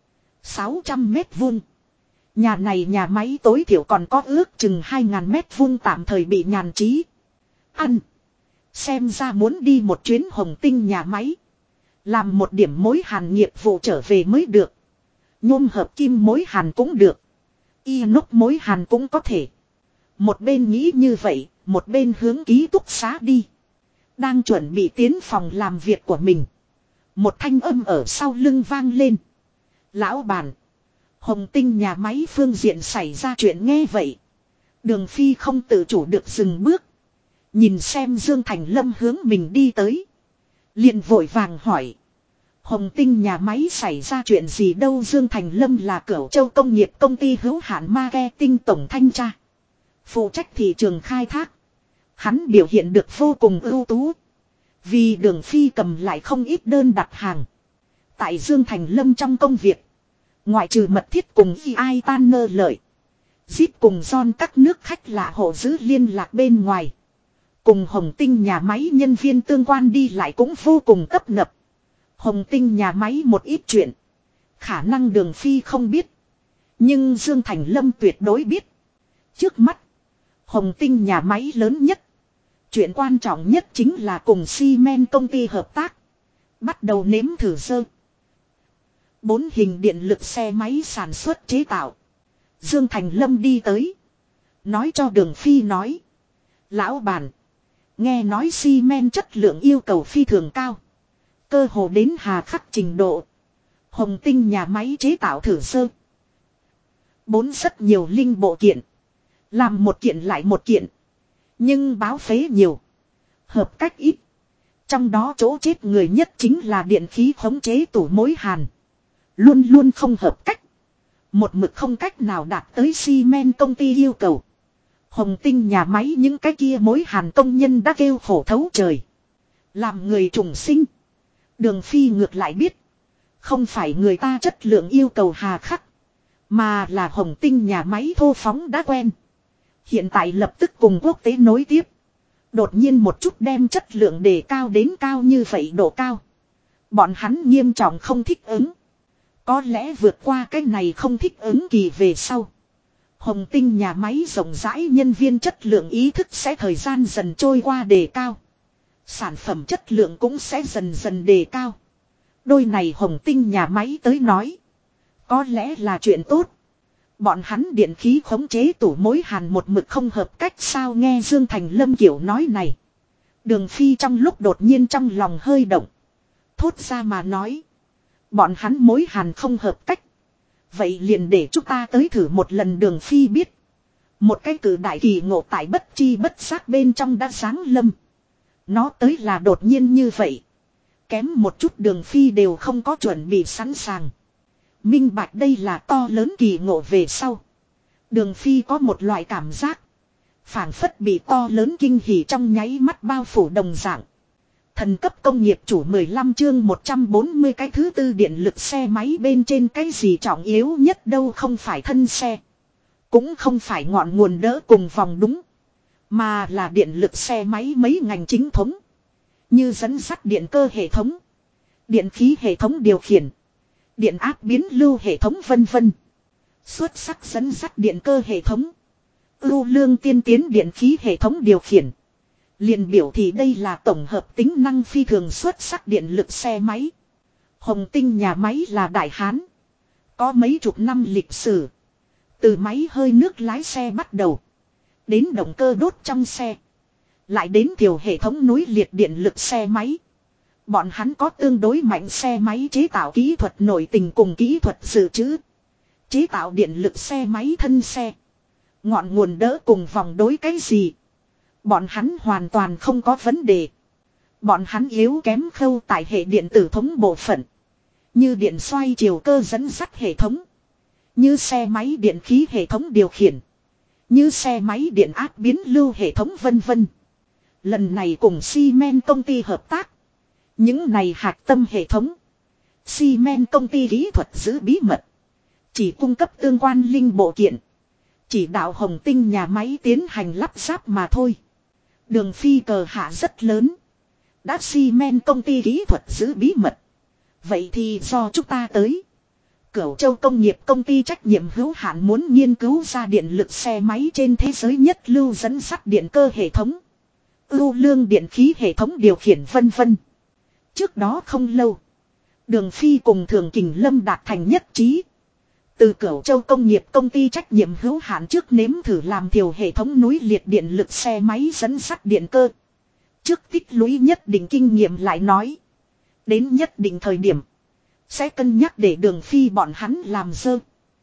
500-600 mét vuông. Nhà này nhà máy tối thiểu còn có ước chừng 2.000 mét vuông tạm thời bị nhàn trí. Ăn. Xem ra muốn đi một chuyến Hồng Tinh nhà máy. Làm một điểm mối hàn nghiệp vụ trở về mới được. Nhôm hợp kim mối hàn cũng được. Inox mối hàn cũng có thể. Một bên nghĩ như vậy, một bên hướng ký túc xá đi. Đang chuẩn bị tiến phòng làm việc của mình. Một thanh âm ở sau lưng vang lên. Lão bản. Hồng Tinh nhà máy phương diện xảy ra chuyện nghe vậy. Đường Phi không tự chủ được dừng bước. Nhìn xem Dương Thành Lâm hướng mình đi tới. Liền vội vàng hỏi. Hồng Tinh nhà máy xảy ra chuyện gì đâu? Dương Thành Lâm là Cửu Châu Công nghiệp công ty hữu hạn marketing tổng thanh tra. Phụ trách thị trường khai thác. Hắn biểu hiện được vô cùng ưu tú. Vì Đường Phi cầm lại không ít đơn đặt hàng. Tại Dương Thành Lâm trong công việc. Ngoại trừ mật thiết cùng ai tan nơ lợi. Zip cùng John các nước khách lạ hộ giữ liên lạc bên ngoài. Cùng Hồng Tinh nhà máy nhân viên tương quan đi lại cũng vô cùng tấp nập. Hồng Tinh nhà máy một ít chuyện. Khả năng Đường Phi không biết. Nhưng Dương Thành Lâm tuyệt đối biết. Trước mắt, Hồng Tinh nhà máy lớn nhất. Chuyện quan trọng nhất chính là cùng xi men công ty hợp tác. Bắt đầu nếm thử sơ. 4 hình điện lực xe máy sản xuất chế tạo. Dương Thành Lâm đi tới. Nói cho Đường Phi nói. Lão bản. Nghe nói xi men chất lượng yêu cầu phi thường cao. Cơ hồ đến hà khắc trình độ. Hồng Tinh nhà máy chế tạo thử sơ. 4 rất nhiều linh bộ kiện. Làm một kiện lại một kiện. Nhưng báo phế nhiều. Hợp cách ít. Trong đó chỗ chết người nhất chính là điện khí khống chế tủ mối hàn. Luôn luôn không hợp cách. Một mực không cách nào đạt tới xi men công ty yêu cầu. Hồng Tinh nhà máy những cái kia mối hàn công nhân đã kêu khổ thấu trời. Làm người trùng sinh. Đường Phi ngược lại biết. Không phải người ta chất lượng yêu cầu hà khắc. Mà là Hồng Tinh nhà máy thô phóng đã quen. Hiện tại lập tức cùng quốc tế nối tiếp. Đột nhiên một chút đem chất lượng đề cao đến cao như vậy độ cao. Bọn hắn nghiêm trọng không thích ứng. Có lẽ vượt qua cái này không thích ứng kỳ về sau. Hồng Tinh nhà máy rộng rãi nhân viên chất lượng ý thức sẽ thời gian dần trôi qua đề cao. Sản phẩm chất lượng cũng sẽ dần dần đề cao. Đôi này Hồng Tinh nhà máy tới nói. Có lẽ là chuyện tốt. Bọn hắn điện khí khống chế tủ mối hàn một mực không hợp cách sao nghe Dương Thành Lâm kiểu nói này. Đường Phi trong lúc đột nhiên trong lòng hơi động. Thốt ra mà nói. Bọn hắn mối hàn không hợp cách. Vậy liền để chúng ta tới thử một lần Đường Phi biết. Một cái cử đại kỳ ngộ tại bất chi bất giác bên trong đã sáng lâm. Nó tới là đột nhiên như vậy. Kém một chút Đường Phi đều không có chuẩn bị sẵn sàng. Minh bạch đây là to lớn kỳ ngộ về sau. Đường Phi có một loại cảm giác. Phảng phất bị to lớn kinh hỉ trong nháy mắt bao phủ đồng dạng. Thần cấp công nghiệp chủ 15 chương 140 cái thứ tư điện lực xe máy bên trên cái gì trọng yếu nhất đâu không phải thân xe. Cũng không phải ngọn nguồn đỡ cùng vòng đúng. Mà là điện lực xe máy mấy ngành chính thống. Như dẫn dắt điện cơ hệ thống. Điện khí hệ thống điều khiển. Điện áp biến lưu hệ thống vân vân. Xuất sắc dẫn dắt điện cơ hệ thống. Ưu lương tiên tiến điện khí hệ thống điều khiển. Liền biểu thì đây là tổng hợp tính năng phi thường xuất sắc điện lực xe máy. Hồng Tinh nhà máy là Đại Hán. Có mấy chục năm lịch sử. Từ máy hơi nước lái xe bắt đầu. Đến động cơ đốt trong xe. Lại đến thiểu hệ thống núi liệt điện lực xe máy. Bọn hắn có tương đối mạnh xe máy chế tạo kỹ thuật nội tình cùng kỹ thuật dự trữ. Chế tạo điện lực xe máy thân xe. Ngọn nguồn đỡ cùng vòng đối cái gì. Bọn hắn hoàn toàn không có vấn đề. Bọn hắn yếu kém khâu tại hệ điện tử thống bộ phận. Như điện xoay chiều cơ dẫn dắt hệ thống. Như xe máy điện khí hệ thống điều khiển. Như xe máy điện áp biến lưu hệ thống vân vân. Lần này cùng Siemens công ty hợp tác. Những này hạt tâm hệ thống. Siemens công ty kỹ thuật giữ bí mật. Chỉ cung cấp tương quan linh bộ kiện. Chỉ đạo Hồng Tinh nhà máy tiến hành lắp ráp mà thôi. Đường Phi cờ hạ rất lớn. Đã Siemens công ty kỹ thuật giữ bí mật. Vậy thì do chúng ta tới. Cửu Châu công nghiệp công ty trách nhiệm hữu hạn muốn nghiên cứu ra điện lực xe máy trên thế giới nhất lưu dẫn sắt điện cơ hệ thống. Ưu lương điện khí hệ thống điều khiển vân vân. Trước đó không lâu. Đường Phi cùng Thường Kình Lâm đạt thành nhất trí. Từ Cửu Châu công nghiệp công ty trách nhiệm hữu hạn trước nếm thử làm thiểu hệ thống núi liệt điện lực xe máy dẫn sắt điện cơ. Trước tích lũy nhất định kinh nghiệm lại nói. Đến nhất định thời điểm. Sẽ cân nhắc để Đường Phi bọn hắn làm dơ.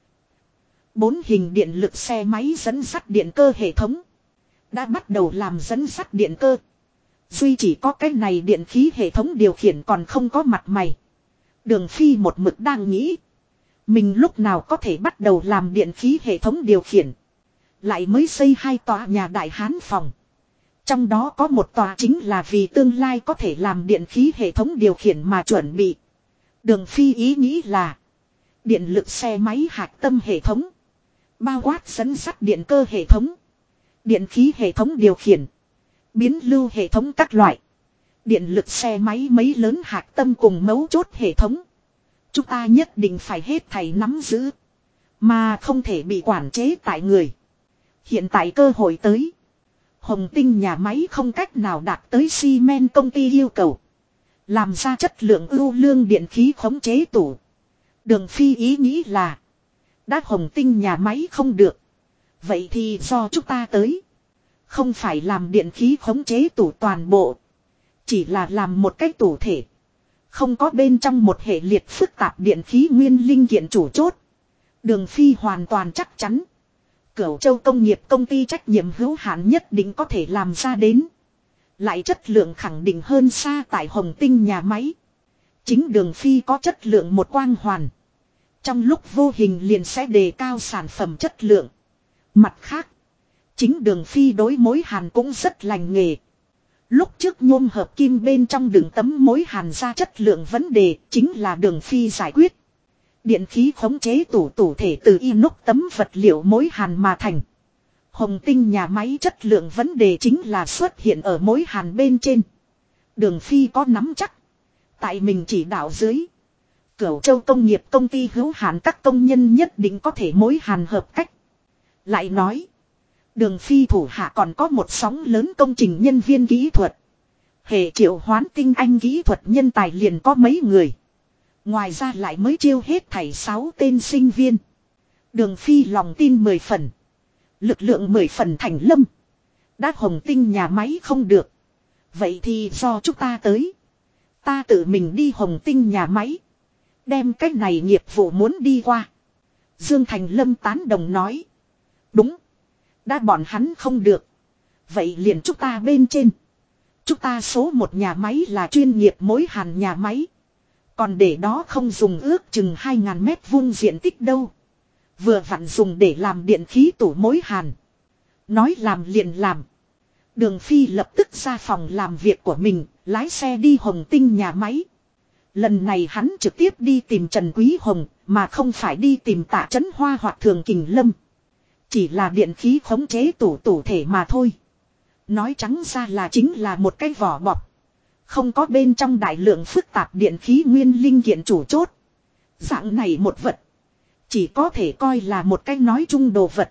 4 hình điện lực xe máy dẫn sắt điện cơ hệ thống. Đã bắt đầu làm dẫn sắt điện cơ. Duy chỉ có cái này điện khí hệ thống điều khiển còn không có mặt mày. Đường Phi một mực đang nghĩ. Mình lúc nào có thể bắt đầu làm điện khí hệ thống điều khiển. Lại mới xây 2 tòa nhà Đại Hán phòng. Trong đó có một tòa chính là vì tương lai có thể làm điện khí hệ thống điều khiển mà chuẩn bị. Đường Phi ý nghĩ là. Điện lực xe máy hạch tâm hệ thống. Bao quát dẫn sắt điện cơ hệ thống. Điện khí hệ thống điều khiển. Biến lưu hệ thống các loại. Điện lực xe máy mấy lớn hạch tâm cùng mấu chốt hệ thống. Chúng ta nhất định phải hết thảy nắm giữ. Mà không thể bị quản chế tại người. Hiện tại cơ hội tới. Hồng Tinh nhà máy không cách nào đạt tới xi men công ty yêu cầu. Làm ra chất lượng ưu lương điện khí khống chế tủ. Đường Phi ý nghĩ là. Đã Hồng Tinh nhà máy không được. Vậy thì do chúng ta tới. Không phải làm điện khí khống chế tủ toàn bộ. Chỉ là làm một cái tủ thể. Không có bên trong một hệ liệt phức tạp điện khí nguyên linh kiện chủ chốt. Đường Phi hoàn toàn chắc chắn. Cửu Châu công nghiệp công ty trách nhiệm hữu hạn nhất định có thể làm ra đến. Lại chất lượng khẳng định hơn xa tại Hồng Tinh nhà máy. Chính Đường Phi có chất lượng một quang hoàn. Trong lúc vô hình liền sẽ đề cao sản phẩm chất lượng. Mặt khác, chính Đường Phi đối mối hàn cũng rất lành nghề. Lúc trước nhôm hợp kim bên trong đường tấm mối hàn ra chất lượng vấn đề chính là Đường Phi giải quyết. Điện khí khống chế tủ thể từ inox tấm vật liệu mối hàn mà thành. Hồng Tinh nhà máy chất lượng vấn đề chính là xuất hiện ở mối hàn bên trên. Đường Phi có nắm chắc. Tại mình chỉ đạo dưới. Cửu Châu công nghiệp công ty hữu hạn các công nhân nhất định có thể mối hàn hợp cách. Lại nói. Đường Phi thủ hạ còn có một sóng lớn công trình nhân viên kỹ thuật. Hệ triệu hoán tinh anh kỹ thuật nhân tài liền có mấy người. Ngoài ra lại mới chiêu hết thảy 6 tên sinh viên. Đường Phi lòng tin 10 phần. Lực lượng 10 phần thành lâm. Đã Hồng Tinh nhà máy không được. Vậy thì do chúng ta tới. Ta tự mình đi Hồng Tinh nhà máy. Đem cái này nghiệp vụ muốn đi qua. Dương Thành Lâm tán đồng nói. Đúng. Đã bọn hắn không được. Vậy liền chúng ta bên trên. Chúng ta số một nhà máy là chuyên nghiệp mối hàn nhà máy. Còn để đó không dùng ước chừng 2.000 mét vuông diện tích đâu. Vừa vặn dùng để làm điện khí tủ mối hàn. Nói làm liền làm. Đường Phi lập tức ra phòng làm việc của mình, lái xe đi Hồng Tinh nhà máy. Lần này hắn trực tiếp đi tìm Trần Quý Hồng, mà không phải đi tìm Tạ Chấn Hoa hoặc Thường Kình Lâm. Chỉ là điện khí khống chế tủ thể mà thôi. Nói trắng ra là chính là một cái vỏ bọc. Không có bên trong đại lượng phức tạp điện khí nguyên linh kiện chủ chốt. Dạng này một vật. Chỉ có thể coi là một cái nói chung đồ vật.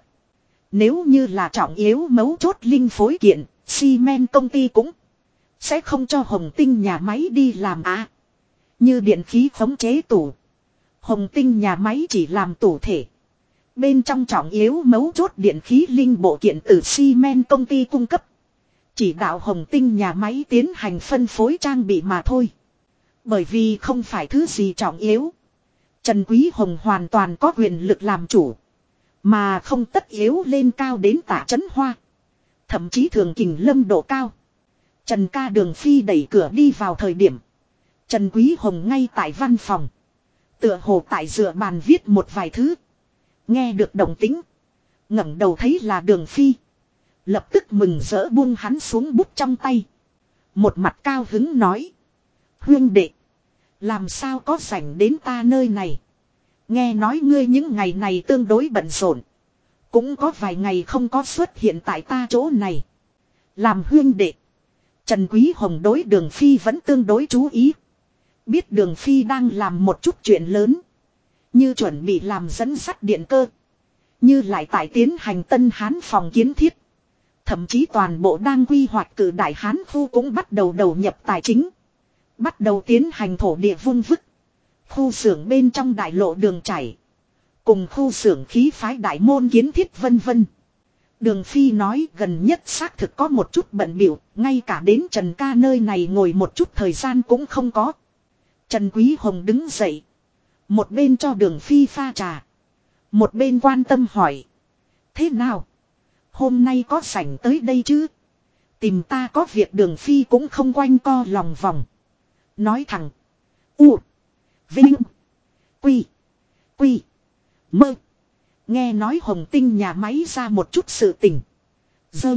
Nếu như là trọng yếu mấu chốt linh phối kiện, xi men công ty cũng sẽ không cho Hồng Tinh nhà máy đi làm như điện khí khống chế tủ. Hồng Tinh nhà máy chỉ làm tủ thể. Bên trong trọng yếu mấu chốt điện khí linh bộ kiện từ xi men công ty cung cấp. Chỉ đạo Hồng Tinh nhà máy tiến hành phân phối trang bị mà thôi. Bởi vì không phải thứ gì trọng yếu. Trần Quý Hồng hoàn toàn có quyền lực làm chủ. Mà không tất yếu lên cao đến Tạ Chấn Hoa. Thậm chí Thường Kình Lâm độ cao. Trần ca Đường Phi đẩy cửa đi vào thời điểm. Trần Quý Hồng ngay tại văn phòng. Tựa hồ tại dựa bàn viết một vài thứ. Nghe được động tĩnh. Ngẩng đầu thấy là Đường Phi. Lập tức mừng rỡ buông hắn xuống bút trong tay. Một mặt cao hứng nói. Huynh đệ. Làm sao có rảnh đến ta nơi này. Nghe nói ngươi những ngày này tương đối bận rộn. Cũng có vài ngày không có xuất hiện tại ta chỗ này. Làm huynh đệ. Trần Quý Hồng đối Đường Phi vẫn tương đối chú ý. Biết Đường Phi đang làm một chút chuyện lớn. Như chuẩn bị làm dẫn sắt điện cơ. Như lại tại tiến hành Tân Hán phòng kiến thiết. Thậm chí toàn bộ đang quy hoạch cử Đại Hán khu cũng bắt đầu đầu nhập tài chính. Bắt đầu tiến hành thổ địa vung vức. Khu xưởng bên trong đại lộ đường chảy. Cùng khu xưởng khí phái đại môn kiến thiết vân vân. Đường Phi nói gần nhất xác thực có một chút bận bịu, ngay cả đến Trần ca nơi này ngồi một chút thời gian cũng không có. Trần Quý Hồng đứng dậy. Một bên cho Đường Phi pha trà. Một bên quan tâm hỏi. Thế nào? Hôm nay có rảnh tới đây chứ? Tìm ta có việc Đường Phi cũng không quanh co lòng vòng. Nói thẳng. U. Vinh. Quy. Quy. Mơ. Nghe nói Hồng Tinh nhà máy ra một chút sự tình. Dơ.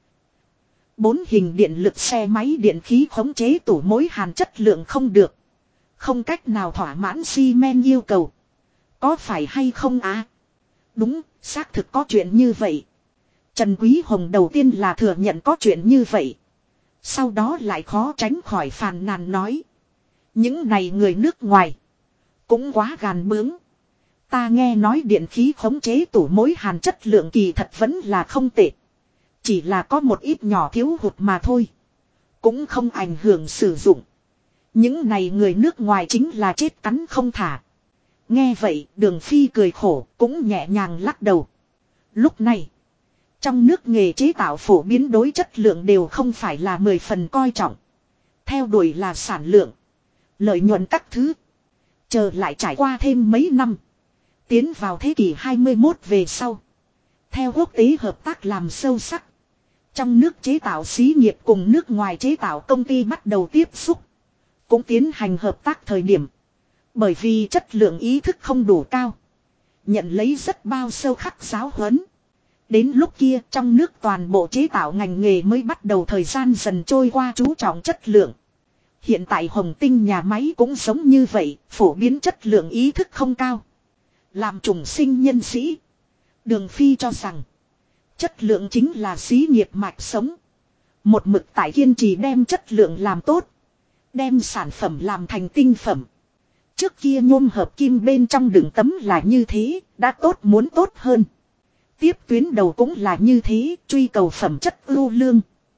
4 hình điện lực xe máy điện khí khống chế tủ mối hàn chất lượng không được. Không cách nào thỏa mãn xi men yêu cầu. Có phải hay không Đúng, xác thực có chuyện như vậy. Trần Quý Hồng đầu tiên là thừa nhận có chuyện như vậy. Sau đó lại khó tránh khỏi phàn nàn nói. Những này người nước ngoài. Cũng quá gàn bướng. Ta nghe nói điện khí khống chế tủ mối hàn chất lượng kỳ thật vẫn là không tệ. Chỉ là có một ít nhỏ thiếu hụt mà thôi. Cũng không ảnh hưởng sử dụng. Những này người nước ngoài chính là chết cắn không thả. Nghe vậy Đường Phi cười khổ cũng nhẹ nhàng lắc đầu. Lúc này trong nước nghề chế tạo phổ biến đối chất lượng đều không phải là 10 phần coi trọng. Theo đuổi là sản lượng, lợi nhuận các thứ. Chờ lại trải qua thêm mấy năm. Tiến vào thế kỷ 21 về sau. Theo quốc tế hợp tác làm sâu sắc. Trong nước chế tạo xí nghiệp cùng nước ngoài chế tạo công ty bắt đầu tiếp xúc. Cũng tiến hành hợp tác thời điểm. Bởi vì chất lượng ý thức không đủ cao. Nhận lấy rất bao sâu khắc giáo huấn. Đến lúc kia trong nước toàn bộ chế tạo ngành nghề mới bắt đầu thời gian dần trôi qua chú trọng chất lượng. Hiện tại Hồng Tinh nhà máy cũng giống như vậy, phổ biến chất lượng ý thức không cao. Làm trùng sinh nhân sĩ. Đường Phi cho rằng chất lượng chính là xí nghiệp mạch sống. Một mực tại kiên trì đem chất lượng làm tốt. Đem sản phẩm làm thành tinh phẩm. Trước kia nhôm hợp kim bên trong đường tấm là như thế, đã tốt muốn tốt hơn. Tiếp tuyến đầu cũng là như thế, truy cầu phẩm chất ưu lương.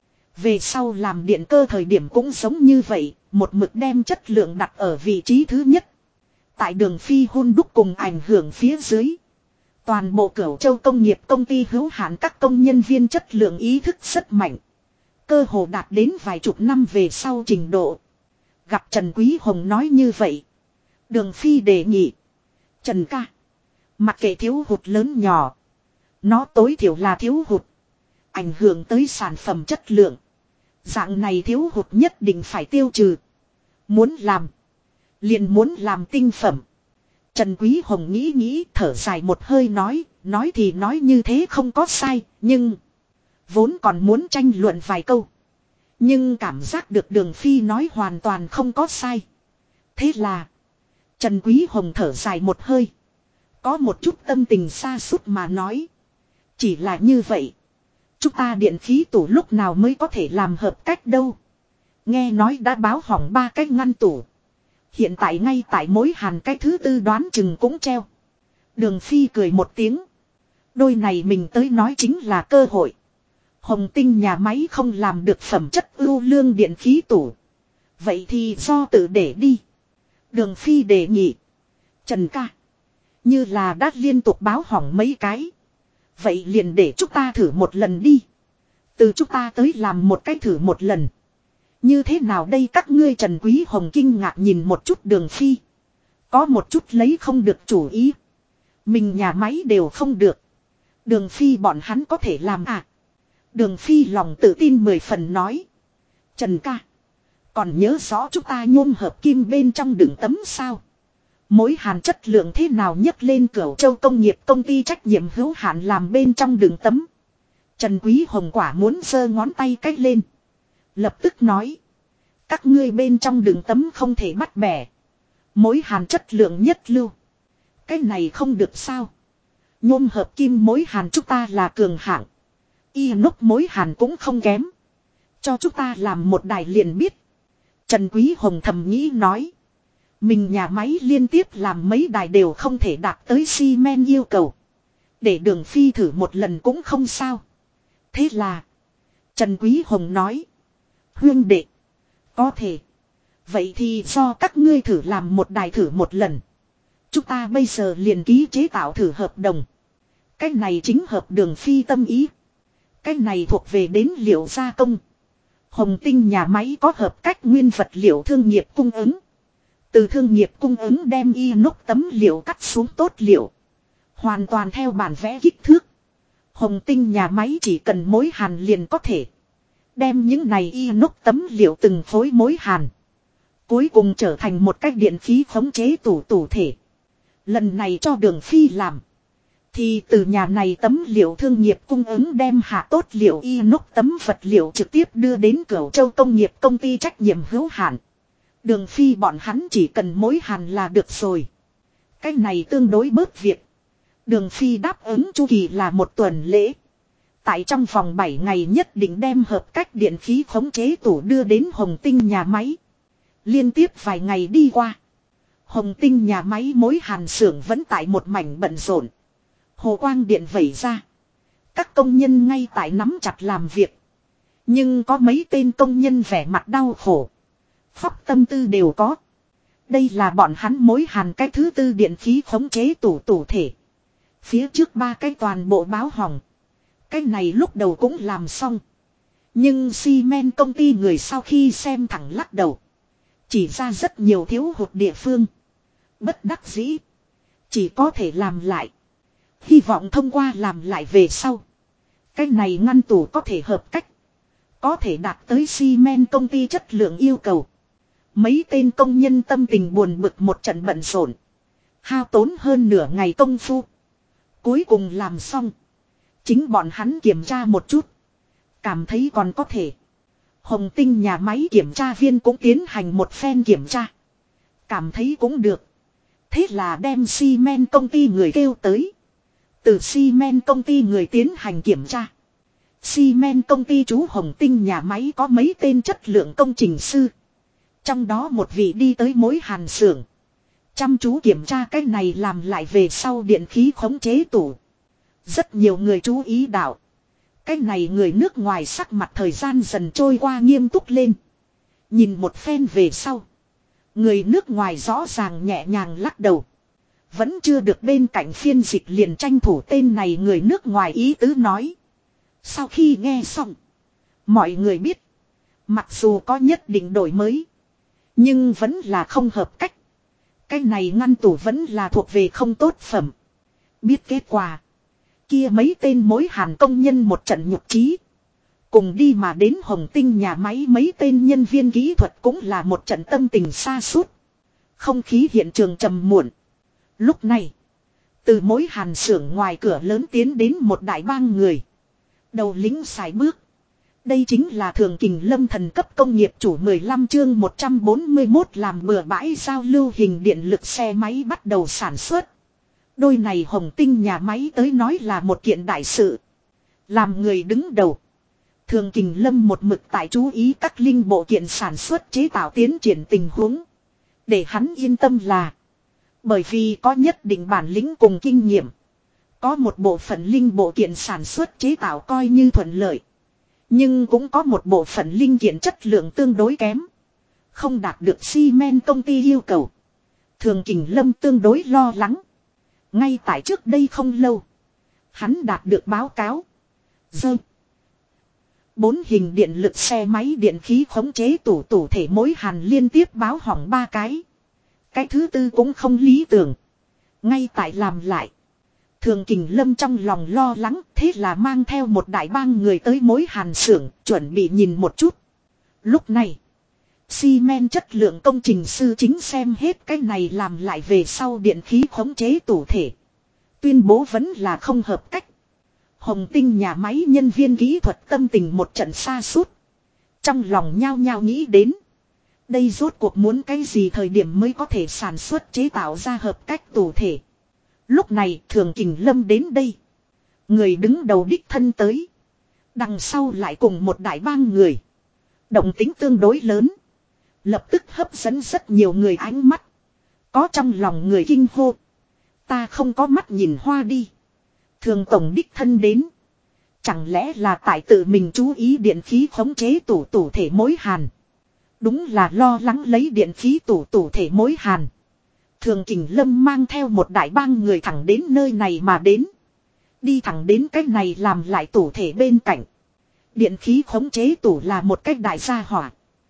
Về sau làm điện cơ thời điểm cũng giống như vậy, một mực đem chất lượng đặt ở vị trí thứ nhất. Tại Đường Phi hun đúc cùng ảnh hưởng phía dưới. Toàn bộ Cửu Châu công nghiệp công ty hữu hạn các công nhân viên chất lượng ý thức rất mạnh. Cơ hồ đạt đến vài chục năm về sau trình độ. Gặp Trần Quý Hồng nói như vậy. Đường Phi đề nghị. Trần ca. Mặc kệ thiếu hụt lớn nhỏ. Nó tối thiểu là thiếu hụt. Ảnh hưởng tới sản phẩm chất lượng. Dạng này thiếu hụt nhất định phải tiêu trừ. Muốn làm. Liền muốn làm tinh phẩm. Trần Quý Hồng nghĩ thở dài một hơi nói thì nói như thế không có sai, nhưng vốn còn muốn tranh luận vài câu. Nhưng cảm giác được Đường Phi nói hoàn toàn không có sai. Thế là Trần Quý Hồng thở dài một hơi. Có một chút tâm tình xa sút mà nói. Chỉ là như vậy. Chúng ta điện khí tủ lúc nào mới có thể làm hợp cách đâu. Nghe nói đã báo hỏng 3 cái ngăn tủ. Hiện tại ngay tại mối hàn cái thứ tư đoán chừng cũng treo. Đường Phi cười một tiếng. Đôi này mình tới nói chính là cơ hội. Hồng Tinh nhà máy không làm được phẩm chất ưu lương điện khí tủ. Vậy thì do tự để đi. Đường Phi đề nghị. Trần ca. Như là đã liên tục báo hỏng mấy cái. Vậy liền để chúng ta thử một lần đi. Từ chúng ta tới làm một cái thử một lần. Như thế nào đây các ngươi? Trần Quý Hồng kinh ngạc nhìn một chút Đường Phi. Có một chút lấy không được chủ ý. Mình nhà máy đều không được. Đường Phi bọn hắn có thể làm à? Đường Phi lòng tự tin 10 phần nói. Trần ca. Còn nhớ rõ chúng ta nhôm hợp kim bên trong đường tấm sao? Mối hàn chất lượng thế nào nhấc lên Cửu Châu công nghiệp công ty trách nhiệm hữu hạn làm bên trong đường tấm. Trần Quý Hồng quả muốn giơ ngón tay cách lên. Lập tức nói. Các ngươi bên trong đường tấm không thể bắt bẻ. Mối hàn chất lượng nhất lưu. Cái này không được sao? Nhôm hợp kim mối hàn chúng ta là cường hạng. Inox mối hàn cũng không kém. Cho chúng ta làm một đài liền biết. Trần Quý Hồng thầm nghĩ nói. Mình nhà máy liên tiếp làm mấy đài đều không thể đạt tới xi men yêu cầu. Để Đường Phi thử một lần cũng không sao. Thế là Trần Quý Hồng nói. Huyên đệ. Có thể. Vậy thì do các ngươi thử làm một đài thử một lần. Chúng ta bây giờ liền ký chế tạo thử hợp đồng. Cái này chính hợp Đường Phi tâm ý. Cái này thuộc về đến liệu gia công. Hồng Tinh nhà máy có hợp cách nguyên vật liệu thương nghiệp cung ứng. Từ thương nghiệp cung ứng đem inox tấm liệu cắt xuống tốt liệu. Hoàn toàn theo bản vẽ kích thước. Hồng Tinh nhà máy chỉ cần mối hàn liền có thể. Đem những này inox tấm liệu từng phối mối hàn. Cuối cùng trở thành một cách điện khí khống chế tủ thể. Lần này cho Đường Phi làm. Thì từ nhà này tấm liệu thương nghiệp cung ứng đem hạ tốt liệu inox tấm vật liệu trực tiếp đưa đến Cửu Châu công nghiệp công ty trách nhiệm hữu hạn. Đường Phi bọn hắn chỉ cần mối hàn là được rồi. Cái này tương đối bớt việc. Đường Phi đáp ứng chu kỳ là 1 tuần lễ. Tại trong vòng 7 ngày nhất định đem hợp cách điện khí khống chế tủ đưa đến Hồng Tinh nhà máy. Liên tiếp vài ngày đi qua. Hồng Tinh nhà máy mối hàn xưởng vẫn tại một mảnh bận rộn. Hồ quang điện vẩy ra. Các công nhân ngay tại nắm chặt làm việc. Nhưng có mấy tên công nhân vẻ mặt đau khổ. Khóc tâm tư đều có. Đây là bọn hắn mối hàn cái thứ tư điện khí khống chế tủ thể. Phía trước ba cái toàn bộ báo hỏng. Cái này lúc đầu cũng làm xong. Nhưng xi men công ty người sau khi xem thẳng lắc đầu. Chỉ ra rất nhiều thiếu hụt địa phương. Bất đắc dĩ. Chỉ có thể làm lại. Hy vọng thông qua làm lại về sau. Cái này ngăn tủ có thể hợp cách. Có thể đạt tới xi men công ty chất lượng yêu cầu. Mấy tên công nhân tâm tình buồn bực một trận bận rộn. Hao tốn hơn nửa ngày công phu. Cuối cùng làm xong. Chính bọn hắn kiểm tra một chút. Cảm thấy còn có thể. Hồng Tinh nhà máy kiểm tra viên cũng tiến hành một phen kiểm tra. Cảm thấy cũng được. Thế là đem xi men công ty người kêu tới. Từ xi men công ty người tiến hành kiểm tra. Xi men công ty chú Hồng Tinh nhà máy có mấy tên chất lượng công trình sư. Trong đó một vị đi tới mối hàn xưởng. Chăm chú kiểm tra cái này làm lại về sau điện khí khống chế tủ. Rất nhiều người chú ý đạo. Cái này người nước ngoài sắc mặt thời gian dần trôi qua nghiêm túc lên. Nhìn một phen về sau. Người nước ngoài rõ ràng nhẹ nhàng lắc đầu. Vẫn chưa được bên cạnh phiên dịch liền tranh thủ tên này người nước ngoài ý tứ nói. Sau khi nghe xong. Mọi người biết. Mặc dù có nhất định đổi mới. Nhưng vẫn là không hợp cách. Cái này ngăn tủ vẫn là thuộc về không tốt phẩm. Biết kết quả. Kia mấy tên mối hàn công nhân một trận nhục trí. Cùng đi mà đến Hồng Tinh nhà máy mấy tên nhân viên kỹ thuật cũng là một trận tâm tình xa suốt. Không khí hiện trường trầm muộn. Lúc này. Từ mối hàn xưởng ngoài cửa lớn tiến đến một đại bang người. Đầu lính sải bước. Đây chính là Thường Kình Lâm thần cấp công nghiệp chủ 15 chương 141 làm bừa bãi giao lưu hình điện lực xe máy bắt đầu sản xuất. Đôi này Hồng Tinh nhà máy tới nói là một kiện đại sự. Làm người đứng đầu. Thường Kình Lâm một mực tại chú ý các linh bộ kiện sản xuất chế tạo tiến triển tình huống. Để hắn yên tâm là. Bởi vì có nhất định bản lĩnh cùng kinh nghiệm. Có một bộ phận linh bộ kiện sản xuất chế tạo coi như thuận lợi. Nhưng cũng có một bộ phận linh kiện chất lượng tương đối kém. Không đạt được xi men công ty yêu cầu. Thường Kình Lâm tương đối lo lắng. Ngay tại trước đây không lâu. Hắn đạt được báo cáo. Dơ. 4 hình điện lực xe máy điện khí khống chế tủ thể mối hàn liên tiếp báo hỏng 3 cái. Cái thứ tư cũng không lý tưởng. Ngay tại làm lại. Thường Kình Lâm trong lòng lo lắng, thế là mang theo một đại bang người tới mối hàn xưởng, chuẩn bị nhìn một chút. Lúc này, xi men chất lượng công trình sư chính xem hết cái này làm lại về sau điện khí khống chế tủ thể. Tuyên bố vẫn là không hợp cách. Hồng Tinh nhà máy nhân viên kỹ thuật tâm tình một trận xa suốt. Trong lòng nhao nhao nghĩ đến. Đây rốt cuộc muốn cái gì thời điểm mới có thể sản xuất chế tạo ra hợp cách tủ thể. Lúc này Thường Kình Lâm đến đây. Người đứng đầu đích thân tới. Đằng sau lại cùng một đại bang người. Động tính tương đối lớn. Lập tức hấp dẫn rất nhiều người ánh mắt. Có trong lòng người kinh hô. Ta không có mắt nhìn hoa đi. Thường tổng đích thân đến. Chẳng lẽ là tại tự mình chú ý điện khí khống chế tủ thể mối hàn. Đúng là lo lắng lấy điện khí tủ thể mối hàn. Thường Kình Lâm mang theo một đại bang người thẳng đến nơi này mà đến. Đi thẳng đến cái này làm lại tủ thể bên cạnh. Điện khí khống chế tủ là một cách đại gia hỏa.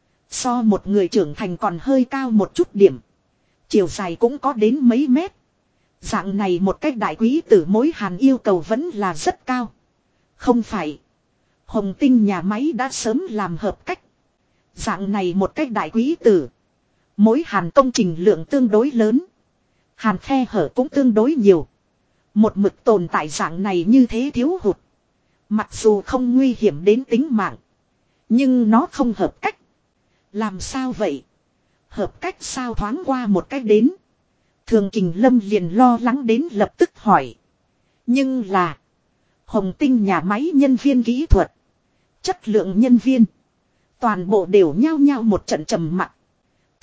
So một người trưởng thành còn hơi cao một chút điểm. Chiều dài cũng có đến mấy mét. Dạng này một cách đại quý tử mối hàn yêu cầu vẫn là rất cao. Không phải. Hồng Tinh nhà máy đã sớm làm hợp cách. Dạng này một cách đại quý tử. Mối hàn công trình lượng tương đối lớn. Hàn khe hở cũng tương đối nhiều. Một mực tồn tại dạng này như thế thiếu hụt. Mặc dù không nguy hiểm đến tính mạng. Nhưng nó không hợp cách. Làm sao vậy? Hợp cách sao thoáng qua một cách đến. Thường Kình Lâm liền lo lắng đến lập tức hỏi. Nhưng là. Hồng Tinh nhà máy nhân viên kỹ thuật. Chất lượng nhân viên. Toàn bộ đều nhao nhao một trận trầm mặc.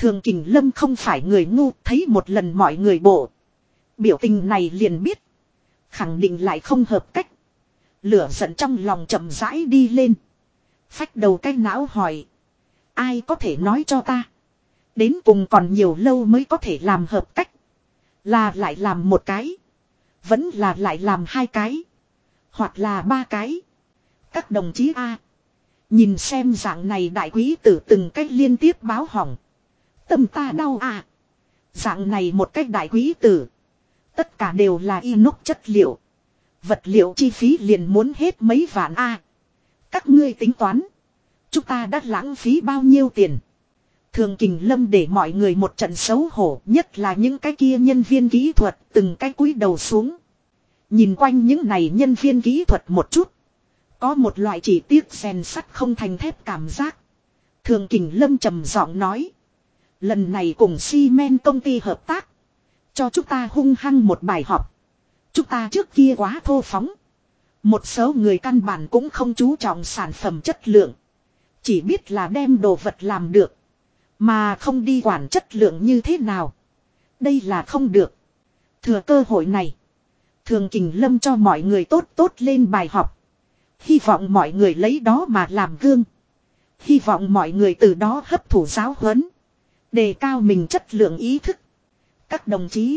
Thường Kình Lâm không phải người ngu, thấy một lần mọi người bộ. Biểu tình này liền biết. Khẳng định lại không hợp cách. Lửa giận trong lòng chậm rãi đi lên. Phách đầu cái não hỏi. Ai có thể nói cho ta. Đến cùng còn nhiều lâu mới có thể làm hợp cách. Là lại làm một cái. Vẫn là lại làm hai cái. Hoặc là ba cái. Các đồng chí A. Nhìn xem dạng này đại quý tử từng cách liên tiếp báo hỏng. Tâm ta đau à. Dạng này một cách đại quý tử. Tất cả đều là inox chất liệu. Vật liệu chi phí liền muốn hết mấy vạn a. Các ngươi tính toán. Chúng ta đã lãng phí bao nhiêu tiền. Thường Kình Lâm để mọi người một trận xấu hổ. Nhất là những cái kia nhân viên kỹ thuật từng cái cúi đầu xuống. Nhìn quanh những này nhân viên kỹ thuật một chút. Có một loại chỉ tiếc rèn sắt không thành thép cảm giác. Thường Kình Lâm trầm giọng nói. Lần này cùng xi men công ty hợp tác. Cho chúng ta hung hăng một bài học. Chúng ta trước kia quá thô phóng. Một số người căn bản cũng không chú trọng sản phẩm chất lượng. Chỉ biết là đem đồ vật làm được. Mà không đi quản chất lượng như thế nào. Đây là không được. Thừa cơ hội này. Thường Kình Lâm cho mọi người tốt tốt lên bài học. Hy vọng mọi người lấy đó mà làm gương. Hy vọng mọi người từ đó hấp thụ giáo huấn. Đề cao mình chất lượng ý thức. Các đồng chí.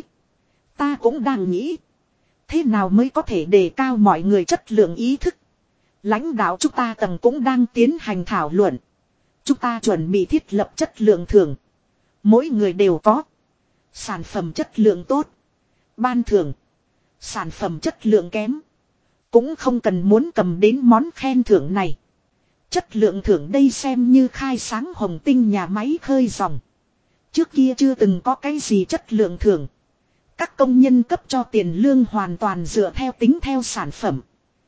Ta cũng đang nghĩ. Thế nào mới có thể đề cao mọi người chất lượng ý thức. Lãnh đạo chúng ta tầng cũng đang tiến hành thảo luận. Chúng ta chuẩn bị thiết lập chất lượng thưởng. Mỗi người đều có. Sản phẩm chất lượng tốt. Ban thưởng. Sản phẩm chất lượng kém. Cũng không cần muốn cầm đến món khen thưởng này. Chất lượng thưởng đây xem như khai sáng Hồng Tinh nhà máy khơi dòng. Trước kia chưa từng có cái gì chất lượng thưởng. Các công nhân cấp cho tiền lương hoàn toàn dựa theo tính theo sản phẩm.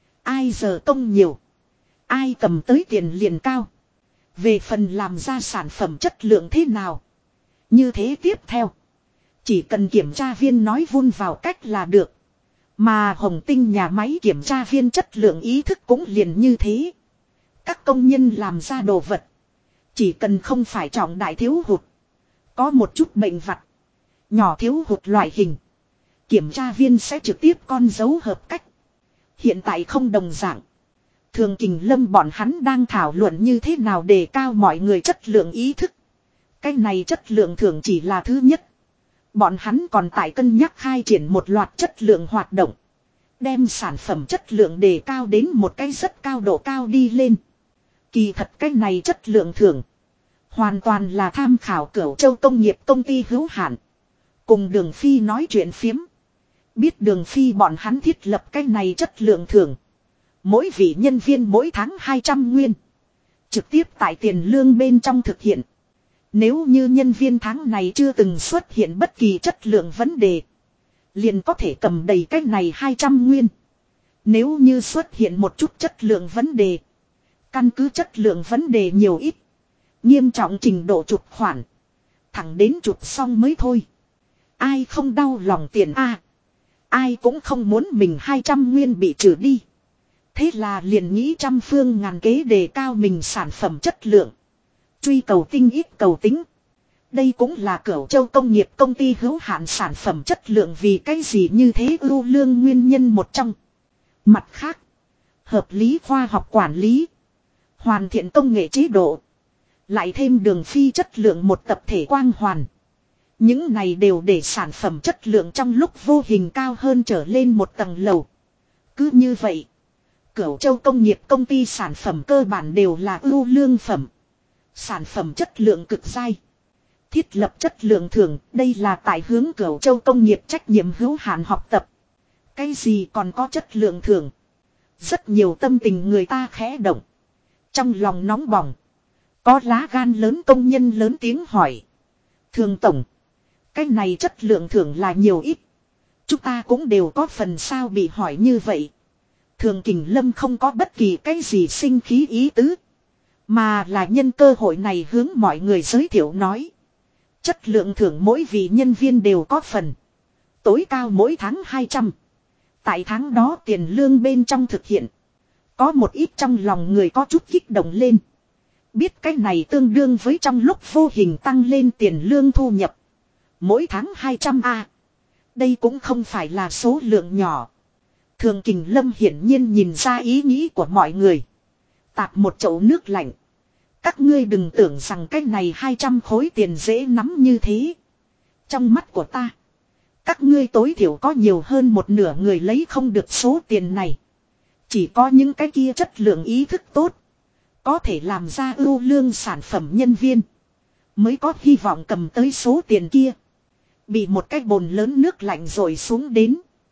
Ai giờ công nhiều. Ai cầm tới tiền liền cao. Về phần làm ra sản phẩm chất lượng thế nào. Như thế tiếp theo. Chỉ cần kiểm tra viên nói vun vào cách là được. Mà Hồng Tinh nhà máy kiểm tra viên chất lượng ý thức cũng liền như thế. Các công nhân làm ra đồ vật. Chỉ cần không phải trọng đại thiếu hụt. Có một chút bệnh vặt. Nhỏ thiếu hụt loại hình. Kiểm tra viên sẽ trực tiếp con dấu hợp cách. Hiện tại không đồng dạng. Thường Kình Lâm bọn hắn đang thảo luận như thế nào đề cao mọi người chất lượng ý thức. Cái này chất lượng thường chỉ là thứ nhất. Bọn hắn còn tại cân nhắc khai triển một loạt chất lượng hoạt động. Đem sản phẩm chất lượng đề cao đến một cái rất cao độ cao đi lên. Kỳ thật cái này chất lượng thưởng. Hoàn toàn là tham khảo Cửu Châu Công nghiệp công ty hữu hạn. Cùng Đường Phi nói chuyện phiếm. Biết Đường Phi bọn hắn thiết lập cái này chất lượng thưởng. Mỗi vị nhân viên mỗi tháng 200 nguyên. Trực tiếp tại tiền lương bên trong thực hiện. Nếu như nhân viên tháng này chưa từng xuất hiện bất kỳ chất lượng vấn đề. Liền có thể cầm đầy cái này 200 nguyên. Nếu như xuất hiện một chút chất lượng vấn đề. Căn cứ chất lượng vấn đề nhiều ít. Nghiêm trọng trình độ chụp khoản. Thẳng đến chụp xong mới thôi. Ai không đau lòng tiền a? Ai cũng không muốn mình 200 nguyên bị trừ đi. Thế là liền nghĩ trăm phương ngàn kế đề cao mình sản phẩm chất lượng. Truy cầu tinh ít cầu tính. Đây cũng là Cửu Châu Công nghiệp công ty hữu hạn sản phẩm chất lượng vì cái gì như thế ưu lương nguyên nhân một trong. Mặt khác, hợp lý khoa học quản lý, hoàn thiện công nghệ chế độ, lại thêm Đường Phi chất lượng một tập thể quang hoàn. Những này đều để sản phẩm chất lượng trong lúc vô hình cao hơn trở lên một tầng lầu. Cứ như vậy, Cửu Châu Công nghiệp công ty sản phẩm cơ bản đều là ưu lương phẩm. Sản phẩm chất lượng cực dai. Thiết lập chất lượng thưởng, đây là tại hướng Cửu Châu Công nghiệp trách nhiệm hữu hạn học tập. Cái gì còn có chất lượng thưởng? Rất nhiều tâm tình người ta khẽ động. Trong lòng nóng bỏng. Có lá gan lớn công nhân lớn tiếng hỏi. Thường tổng. Cái này chất lượng thưởng là nhiều ít. Chúng ta cũng đều có phần sao bị hỏi như vậy. Thường Kình Lâm không có bất kỳ cái gì sinh khí ý tứ. Mà là nhân cơ hội này hướng mọi người giới thiệu nói. Chất lượng thưởng mỗi vị nhân viên đều có phần. Tối cao mỗi tháng 200. Tại tháng đó tiền lương bên trong thực hiện. Có một ít trong lòng người có chút kích động lên. Biết cái này tương đương với trong lúc vô hình tăng lên tiền lương thu nhập. Mỗi tháng 200 A. Đây cũng không phải là số lượng nhỏ. Thường Kình Lâm hiển nhiên nhìn ra ý nghĩ của mọi người. Tạt một chậu nước lạnh. Các ngươi đừng tưởng rằng cái này 200 khối tiền dễ nắm như thế. Trong mắt của ta. Các ngươi tối thiểu có nhiều hơn một nửa người lấy không được số tiền này. Chỉ có những cái kia chất lượng ý thức tốt. Có thể làm ra ưu lương sản phẩm nhân viên. Mới có hy vọng cầm tới số tiền kia. Bị một cái bồn lớn nước lạnh rồi xuống đến.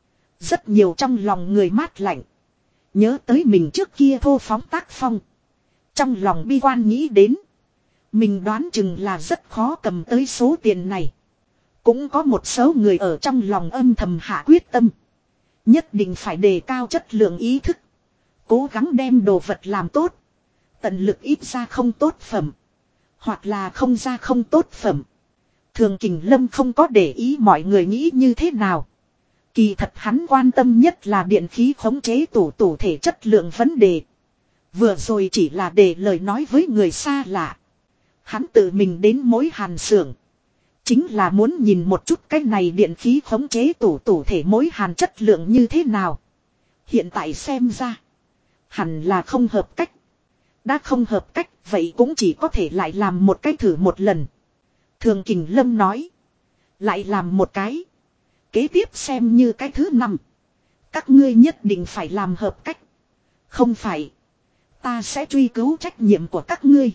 Rất nhiều trong lòng người mát lạnh. Nhớ tới mình trước kia thô phóng tác phong. Trong lòng bi quan nghĩ đến. Mình đoán chừng là rất khó cầm tới số tiền này. Cũng có một số người ở trong lòng âm thầm hạ quyết tâm. Nhất định phải đề cao chất lượng ý thức. Cố gắng đem đồ vật làm tốt. Tận lực ít ra không tốt phẩm. Hoặc là không ra không tốt phẩm. Thường Kình Lâm không có để ý mọi người nghĩ như thế nào. Kỳ thật hắn quan tâm nhất là điện khí khống chế tủ thể chất lượng vấn đề. Vừa rồi chỉ là để lời nói với người xa lạ. Hắn tự mình đến mối hàn xưởng. Chính là muốn nhìn một chút cái này điện khí khống chế tủ thể mối hàn chất lượng như thế nào. Hiện tại xem ra. Hẳn là không hợp cách. Đã không hợp cách vậy cũng chỉ có thể lại làm một cái thử một lần. Thường Kình Lâm nói. Lại làm một cái. Kế tiếp xem như cái thứ 5. Các ngươi nhất định phải làm hợp cách. Không phải. Ta sẽ truy cứu trách nhiệm của các ngươi.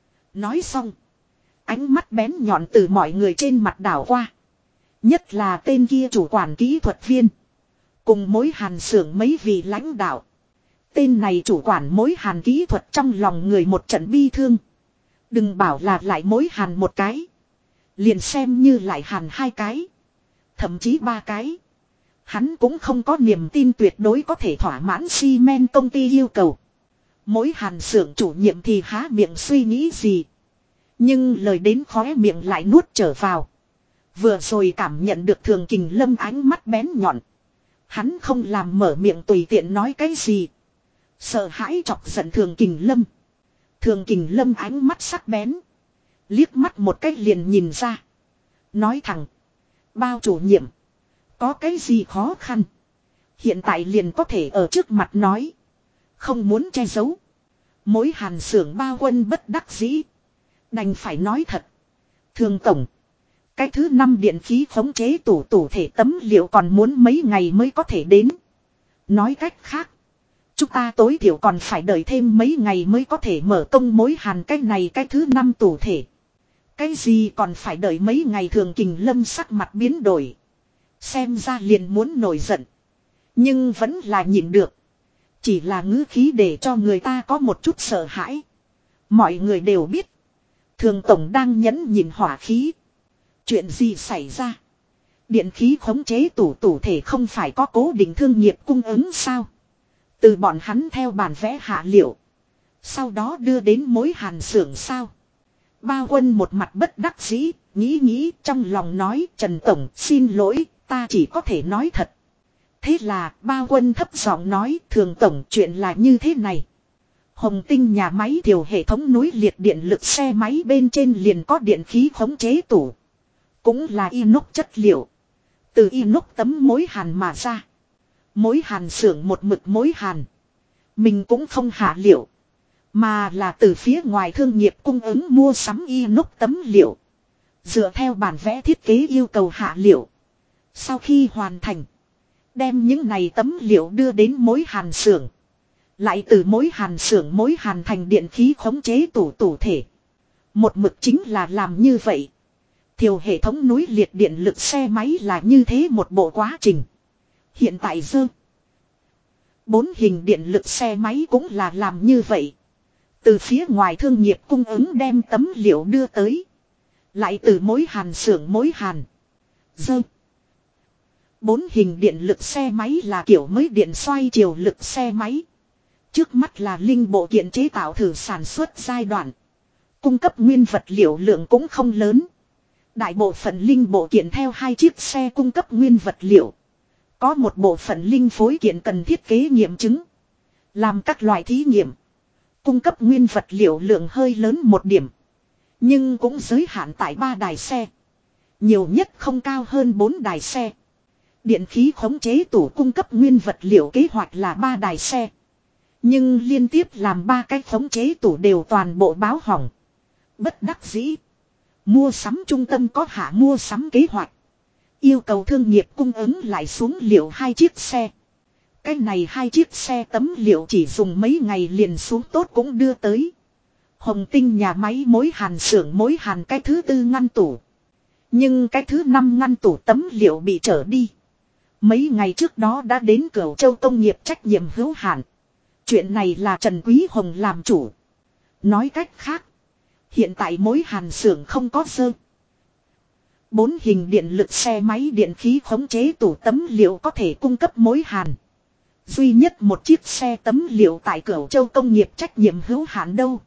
Nói xong. Ánh mắt bén nhọn từ mọi người trên mặt đảo qua. Nhất là tên kia chủ quản kỹ thuật viên. Cùng mối hàn xưởng mấy vị lãnh đạo. Tên này chủ quản mối hàn kỹ thuật trong lòng người một trận bi thương. Đừng bảo là lại mối hàn một cái. Liền xem như lại hàn 2 cái. Thậm chí 3 cái. Hắn cũng không có niềm tin tuyệt đối có thể thỏa mãn xi men công ty yêu cầu. Mối hàn xưởng chủ nhiệm thì há miệng suy nghĩ gì. Nhưng lời đến khóe miệng lại nuốt trở vào. Vừa rồi cảm nhận được Thường Kình Lâm ánh mắt bén nhọn. Hắn không làm mở miệng tùy tiện nói cái gì. Sợ hãi chọc giận Thường Kình Lâm. Thường Kình Lâm ánh mắt sắc bén. Liếc mắt một cách liền nhìn ra. Nói thẳng. Bao chủ nhiệm. Có cái gì khó khăn. Hiện tại liền có thể ở trước mặt nói. Không muốn che giấu. Mối hàn xưởng bao quân bất đắc dĩ. Đành phải nói thật. Thường tổng. Cái thứ 5 điện khí khống chế tủ thể tấm liệu còn muốn mấy ngày mới có thể đến. Nói cách khác. Chúng ta tối thiểu còn phải đợi thêm mấy ngày mới có thể mở công mối hàn cái này cái thứ 5 tủ thể. Cái gì còn phải đợi mấy ngày Thường Kình Lâm sắc mặt biến đổi. Xem ra liền muốn nổi giận. Nhưng vẫn là nhịn được. Chỉ là ngữ khí để cho người ta có một chút sợ hãi. Mọi người đều biết. Thường tổng đang nhẫn nhịn hỏa khí. Chuyện gì xảy ra? Điện khí khống chế tủ thể không phải có cố định thương nghiệp cung ứng sao? Từ bọn hắn theo bản vẽ hạ liệu. Sau đó đưa đến mối hàn xưởng sao? Bao quân một mặt bất đắc dĩ, nghĩ trong lòng nói Trần Tổng xin lỗi, ta chỉ có thể nói thật. Thế là bao quân thấp giọng nói Thường Tổng chuyện là như thế này. Hồng Tinh nhà máy thiểu hệ thống núi liệt điện lực xe máy bên trên liền có điện khí khống chế tủ. Cũng là inox chất liệu. Từ inox tấm mối hàn mà ra. Mối hàn xưởng một mực mối hàn. Mình cũng không hạ liệu. Mà là từ phía ngoài thương nghiệp cung ứng mua sắm inox tấm liệu. Dựa theo bản vẽ thiết kế yêu cầu hạ liệu. Sau khi hoàn thành. Đem những này tấm liệu đưa đến mối hàn xưởng. Lại từ mối hàn xưởng mối hàn thành điện khí khống chế tủ thể. Một mực chính là làm như vậy. Thiểu hệ thống núi liệt điện lực xe máy là như thế một bộ quá trình. Hiện tại dơ. 4 hình điện lực xe máy cũng là làm như vậy. Từ phía ngoài thương nghiệp cung ứng đem tấm liệu đưa tới. Lại từ mối hàn xưởng mối hàn. Dơ. 4 hình điện lực xe máy là kiểu mới điện xoay chiều lực xe máy. Trước mắt là linh bộ kiện chế tạo thử sản xuất giai đoạn. Cung cấp nguyên vật liệu lượng cũng không lớn. Đại bộ phận linh bộ kiện theo 2 chiếc xe cung cấp nguyên vật liệu. Có một bộ phận linh phối kiện cần thiết kế nghiệm chứng. Làm các loại thí nghiệm. Cung cấp nguyên vật liệu lượng hơi lớn một điểm. Nhưng cũng giới hạn tại 3 đài xe. Nhiều nhất không cao hơn 4 đài xe. Điện khí khống chế tủ cung cấp nguyên vật liệu kế hoạch là 3 đài xe. Nhưng liên tiếp làm 3 cái khống chế tủ đều toàn bộ báo hỏng. Bất đắc dĩ. Mua sắm trung tâm có hạ mua sắm kế hoạch. Yêu cầu thương nghiệp cung ứng lại xuống liệu 2 chiếc xe. Cái này 2 chiếc xe tấm liệu chỉ dùng mấy ngày liền xuống tốt cũng đưa tới. Hồng Tinh nhà máy mối hàn xưởng mối hàn cái thứ 4 ngăn tủ. Nhưng cái thứ 5 ngăn tủ tấm liệu bị trở đi. Mấy ngày trước đó đã đến Cửu Châu công nghiệp trách nhiệm hữu hạn. Chuyện này là Trần Quý Hồng làm chủ. Nói cách khác. Hiện tại mối hàn xưởng không có dơ. 4 hình điện lực xe máy điện khí khống chế tủ tấm liệu có thể cung cấp mối hàn. Duy nhất một chiếc xe tấm liệu tại Cửu Châu công nghiệp trách nhiệm hữu hạn đâu.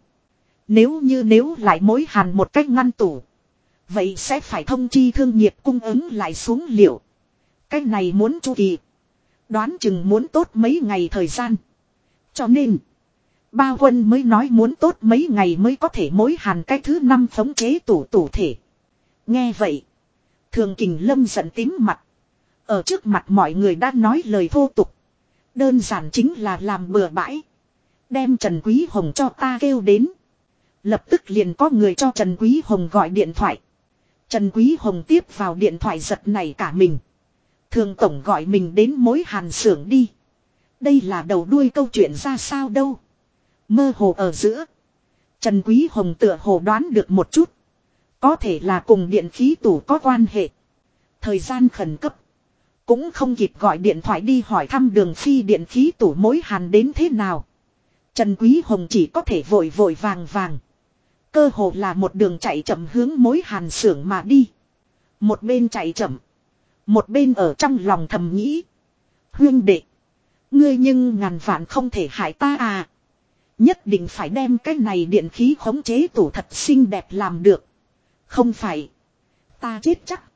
Nếu lại mối hàn một cách ngăn tủ. Vậy sẽ phải thông chi thương nghiệp cung ứng lại xuống liệu. Cái này muốn chu kỳ. Đoán chừng muốn tốt mấy ngày thời gian. Cho nên. Bao Quân mới nói muốn tốt mấy ngày mới có thể mối hàn cái thứ 5 khống chế tủ thể. Nghe vậy. Thường Kình Lâm giận tím mặt. Ở trước mặt mọi người đã nói lời thô tục. Đơn giản chính là làm bừa bãi. Đem Trần Quý Hồng cho ta kêu đến. Lập tức liền có người cho Trần Quý Hồng gọi điện thoại. Trần Quý Hồng tiếp vào điện thoại giật nảy cả mình. Thường tổng gọi mình đến mối hàn xưởng đi. Đây là đầu đuôi câu chuyện ra sao đâu. Mơ hồ ở giữa. Trần Quý Hồng tựa hồ đoán được một chút. Có thể là cùng điện khí tủ có quan hệ. Thời gian khẩn cấp. Cũng không kịp gọi điện thoại đi hỏi thăm Đường Phi điện khí tủ mối hàn đến thế nào. Trần Quý Hồng chỉ có thể vội vội vàng vàng. Cơ hồ là một đường chạy chậm hướng mối hàn xưởng mà đi. Một bên chạy chậm. Một bên ở trong lòng thầm nghĩ. Huyên đệ. Ngươi nhưng ngàn vạn không thể hại ta à. Nhất định phải đem cái này điện khí khống chế tủ thật xinh đẹp làm được. Không phải. Ta chết chắc.